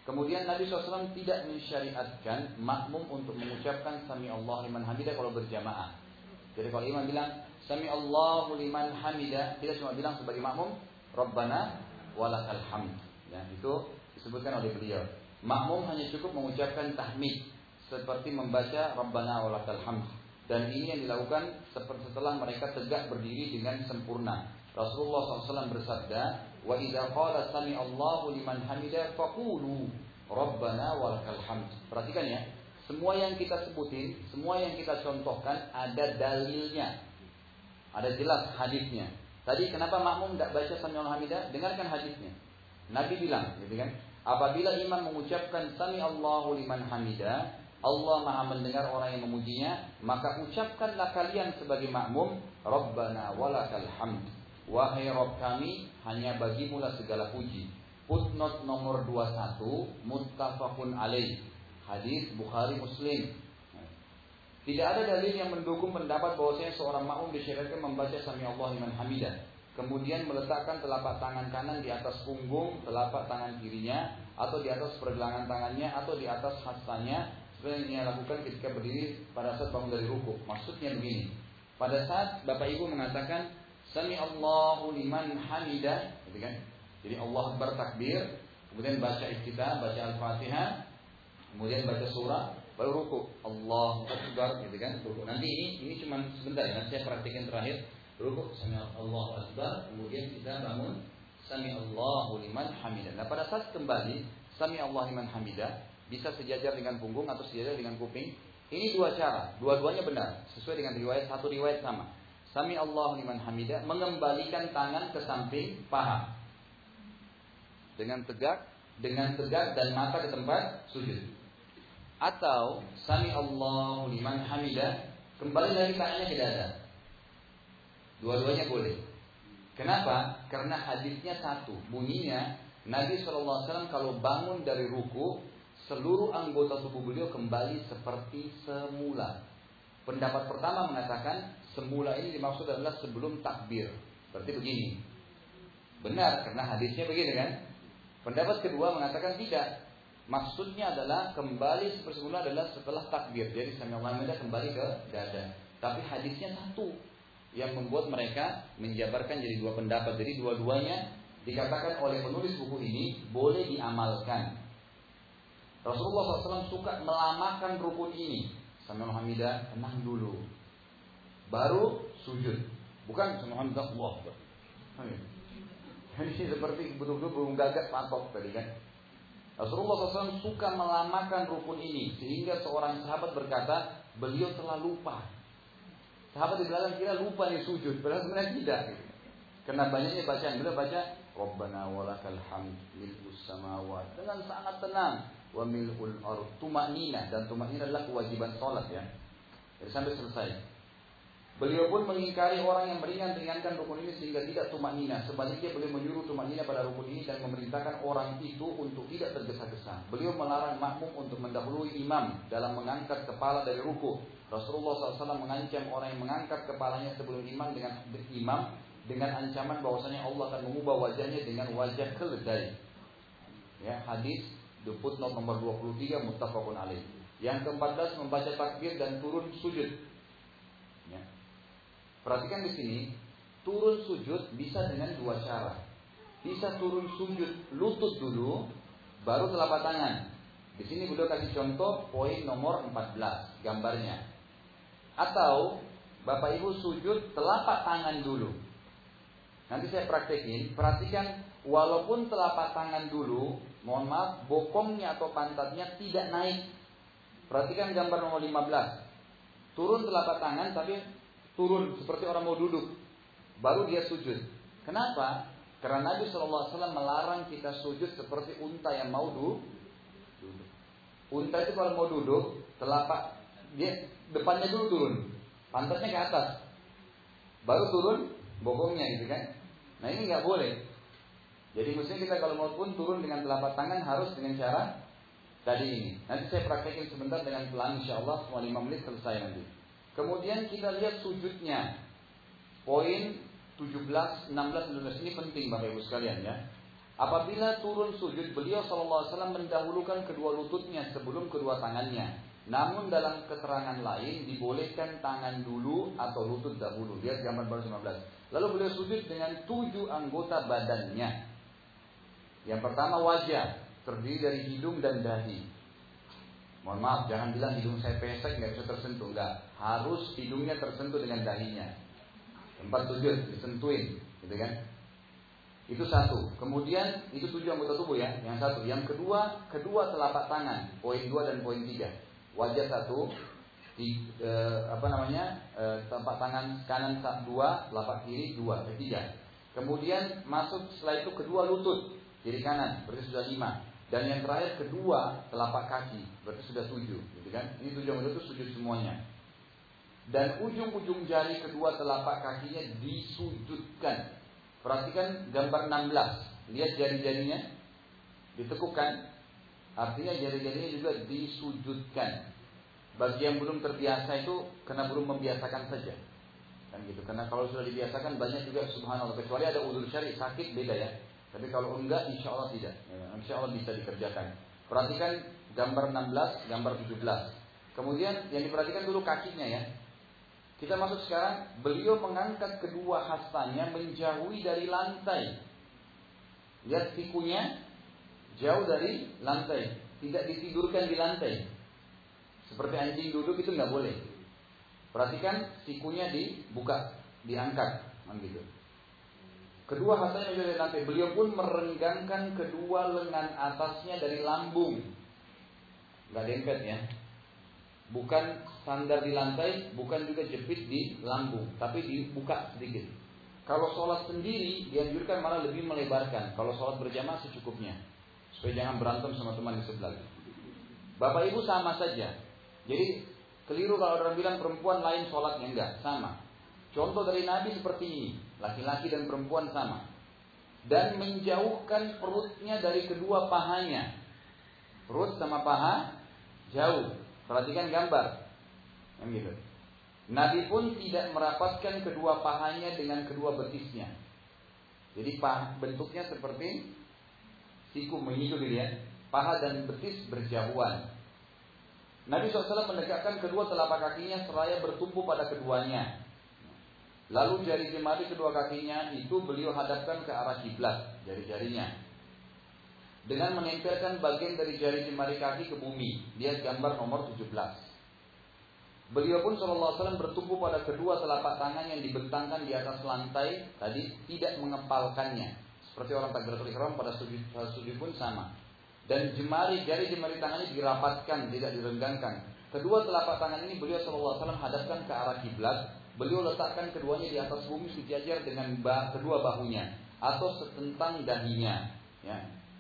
S3: Kemudian Nabi shallallahu alaihi wasallam tidak mensyariatkan makmum untuk mengucapkan Sami Allah liman hamidah kalau berjamaah. Jadi kalau imam bilang Sami Allahu liman hamidah, kita cuma bilang sebagai makmum Rabbana walakal hamd. Ya, itu disebutkan oleh beliau. Makmum hanya cukup mengucapkan tahmid seperti membaca Rabbana walakal hamd. Dan ini yang dilakukan setelah mereka tegak berdiri dengan sempurna. Rasulullah shallallahu alaihi wasallam bersabda, wa idza qala sami Allahu liman hamidah faqulu Rabbana walakal hamd. Perhatikan ya, semua yang kita sebutin, semua yang kita contohkan ada dalilnya, ada jelas hadisnya. Tadi kenapa makmum tidak baca sami Allahu hamidah? Dengarkan hadisnya. Nabi bilang, gitu kan? Apabila imam mengucapkan sami Allahu liman hamidah, Allah Maha mendengar orang yang memujinya, maka ucapkanlah kalian sebagai makmum Rabbana walakal hamd. Wahai Rabb kami, hanya bagimulah segala puji. Footnote nomor dua puluh satu, muttafaqun alaih. Hadis Bukhari Muslim. Tidak ada dalil yang mendukung pendapat bahwasanya seorang makmum disyariatkan membaca Sami Allah liman hamidah, kemudian meletakkan telapak tangan kanan di atas punggung telapak tangan kirinya, atau di atas pergelangan tangannya, atau di atas hastanya, seperti yang dia lakukan ketika berdiri pada saat bangun dari ruku. Maksudnya begini, pada saat Bapak Ibu mengatakan Sami Allahu liman hamidah, gitu kan? Jadi Allah Akbar takbir, kemudian baca iftitah, baca Al-Fatihah, kemudian baca surah, baru ruku. Allahu Akbar, gitu kan? Ruku. Nanti ini ini cuma sebentar ya, nanti saya praktikin terakhir. Ruku Sami Allahu Akbar, kemudian kita bangun Sami Allahu liman hamidah. Nah, pada saat kembali Sami Allahu liman hamidah bisa sejajar dengan punggung atau sejajar dengan kuping. Ini dua cara, dua-duanya benar, sesuai dengan riwayat, satu riwayat sama. Sami Allahu liman hamidah, mengembalikan tangan ke samping paha dengan tegak, dengan tegak dan mata ke tempat sujud. Atau Sami Allahu liman hamidah, kembali lagi tangannya ke dada. Dua-duanya boleh. Kenapa? Karena hadisnya satu, bunyinya Nabi shallallahu alaihi wasallam kalau bangun dari ruku, seluruh anggota tubuh beliau kembali seperti semula. Pendapat pertama mengatakan semula ini dimaksud adalah sebelum takbir. Berarti begini. Benar, karena hadisnya begini kan. Pendapat kedua mengatakan tidak. Maksudnya adalah kembali seperti semula adalah setelah takbir. Jadi Sami Allahu liman hamidah kembali ke dada. Tapi hadisnya satu, yang membuat mereka menjabarkan jadi dua pendapat. Jadi dua-duanya dikatakan oleh penulis buku ini boleh diamalkan. Rasulullah shallallahu alaihi wasallam suka melamakan rukun ini. Sami Allahu liman hamidah, tenang dulu, baru sujud. Bukan Sami Allahu liman hamidah, Allah Akbar. Ini seperti betul-betul burung gagak patok tadi kan. Rasulullah shallallahu alaihi wasallam suka melamakan rukun ini, sehingga seorang sahabat berkata, beliau telah lupa. Sahabat di belakang kira lupa nih sujud, padahal sebenarnya tidak. Gitu. Karena banyaknya bacaan, beliau baca Rabbana walakal hamd mil'us samawat dengan sangat tenang, wa mil'ul ardh, tumanina, dan tumanina adalah kewajiban salat ya. Jadi sampai selesai. Beliau pun mengingkari orang yang meringan-ringankan rukun ini sehingga tidak tumanina. Sebaliknya beliau menyuruh tumanina pada rukun ini dan memerintahkan orang itu untuk tidak tergesa-gesa. Beliau melarang makmum untuk mendahului imam dalam mengangkat kepala dari ruku. Rasulullah shallallahu alaihi wasallam mengancam orang yang mengangkat kepalanya sebelum imam dengan imam dengan ancaman bahwasanya Allah akan mengubah wajahnya dengan wajah keledai. Ya, hadis the footnote nomor dua puluh tiga muttafaqun alaih. Yang keempat belas membaca takbir dan turun sujud. Ya. Perhatikan di sini, turun sujud bisa dengan dua cara. Bisa turun sujud lutut dulu, baru telapak tangan. Di sini beliau kasih contoh poin nomor empat belas gambarnya. Atau Bapak Ibu sujud telapak tangan dulu. Nanti saya praktekin. Perhatikan, walaupun telapak tangan dulu, mohon maaf, bokongnya atau pantatnya tidak naik. Perhatikan gambar nomor lima belas. Turun telapak tangan tapi turun seperti orang mau duduk, baru dia sujud. Kenapa? Karena Nabi shallallahu alaihi wasallam melarang kita sujud seperti unta yang mau duduk. Unta itu kalau mau duduk, telapak dia depannya dulu turun, pantatnya ke atas, baru turun bokongnya gitu kan. Nah ini nggak boleh. Jadi mestinya kita kalau mau pun turun dengan telapak tangan harus dengan cara tadi ini. Nanti saya praktekin sebentar dengan pelan, insya Allah semua lima menit selesai nanti. Kemudian kita lihat sujudnya. Poin tujuh belas, enam belas, sembilan belas ini penting Bapak Ibu sekalian ya. Apabila turun sujud, beliau sallallahu alaihi wasallam mendahulukan kedua lututnya sebelum kedua tangannya. Namun dalam keterangan lain dibolehkan tangan dulu atau lutut dahulu. Lihat gambar baru lima belas. Lalu beliau sujud dengan tujuh anggota badannya. Yang pertama wajah, terdiri dari hidung dan dahi. Mohon maaf, jangan bilang hidung saya pesek nggak bisa tersentuh, enggak. Harus hidungnya tersentuh dengan dahinya. Tempat sujud disentuhin, gitu kan? Itu satu. Kemudian itu tujuh anggota tubuh ya. Yang satu. Yang kedua, kedua telapak tangan. Poin dua dan poin tiga. Wajah satu. Di, eh, apa namanya? Eh, telapak tangan kanan dua, telapak kiri dua, tiga. Kemudian masuk setelah itu kedua lutut kiri kanan, berarti sudah lima. Dan yang terakhir kedua telapak kaki, berarti sudah tujuh. Gitu kan? Ini tujuh anggota itu sujud semuanya. Dan ujung-ujung jari kedua telapak kakinya disujudkan. Perhatikan gambar enam belas. Lihat jari-jarinya ditekukkan. Artinya jari-jarinya juga disujudkan. Bagi yang belum terbiasa itu karena belum membiasakan saja. Kan gitu. Karena kalau sudah dibiasakan banyak juga subhanallah. Kecuali ada udzur syar'i sakit beda ya. Tapi kalau enggak insya Allah tidak. Insya Allah bisa dikerjakan. Perhatikan gambar enam belas, gambar tujuh belas. Kemudian yang diperhatikan dulu kakinya ya. Kita masuk sekarang, beliau mengangkat kedua hastanya menjauhi dari lantai. Lihat sikunya jauh dari lantai, tidak ditidurkan di lantai. Seperti anjing duduk itu nggak boleh. Perhatikan sikunya dibuka, diangkat, gitu. Kedua hastanya menjauh dari lantai. Beliau pun merenggangkan kedua lengan atasnya dari lambung, nggak dempet ya. Bukan standar di lantai, bukan juga jepit di lambung, tapi dibuka sedikit. Kalau sholat sendiri dianjurkan malah lebih melebarkan. Kalau sholat berjamaah secukupnya, supaya jangan berantem sama teman di sebelah. Bapak ibu sama saja. Jadi keliru kalau orang bilang perempuan lain sholatnya, enggak, sama. Contoh dari Nabi seperti ini, laki-laki dan perempuan sama. Dan menjauhkan perutnya dari kedua pahanya. Perut sama paha jauh. Perhatikan gambar, yang gitu. Nabi pun tidak merapatkan kedua pahanya dengan kedua betisnya. Jadi paha, bentuknya seperti siku mengiku dilihat. Paha dan betis berjauhan. Nabi shallallahu alaihi wasallam mendekatkan kedua telapak kakinya seraya bertumpu pada keduanya. Lalu jari jemari kedua kakinya itu beliau hadapkan ke arah kiblat, jari-jarinya. Dengan menempelkan bagian dari jari jemari kaki ke bumi. Lihat gambar nomor tujuh belas. Beliau pun shallallahu alaihi wasallam bertumpu pada kedua telapak tangan yang dibentangkan di atas lantai tadi, tidak mengepalkannya. Seperti orang takbiratul ihram pada sujud, pada sujud pun sama. Dan jemari, jari jemari tangannya dirapatkan, tidak direnggangkan. Kedua telapak tangan ini beliau shallallahu alaihi wasallam hadapkan ke arah kiblat. Beliau letakkan keduanya di atas bumi sejajar dengan bah, kedua bahunya atau setentang dahinya, ya.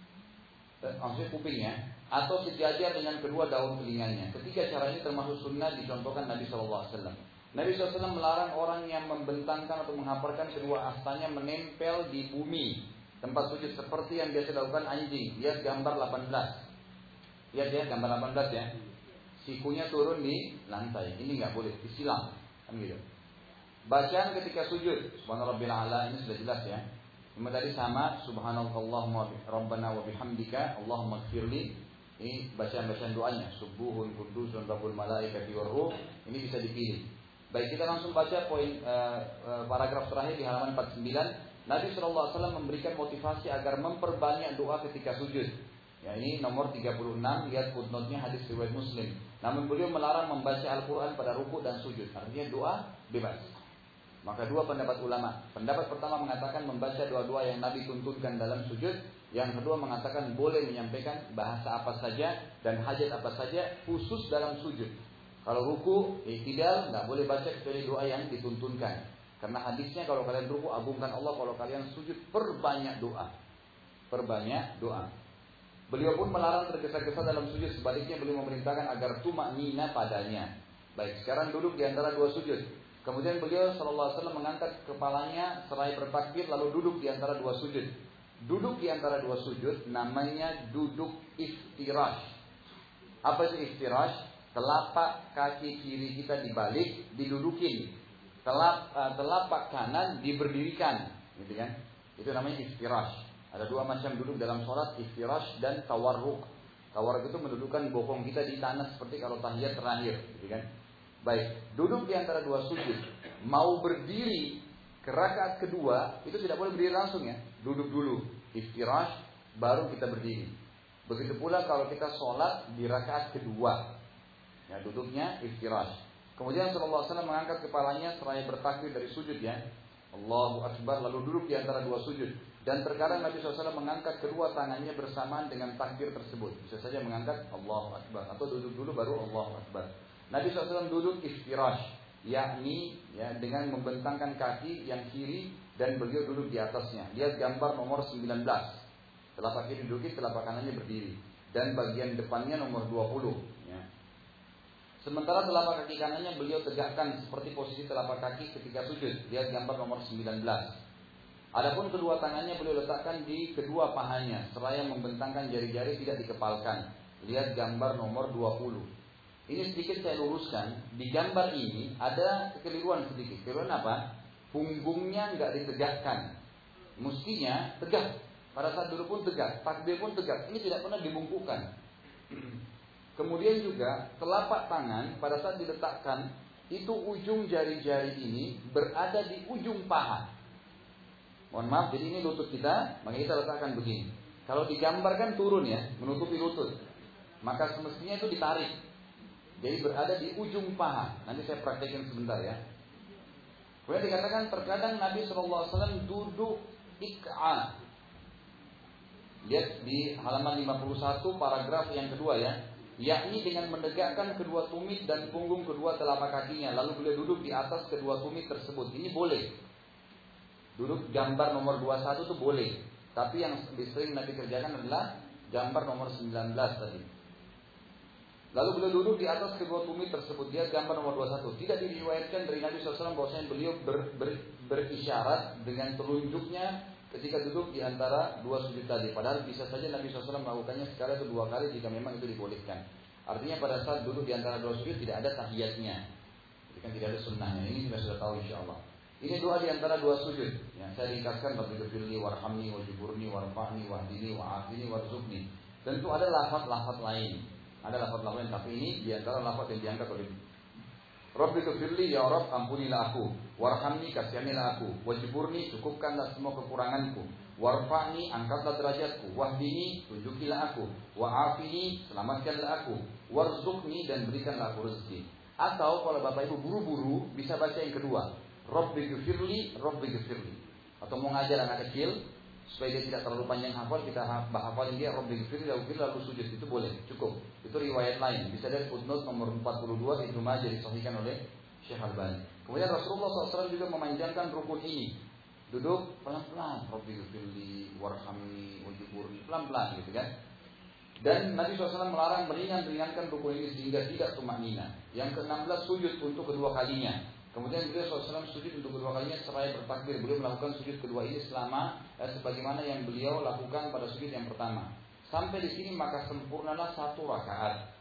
S3: Maksudnya kupingnya, atau sejajar dengan kedua daun telinganya. Ketiga cara ini termasuk sunnah dicontohkan Nabi shallallahu alaihi wasallam. Nabi shallallahu alaihi wasallam melarang orang yang membentangkan atau menghaparkan kedua hastanya menempel di bumi tempat sujud seperti yang biasa dilakukan anjing. Lihat gambar delapan belas. Lihat ya gambar delapan belas ya. Sikunya turun di lantai. Ini nggak boleh, disilang, kan gitu. Bacaan ketika sujud, subhanarabbil a'la, ini sudah jelas ya. Cuma tadi sama, subhanallahumma rabbana wa bihamdika Allahumma ighfirli. Ini bacaan-bacaan doanya, subuhun qudusun rabbul malaikati warruh. Ini bisa dipilih. Baik, kita langsung baca poin uh, uh, paragraf terakhir di halaman empat puluh sembilan. Nabi shallallahu alaihi wasallam memberikan motivasi agar memperbanyak doa ketika sujud. Ya, ini nomor tiga puluh enam, lihat footnote-nya hadis riwayat Muslim. Namun beliau melarang membaca Al-Qur'an pada ruku dan sujud. Artinya doa bebas. Maka dua pendapat ulama. Pendapat pertama mengatakan membaca doa-doa yang Nabi tuntunkan dalam sujud. Yang kedua mengatakan boleh menyampaikan bahasa apa saja dan hajat apa saja khusus dalam sujud. Kalau ruku, iktidal, nggak boleh baca kecuali doa yang dituntunkan. Karena hadisnya kalau kalian ruku agungkan Allah, kalau kalian sujud perbanyak doa. Perbanyak doa. Beliau pun melarang tergesa-gesa dalam sujud. Sebaliknya beliau memerintahkan agar tumak nina padanya. Baik, sekarang duduk di antara dua sujud. Kemudian beliau shallallahu alaihi wasallam mengangkat kepalanya seraya bertakbir lalu duduk di antara dua sujud. Duduk di antara dua sujud namanya duduk iftirash. Apa itu iftirash? Telapak kaki kiri kita dibalik, didudukin. Telap, uh, telapak kanan diberdirikan, gitu kan? Itu namanya iftirash. Ada dua macam duduk dalam sholat, iftirash dan tawarruk. Tawarruk itu mendudukkan bokong kita di tanah seperti kalau tahiyat terakhir, gitu kan? Baik, duduk di antara dua sujud. Mau berdiri ke rakaat kedua, itu tidak boleh berdiri langsung ya. Duduk dulu, iftirash, baru kita berdiri. Begitu pula kalau kita sholat di rakaat kedua, ya duduknya iftirash. Kemudian Rasulullah shallallahu alaihi wasallam mengangkat kepalanya seraya bertakbir dari sujud ya. Allahu Akbar, lalu duduk di antara dua sujud. Dan terkadang Nabi shallallahu alaihi wasallam mengangkat kedua tangannya bersamaan dengan takbir tersebut. Bisa saja mengangkat Allahu Akbar, atau duduk dulu baru Allahu Akbar. Nabi shallallahu alaihi wasallam duduk iftirash, yakni ya, dengan membentangkan kaki yang kiri dan beliau duduk di atasnya. Lihat gambar nomor sembilan belas. Telapak kiri duduk, telapak kanannya berdiri. Dan bagian depannya nomor dua puluh. Ya. Sementara telapak kaki kanannya beliau tegakkan seperti posisi telapak kaki ketika sujud. Lihat gambar nomor sembilan belas. Adapun kedua tangannya beliau letakkan di kedua pahanya, seraya membentangkan jari-jari tidak dikepalkan. Lihat gambar nomor dua puluh. Ini sedikit saya luruskan. Di gambar ini ada kekeliruan sedikit. Kekeliruan apa? Punggungnya nggak ditegakkan. Mestinya tegak. Pada saat duduk pun tegak, takbir pun tegak. Ini tidak pernah dibungkukkan. Kemudian juga telapak tangan pada saat diletakkan, itu ujung jari-jari ini berada di ujung paha. Mohon maaf, jadi ini lutut kita, maka kita letakkan begini. Kalau digambarkan turun ya, menutupi lutut, maka semestinya itu ditarik. Jadi berada di ujung paha. Nanti saya praktekin sebentar ya. Kemudian dikatakan terkadang Nabi shallallahu alaihi wasallam duduk ik'a. Lihat di halaman lima puluh satu paragraf yang kedua ya. Yakni dengan menegakkan kedua tumit dan punggung kedua telapak kakinya. Lalu beliau duduk di atas kedua tumit tersebut. Ini boleh. Duduk gambar nomor dua puluh satu itu boleh. Tapi yang sering Nabi kerjakan adalah gambar nomor sembilan belas tadi. Lalu beliau duduk di atas kedua tumit tersebut. Lihat gambar nomor dua puluh satu. Tidak diriwayatkan dari Nabi shallallahu alaihi wasallam bahwasanya beliau ber, ber, berisyarat dengan telunjuknya ketika duduk di antara dua sujud tadi. Padahal bisa saja Nabi shallallahu alaihi wasallam melakukannya sekali atau dua kali jika memang itu dibolehkan. Artinya pada saat duduk di antara dua sujud tidak ada tahiyatnya. Jadi kan tidak ada sunnahnya. Ini kita sudah tahu insyaAllah. Ini doa di antara dua sujud. Yang saya ringkaskan, Rabbighfirli warhamni wajburni warfa'ni wahdini wa'afini warzuqni. Tentu ada lafaz-lafaz lain. Ada lafaz lain, tapi ini di antara lafaz yang diangkat oleh Rabbighfirli, ya Rabb, ampunilah aku. Warhamni, kasihanilah aku. Wajburni, cukupkanlah semua kekuranganku. Warfa'ni, angkatlah derajatku. Wahdini, tunjukilah aku. Wa'afini, selamatkanlah aku. Warzuqni, dan berikanlah aku rezeki. Atau kalau Bapak Ibu buru-buru, bisa baca yang kedua. Rabbighfirli, Rabbighfirli. Atau mau ngajar anak kecil supaya dia tidak terlalu panjang hafal, kita hafalin dia Rabbighfirli lalu sujud, itu boleh, cukup. Itu riwayat lain. Bisa dari footnote nomor empat puluh dua Ibnu Majah disahihkan oleh Syekh Albani. Kemudian Rasulullah shallallahu alaihi wasallam juga memanjangkan rukun ini. Duduk pelan-pelan, Rabbighfirli warhamni wajburni, pelan-pelan gitu kan. Dan Nabi shallallahu alaihi wasallam melarang meringan-ringankan rukun ini sehingga tidak tumaknina. Yang keenam belas sujud untuk kedua kalinya. Kemudian beliau shallallahu alaihi wasallam sujud untuk kedua kalinya seraya bertakbir. Beliau melakukan sujud kedua ini selama eh, sebagaimana yang beliau lakukan pada sujud yang pertama. Sampai di sini maka sempurnalah satu rakaat.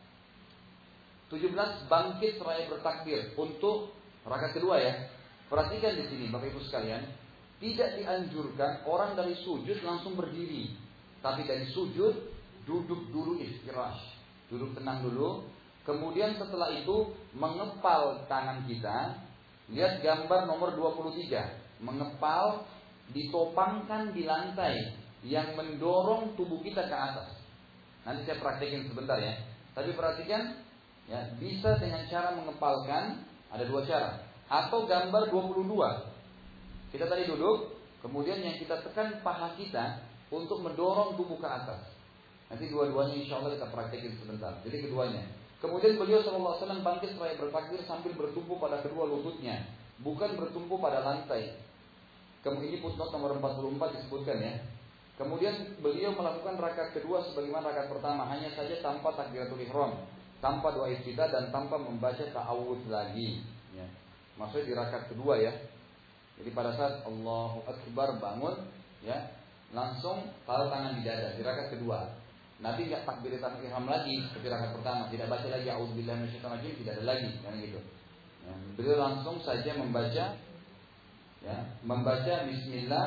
S3: tujuh belas bangkit seraya bertakbir untuk rakaat kedua ya. Perhatikan di sini Bapak Ibu sekalian, tidak dianjurkan orang dari sujud langsung berdiri, tapi dari sujud duduk dulu istirahat, duduk tenang dulu. Kemudian setelah itu mengepal tangan kita. Lihat gambar nomor dua puluh tiga. Mengepal, ditopangkan di lantai yang mendorong tubuh kita ke atas. Nanti saya praktekin sebentar ya. Tapi perhatikan ya, bisa dengan cara mengepalkan, ada dua cara. Atau gambar dua puluh dua. Kita tadi duduk, kemudian yang kita tekan paha kita untuk mendorong tubuh ke atas. Nanti dua-duanya insya Allah kita praktekin sebentar. Jadi keduanya. Kemudian beliau shallallahu alaihi wasallam bangkit seraya bertakbir sambil bertumpu pada kedua lututnya, bukan bertumpu pada lantai. Kemudian ini footnote nomor empat puluh empat disebutkan ya. Kemudian beliau melakukan rakaat kedua sebagaimana rakaat pertama, hanya saja tanpa takbiratul ihram, tanpa doa iftitah dan tanpa membaca ta'awudz lagi. Ya. Maksudnya di rakaat kedua ya. Jadi pada saat Allahu Akbar bangun, ya langsung taruh tangan di dada di rakaat kedua. Nabi tidak takbiratul ihram lagi seperti rakaat pertama, tidak baca lagi a'udzubillahi minasyaitonir rajim, tidak ada lagi kan gitu. Ya, beliau langsung saja membaca ya, membaca bismillah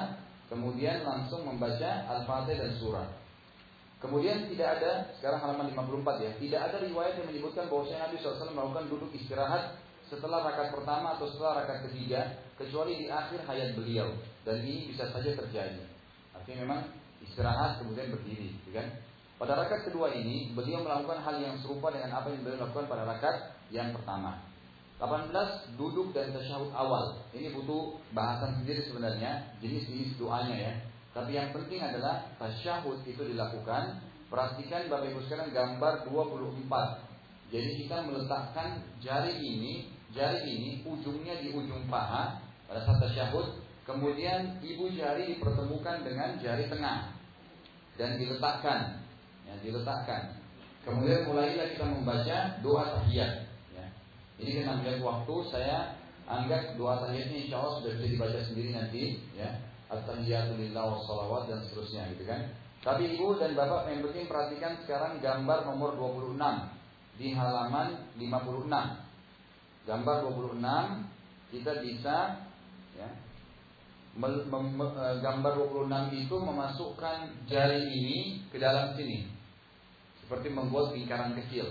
S3: kemudian langsung membaca Al-Fatihah dan surah. Kemudian tidak ada, sekarang halaman lima puluh empat ya, tidak ada riwayat yang menyebutkan bahwa Nabi shallallahu alaihi wasallam melakukan duduk istirahat setelah rakaat pertama atau setelah rakaat ketiga, kecuali di akhir hayat beliau. Dan ini bisa saja terjadi. Artinya memang istirahat kemudian berdiri, kan? Pada rakaat kedua ini beliau melakukan hal yang serupa dengan apa yang beliau lakukan pada rakaat yang pertama. delapan belas duduk dan tasyahud awal. Ini butuh bahasan sendiri sebenarnya, jenis-jenis doanya ya. Tapi yang penting adalah tasyahud itu dilakukan. Perhatikan Bapak Ibu sekalian gambar dua puluh empat. Jadi kita meletakkan jari ini, jari ini ujungnya di ujung paha pada saat tasyahud. Kemudian ibu jari dipertemukan dengan jari tengah dan diletakkan, ya, diletakkan. Kemudian mulailah kita membaca doa tahiyat. Ya. Ini karena melihat waktu, saya anggap doa tahiyatnya insya Allah sudah bisa dibaca sendiri nanti, ya. At-tahiyatu lillah wassalawat dan seterusnya, gitu kan. Tapi ibu dan bapak yang penting perhatikan sekarang gambar nomor dua puluh enam di halaman lima puluh enam. Gambar dua puluh enam kita bisa, ya. Mem, mem, gambar dua puluh enam itu memasukkan jari ini ke dalam sini, seperti membuat lingkaran kecil.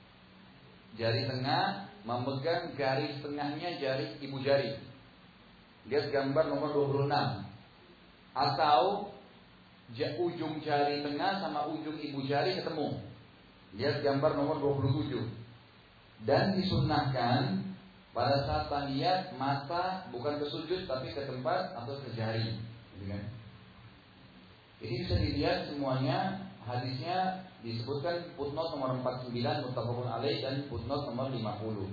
S3: Jari tengah memegang garis tengahnya jari ibu jari. Lihat gambar nomor dua puluh enam. Atau ujung jari tengah sama ujung ibu jari ketemu. Lihat gambar nomor dua puluh tujuh. Dan disunnahkan pada saat tahiyat mata bukan ke sujud tapi ke tempat atau ke jari, gitu kan? Ini bisa dilihat semuanya, hadisnya disebutkan footnote nomor empat puluh sembilan muttafaqun alaih dan footnote nomor lima puluh.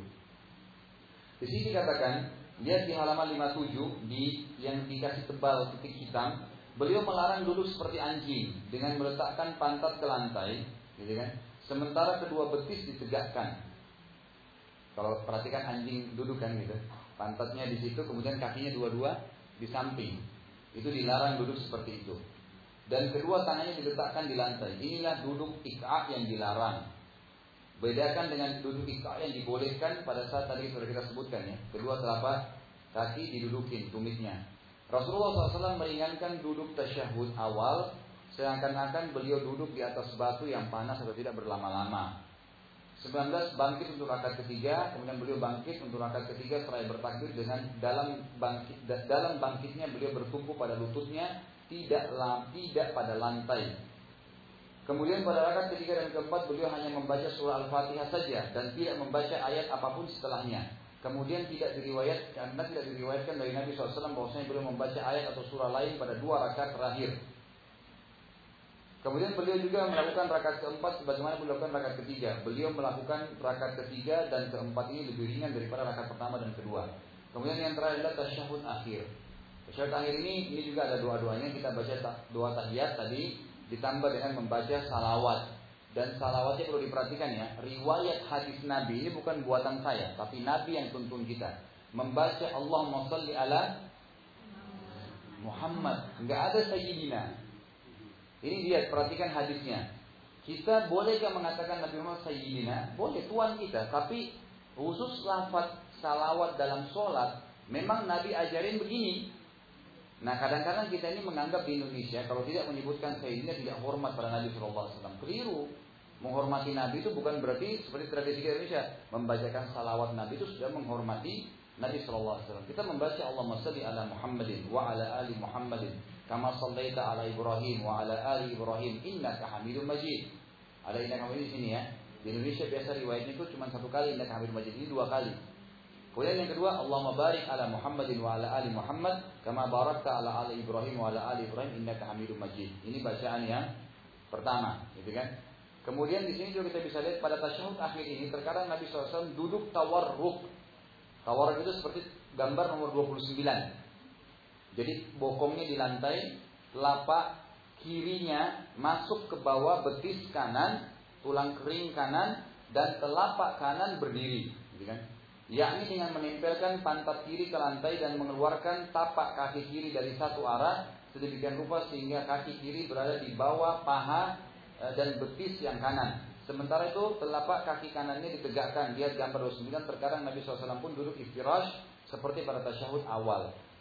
S3: Di sini dikatakan, lihat di halaman lima puluh tujuh di yang dikasih tebal titik hitam, beliau melarang duduk seperti anjing dengan meletakkan pantat ke lantai, gitu kan? Sementara kedua betis ditegakkan. Kalau perhatikan anjing duduk kan gitu, pantatnya di situ, kemudian kakinya dua-dua di samping. Itu dilarang duduk seperti itu. Dan kedua tangannya diletakkan di lantai. Inilah duduk ik'a yang dilarang. Bedakan dengan duduk ik'a yang dibolehkan pada saat tadi sudah kita sebutkan ya. Kedua telapak kaki didudukin tumitnya. Rasulullah shallallahu alaihi wasallam meringankan duduk tasyahud awal, seakan-akan beliau duduk di atas batu yang panas atau tidak berlama-lama. sembilan belas bangkit untuk rakaat ketiga, kemudian beliau bangkit untuk rakaat ketiga seraya bertakbir dengan dalam bangkit dalam bangkitnya beliau bertumpu pada lututnya, tidak tidak pada lantai. Kemudian pada rakaat ketiga dan keempat beliau hanya membaca surah Al-Fatihah saja dan tidak membaca ayat apapun setelahnya. Kemudian tidak diriwayat karena tidak diriwayatkan dari Nabi shallallahu alaihi wasallam bahwasanya beliau membaca ayat atau surah lain pada dua rakaat terakhir. Kemudian beliau juga melakukan rakaat keempat sebagaimana beliau melakukan rakaat ketiga. Beliau melakukan rakaat ketiga dan keempat ini lebih ringan daripada rakaat pertama dan kedua. Kemudian yang terakhir adalah tasyahud akhir. Tasyahud akhir ini ini juga ada doa-doanya. Kita baca doa tahiyat tadi ditambah dengan membaca salawat. Dan salawatnya perlu diperhatikan ya. Riwayat hadis Nabi ini bukan buatan saya, tapi Nabi yang tuntun kita. Membaca Allahumma shalli ala Muhammad. Enggak ada sayyidina. Ini lihat, perhatikan hadisnya. Kita bolehkah mengatakan Nabi Muhammad sayyidina? Boleh, Tuhan kita. Tapi khusus lafaz salawat dalam sholat, memang Nabi ajarin begini. Nah kadang-kadang kita ini menganggap di Indonesia, kalau tidak menyebutkan sayyidina tidak hormat pada Nabi shallallahu alaihi wasallam. Keliru. Menghormati Nabi itu bukan berarti seperti tradisi Indonesia. Membacakan salawat Nabi itu sudah menghormati Nabi shallallahu alaihi wasallam. Kita membaca Allahumma shalli ala Muhammadin wa ala ali Muhammadin kama shallaita ala Ibrahim wa ala ali Ibrahim innaka Hamidum Majid. Ada innaka Hamidum di sini ya. Di Indonesia biasa riwayatnya itu cuma satu kali innaka Hamidum Majid, ini dua kali. Kemudian yang kedua, Allahumma barik ala Muhammadin wa ala ali Muhammad kama barakta ala ali Ibrahim wa ala ali Ibrahim innaka Hamidum Majid. Ini bacaan yang pertama, gitu kan? Kemudian di sini juga kita bisa lihat pada tasyahud akhir ini terkadang Nabi shallallahu alaihi wasallam duduk tawarruk. Tawarruk itu seperti gambar nomor dua puluh sembilan. Jadi bokongnya di lantai, telapak kirinya masuk ke bawah betis kanan, tulang kering kanan, dan telapak kanan berdiri, gitu kan? Yakni dengan menempelkan pantat kiri ke lantai dan mengeluarkan tapak kaki kiri dari satu arah sedemikian rupa sehingga kaki kiri berada di bawah paha dan betis yang kanan. Sementara itu telapak kaki kanannya ditegakkan. Lihat gambar dua puluh sembilan. Terkadang Nabi shallallahu alaihi wasallam pun duduk iftirash seperti pada tasyahud awal.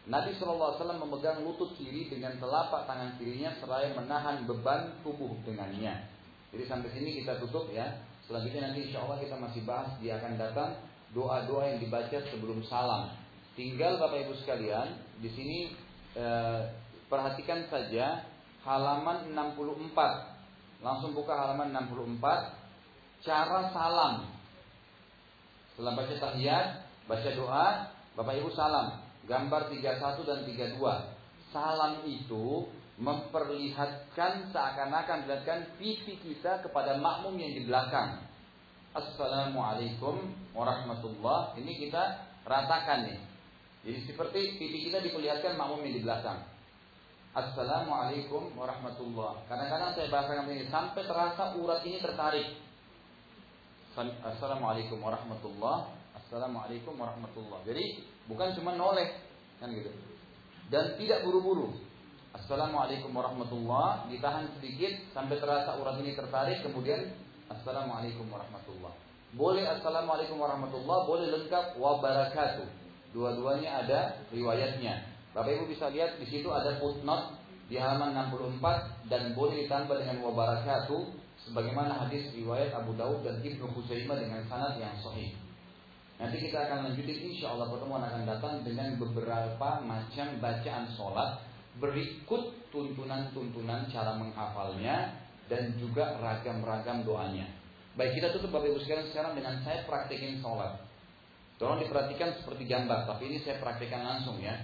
S3: Nabi shallallahu alaihi wasallam memegang lutut kiri dengan telapak tangan kirinya seraya menahan beban tubuh dengannya. Jadi sampai sini kita tutup ya. Selanjutnya nanti insya Allah kita masih bahas, dia akan datang doa-doa yang dibaca sebelum salam. Tinggal Bapak Ibu sekalian di sini eh, perhatikan saja halaman enam puluh empat. Langsung buka halaman enam puluh empat. Cara salam. Setelah baca tahiyat, baca doa, Bapak Ibu salam. Gambar tiga puluh satu dan tiga puluh dua. Salam itu memperlihatkan seakan-akan melihatkan pipi kita kepada makmum yang di belakang. Assalamualaikum warahmatullah. Ini kita ratakan nih. Jadi seperti pipi kita diperlihatkan makmum yang di belakang. Assalamualaikum warahmatullah. Kadang-kadang saya bahasakan ini sampai terasa urat ini tertarik. Assalamualaikum warahmatullah. Assalamualaikum warahmatullah. Jadi bukan cuma noleh kan gitu. Dan tidak buru-buru. Assalamualaikum warahmatullah, ditahan sedikit sampai terasa urat ini tertarik, kemudian Assalamualaikum warahmatullah. Boleh Assalamualaikum warahmatullah, boleh lengkap wabarakatuh. Dua-duanya ada riwayatnya. Bapak Ibu bisa lihat di situ ada footnote di halaman enam puluh empat dan boleh ditambah dengan wabarakatuh sebagaimana hadis riwayat Abu Daud dan Ibnu Khuzaimah dengan sanad yang sahih. Nanti kita akan lanjutin insya Allah pertemuan akan datang dengan beberapa macam bacaan sholat berikut tuntunan-tuntunan cara menghafalnya dan juga ragam-ragam doanya. Baik, kita tutup Bapak Ibu sekalian sekarang dengan saya praktekin sholat. Tolong diperhatikan seperti gambar, tapi ini saya praktekkan langsung ya.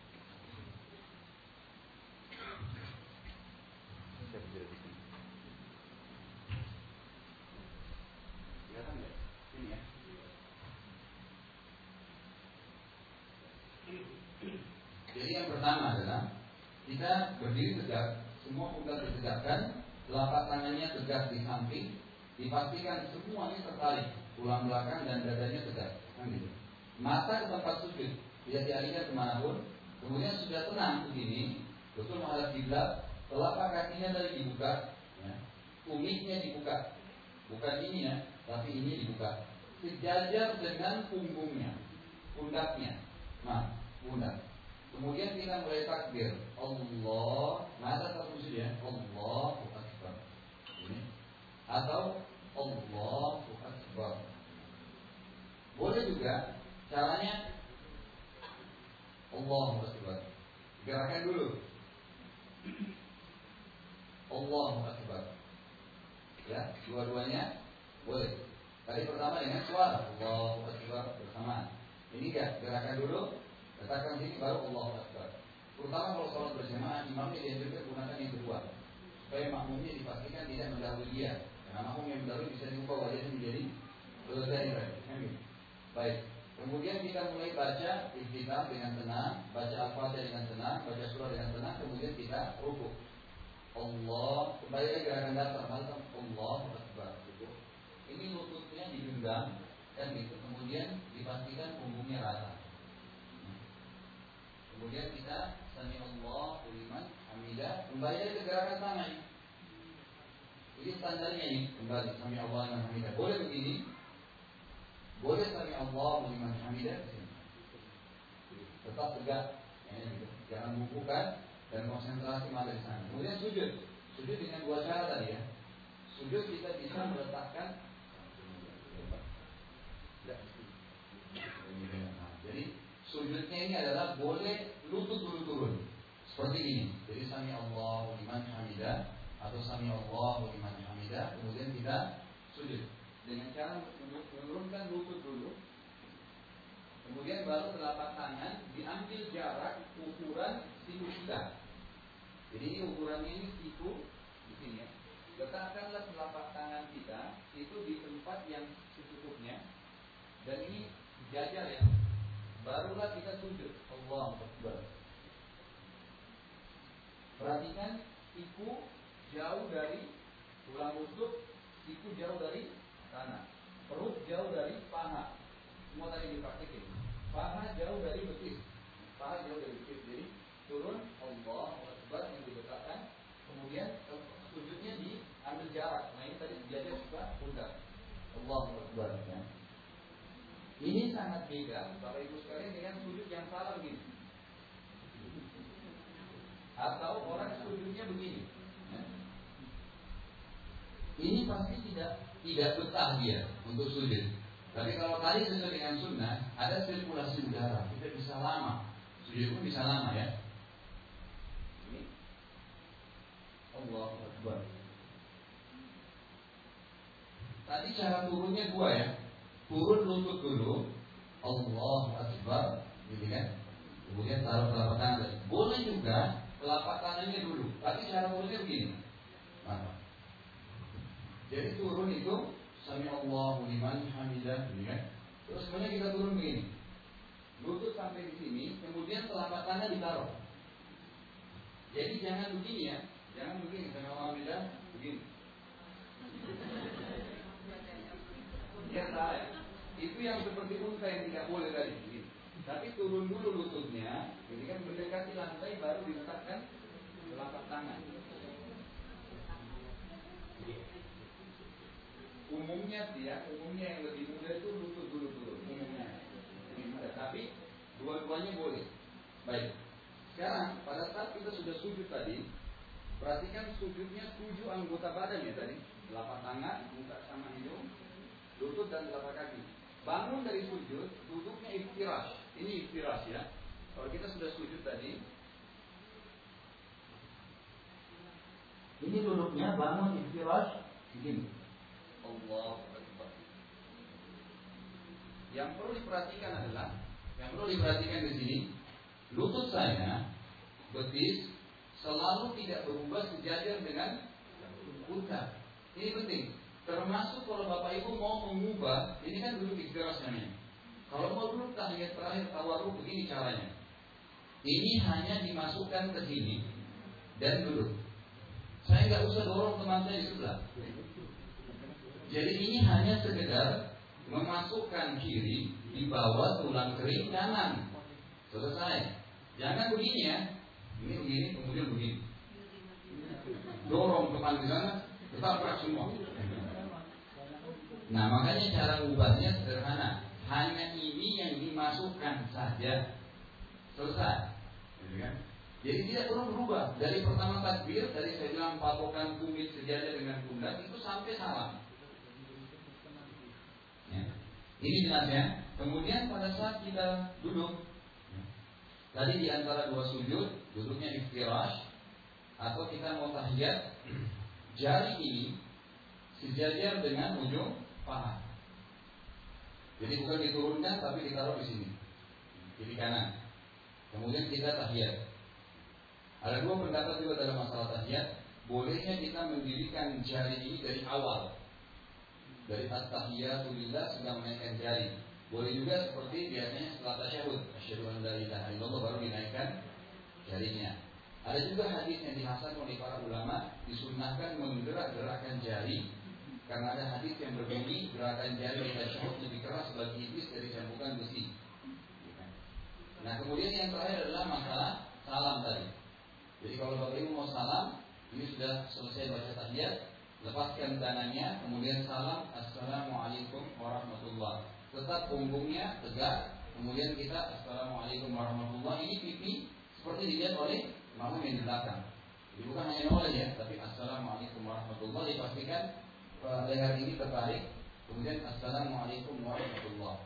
S3: Jadi yang pertama adalah kita berdiri tegak, semua pundak ditegakkan, telapak tangannya tegak di samping, dipastikan semuanya tertarik, tulang belakang dan dadanya tegak. Mata ke tempat sujud, tidak dialihkan kemanapun. Kemudian sudah tenang begini, betul menghadap kiblat, telapak kakinya tadi dibuka, ya. Umiknya dibuka, bukan ini ya, tapi ini dibuka, sejajar dengan punggungnya, pundaknya, nah pundak. Kemudian kita mulai takbir, Allah, mata tertuju ya, Allahu Akbar. Ini. Atau Allahu Akbar. Boleh juga caranya Allahu Akbar. Gerakan dulu. Allahu Akbar. Ya, dua-duanya boleh. Tadi pertama dengan suara Allahu Akbar bersamaan. Ini enggak, gerakan dulu. Katakan sini baru Allahu Akbar. Terutama kalau sholat berjamaah, imamnya dianjurkan gunakan yang kedua, supaya makmumnya dipastikan tidak mendahului dia. Karena makmum yang mendahului bisa diubah wajahnya menjadi selesai. Baik. Kemudian kita mulai baca iftitah dengan tenang, baca al-fatihah dengan tenang, baca surah dengan tenang, kemudian kita rukuk. Allah, kembali lagi gerakan dasar, Allahu Akbar. Ini lututnya digenggam dan gitu. Kemudian dipastikan punggungnya rata. Kemudian kita sami Allahu liman hamidah, kembali lagi ke gerakan tangan. Ini standarnya ini, kembali sami Allahu liman hamidah. Boleh begini, boleh sami Allahu liman hamidah. Tetap tegak, ya, gitu. Jangan bukukan dan konsentrasi mata di sana. Kemudian sujud, sujud dengan dua cara tadi ya. Sujud kita bisa meletakkan. Jadi sujudnya ini adalah boleh lutut dulu turun seperti ini. Jadi sami Allahu liman hamidah atau sami Allahu liman hamidah, kemudian kita sujud dengan cara menurunkan lutut dulu. Kemudian baru telapak tangan diambil jarak ukuran siku kita. Jadi ini ukurannya ini siku di sini ya. Letakkanlah telapak tangan kita itu di tempat yang secukupnya dan ini jajar ya. Barulah kita sujud. Allahu Akbar. Perhatikan siku jauh dari tulang rusuk, siku jauh dari tanah, perut jauh dari paha. Semua tadi dipraktikin. Paha jauh dari betis, paha jauh dari betis. Jadi turun Allahu Akbar yang diletakkan. Kemudian sujudnya diambil jarak. Nah ini tadi belajar juga pundak. Allahu Akbar. Ya. Ini sangat beda Bapak Ibu sekalian dengan sujud yang salah begini. atau orang sujudnya begini. Ya. Ini pasti tidak tidak betah dia untuk sujud. Tapi kalau tadi sesuai dengan sunnah, ada sirkulasi udara, kita bisa lama, sujud pun bisa lama ya. Ini Allahu Akbar. Tadi cara turunnya dua ya, turun lutut dulu, Allahu Akbar, gitu kan? Kemudian taruh telapak tangan. Boleh juga telapak tangannya dulu. Tapi cara turunnya begini. Maka. Jadi turun itu Sami Allahu liman hamidah, gitu kan? Terus kemudian kita turun begini. Lutut sampai di sini, kemudian telapak tangan ditaruh. Jadi jangan begini ya, jangan begini. Sami Allahu hamidah, begini. Ya salah. Itu yang seperti unta yang tidak boleh tadi. Begini. Tapi turun dulu lututnya, jadi kan mendekati lantai baru diletakkan telapak tangan. Umumnya sih ya, umumnya yang lebih mudah itu lutut dulu turun, umumnya lebih mudah. Tapi dua-duanya boleh. Baik. Sekarang pada saat kita sudah sujud tadi, perhatikan sujudnya tujuh anggota badan ya tadi, telapak tangan, muka sama hidung, lutut dan telapak kaki. Bangun dari sujud, duduknya iftirash. Ini iftirash ya. Kalau kita sudah sujud tadi, ini duduknya bangun iftirash begini. Allahu Akbar. Yang perlu diperhatikan adalah, yang perlu diperhatikan di sini, lutut saya, betis, selalu tidak berubah sejajar dengan pundak. Ini penting. Termasuk kalau Bapak Ibu mau mengubah, ini kan duduk iftirash namanya. Kalau mau duduk tahiyat terakhir tawarruk, begini caranya. Ini hanya dimasukkan ke sini dan duduk. Saya nggak usah dorong teman saya di sebelah. Jadi ini hanya sekedar memasukkan kiri di bawah tulang kering kanan. Selesai. Jangan begini ya. Ini begini, kemudian begini. Dorong teman di sana, tetap semua. Nah makanya cara ubahnya sederhana. Hanya ini yang dimasukkan saja. Selesai. Jadi, kan? Jadi tidak perlu berubah. Dari pertama takbir, dari saya bilang patokan tumit sejajar dengan pundak, itu sampai salam. Ya. Ini jelasnya. Kemudian pada saat kita duduk, ya. Tadi di antara dua sujud, duduknya iftirash, atau kita mau tahiyat, jari ini sejajar dengan ujung paha. Jadi bukan diturunkan tapi ditaruh di sini, kiri kanan. Kemudian kita tahiyat. Ada dua pendapat juga dalam masalah tahiyat. Bolehnya kita mendirikan jari ini dari awal, dari at-tahiyatu lillah sudah menaikkan jari. Boleh juga seperti biasanya setelah tasyahud, asyhadu an la ilaha illallah, baru dinaikkan jarinya. Ada juga hadis yang dihasankan oleh para ulama, disunnahkan menggerak-gerakkan jari. Karena ada hadis yang berbunyi gerakan jari di tasyahud lebih keras bagi iblis dari cambukan besi. Nah kemudian yang terakhir adalah masalah salam tadi. Jadi kalau Bapak Ibu mau salam, ini sudah selesai baca tahiyat, lepaskan tangannya, kemudian salam, assalamualaikum warahmatullahi. Tetap punggungnya tegak, kemudian kita assalamualaikum warahmatullahi. Ini pipi seperti dilihat oleh imam yang di belakang. Jadi bukan hanya noleh ya, tapi assalamualaikum warahmatullahi. Dipastikan leher ini terbalik, kemudian assalamualaikum warahmatullahi.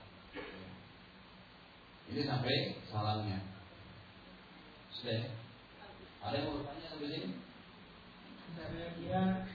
S3: Ini sampai salamnya. Sudah. Ada yang mau bertanya sampai sini?
S2: Saya kira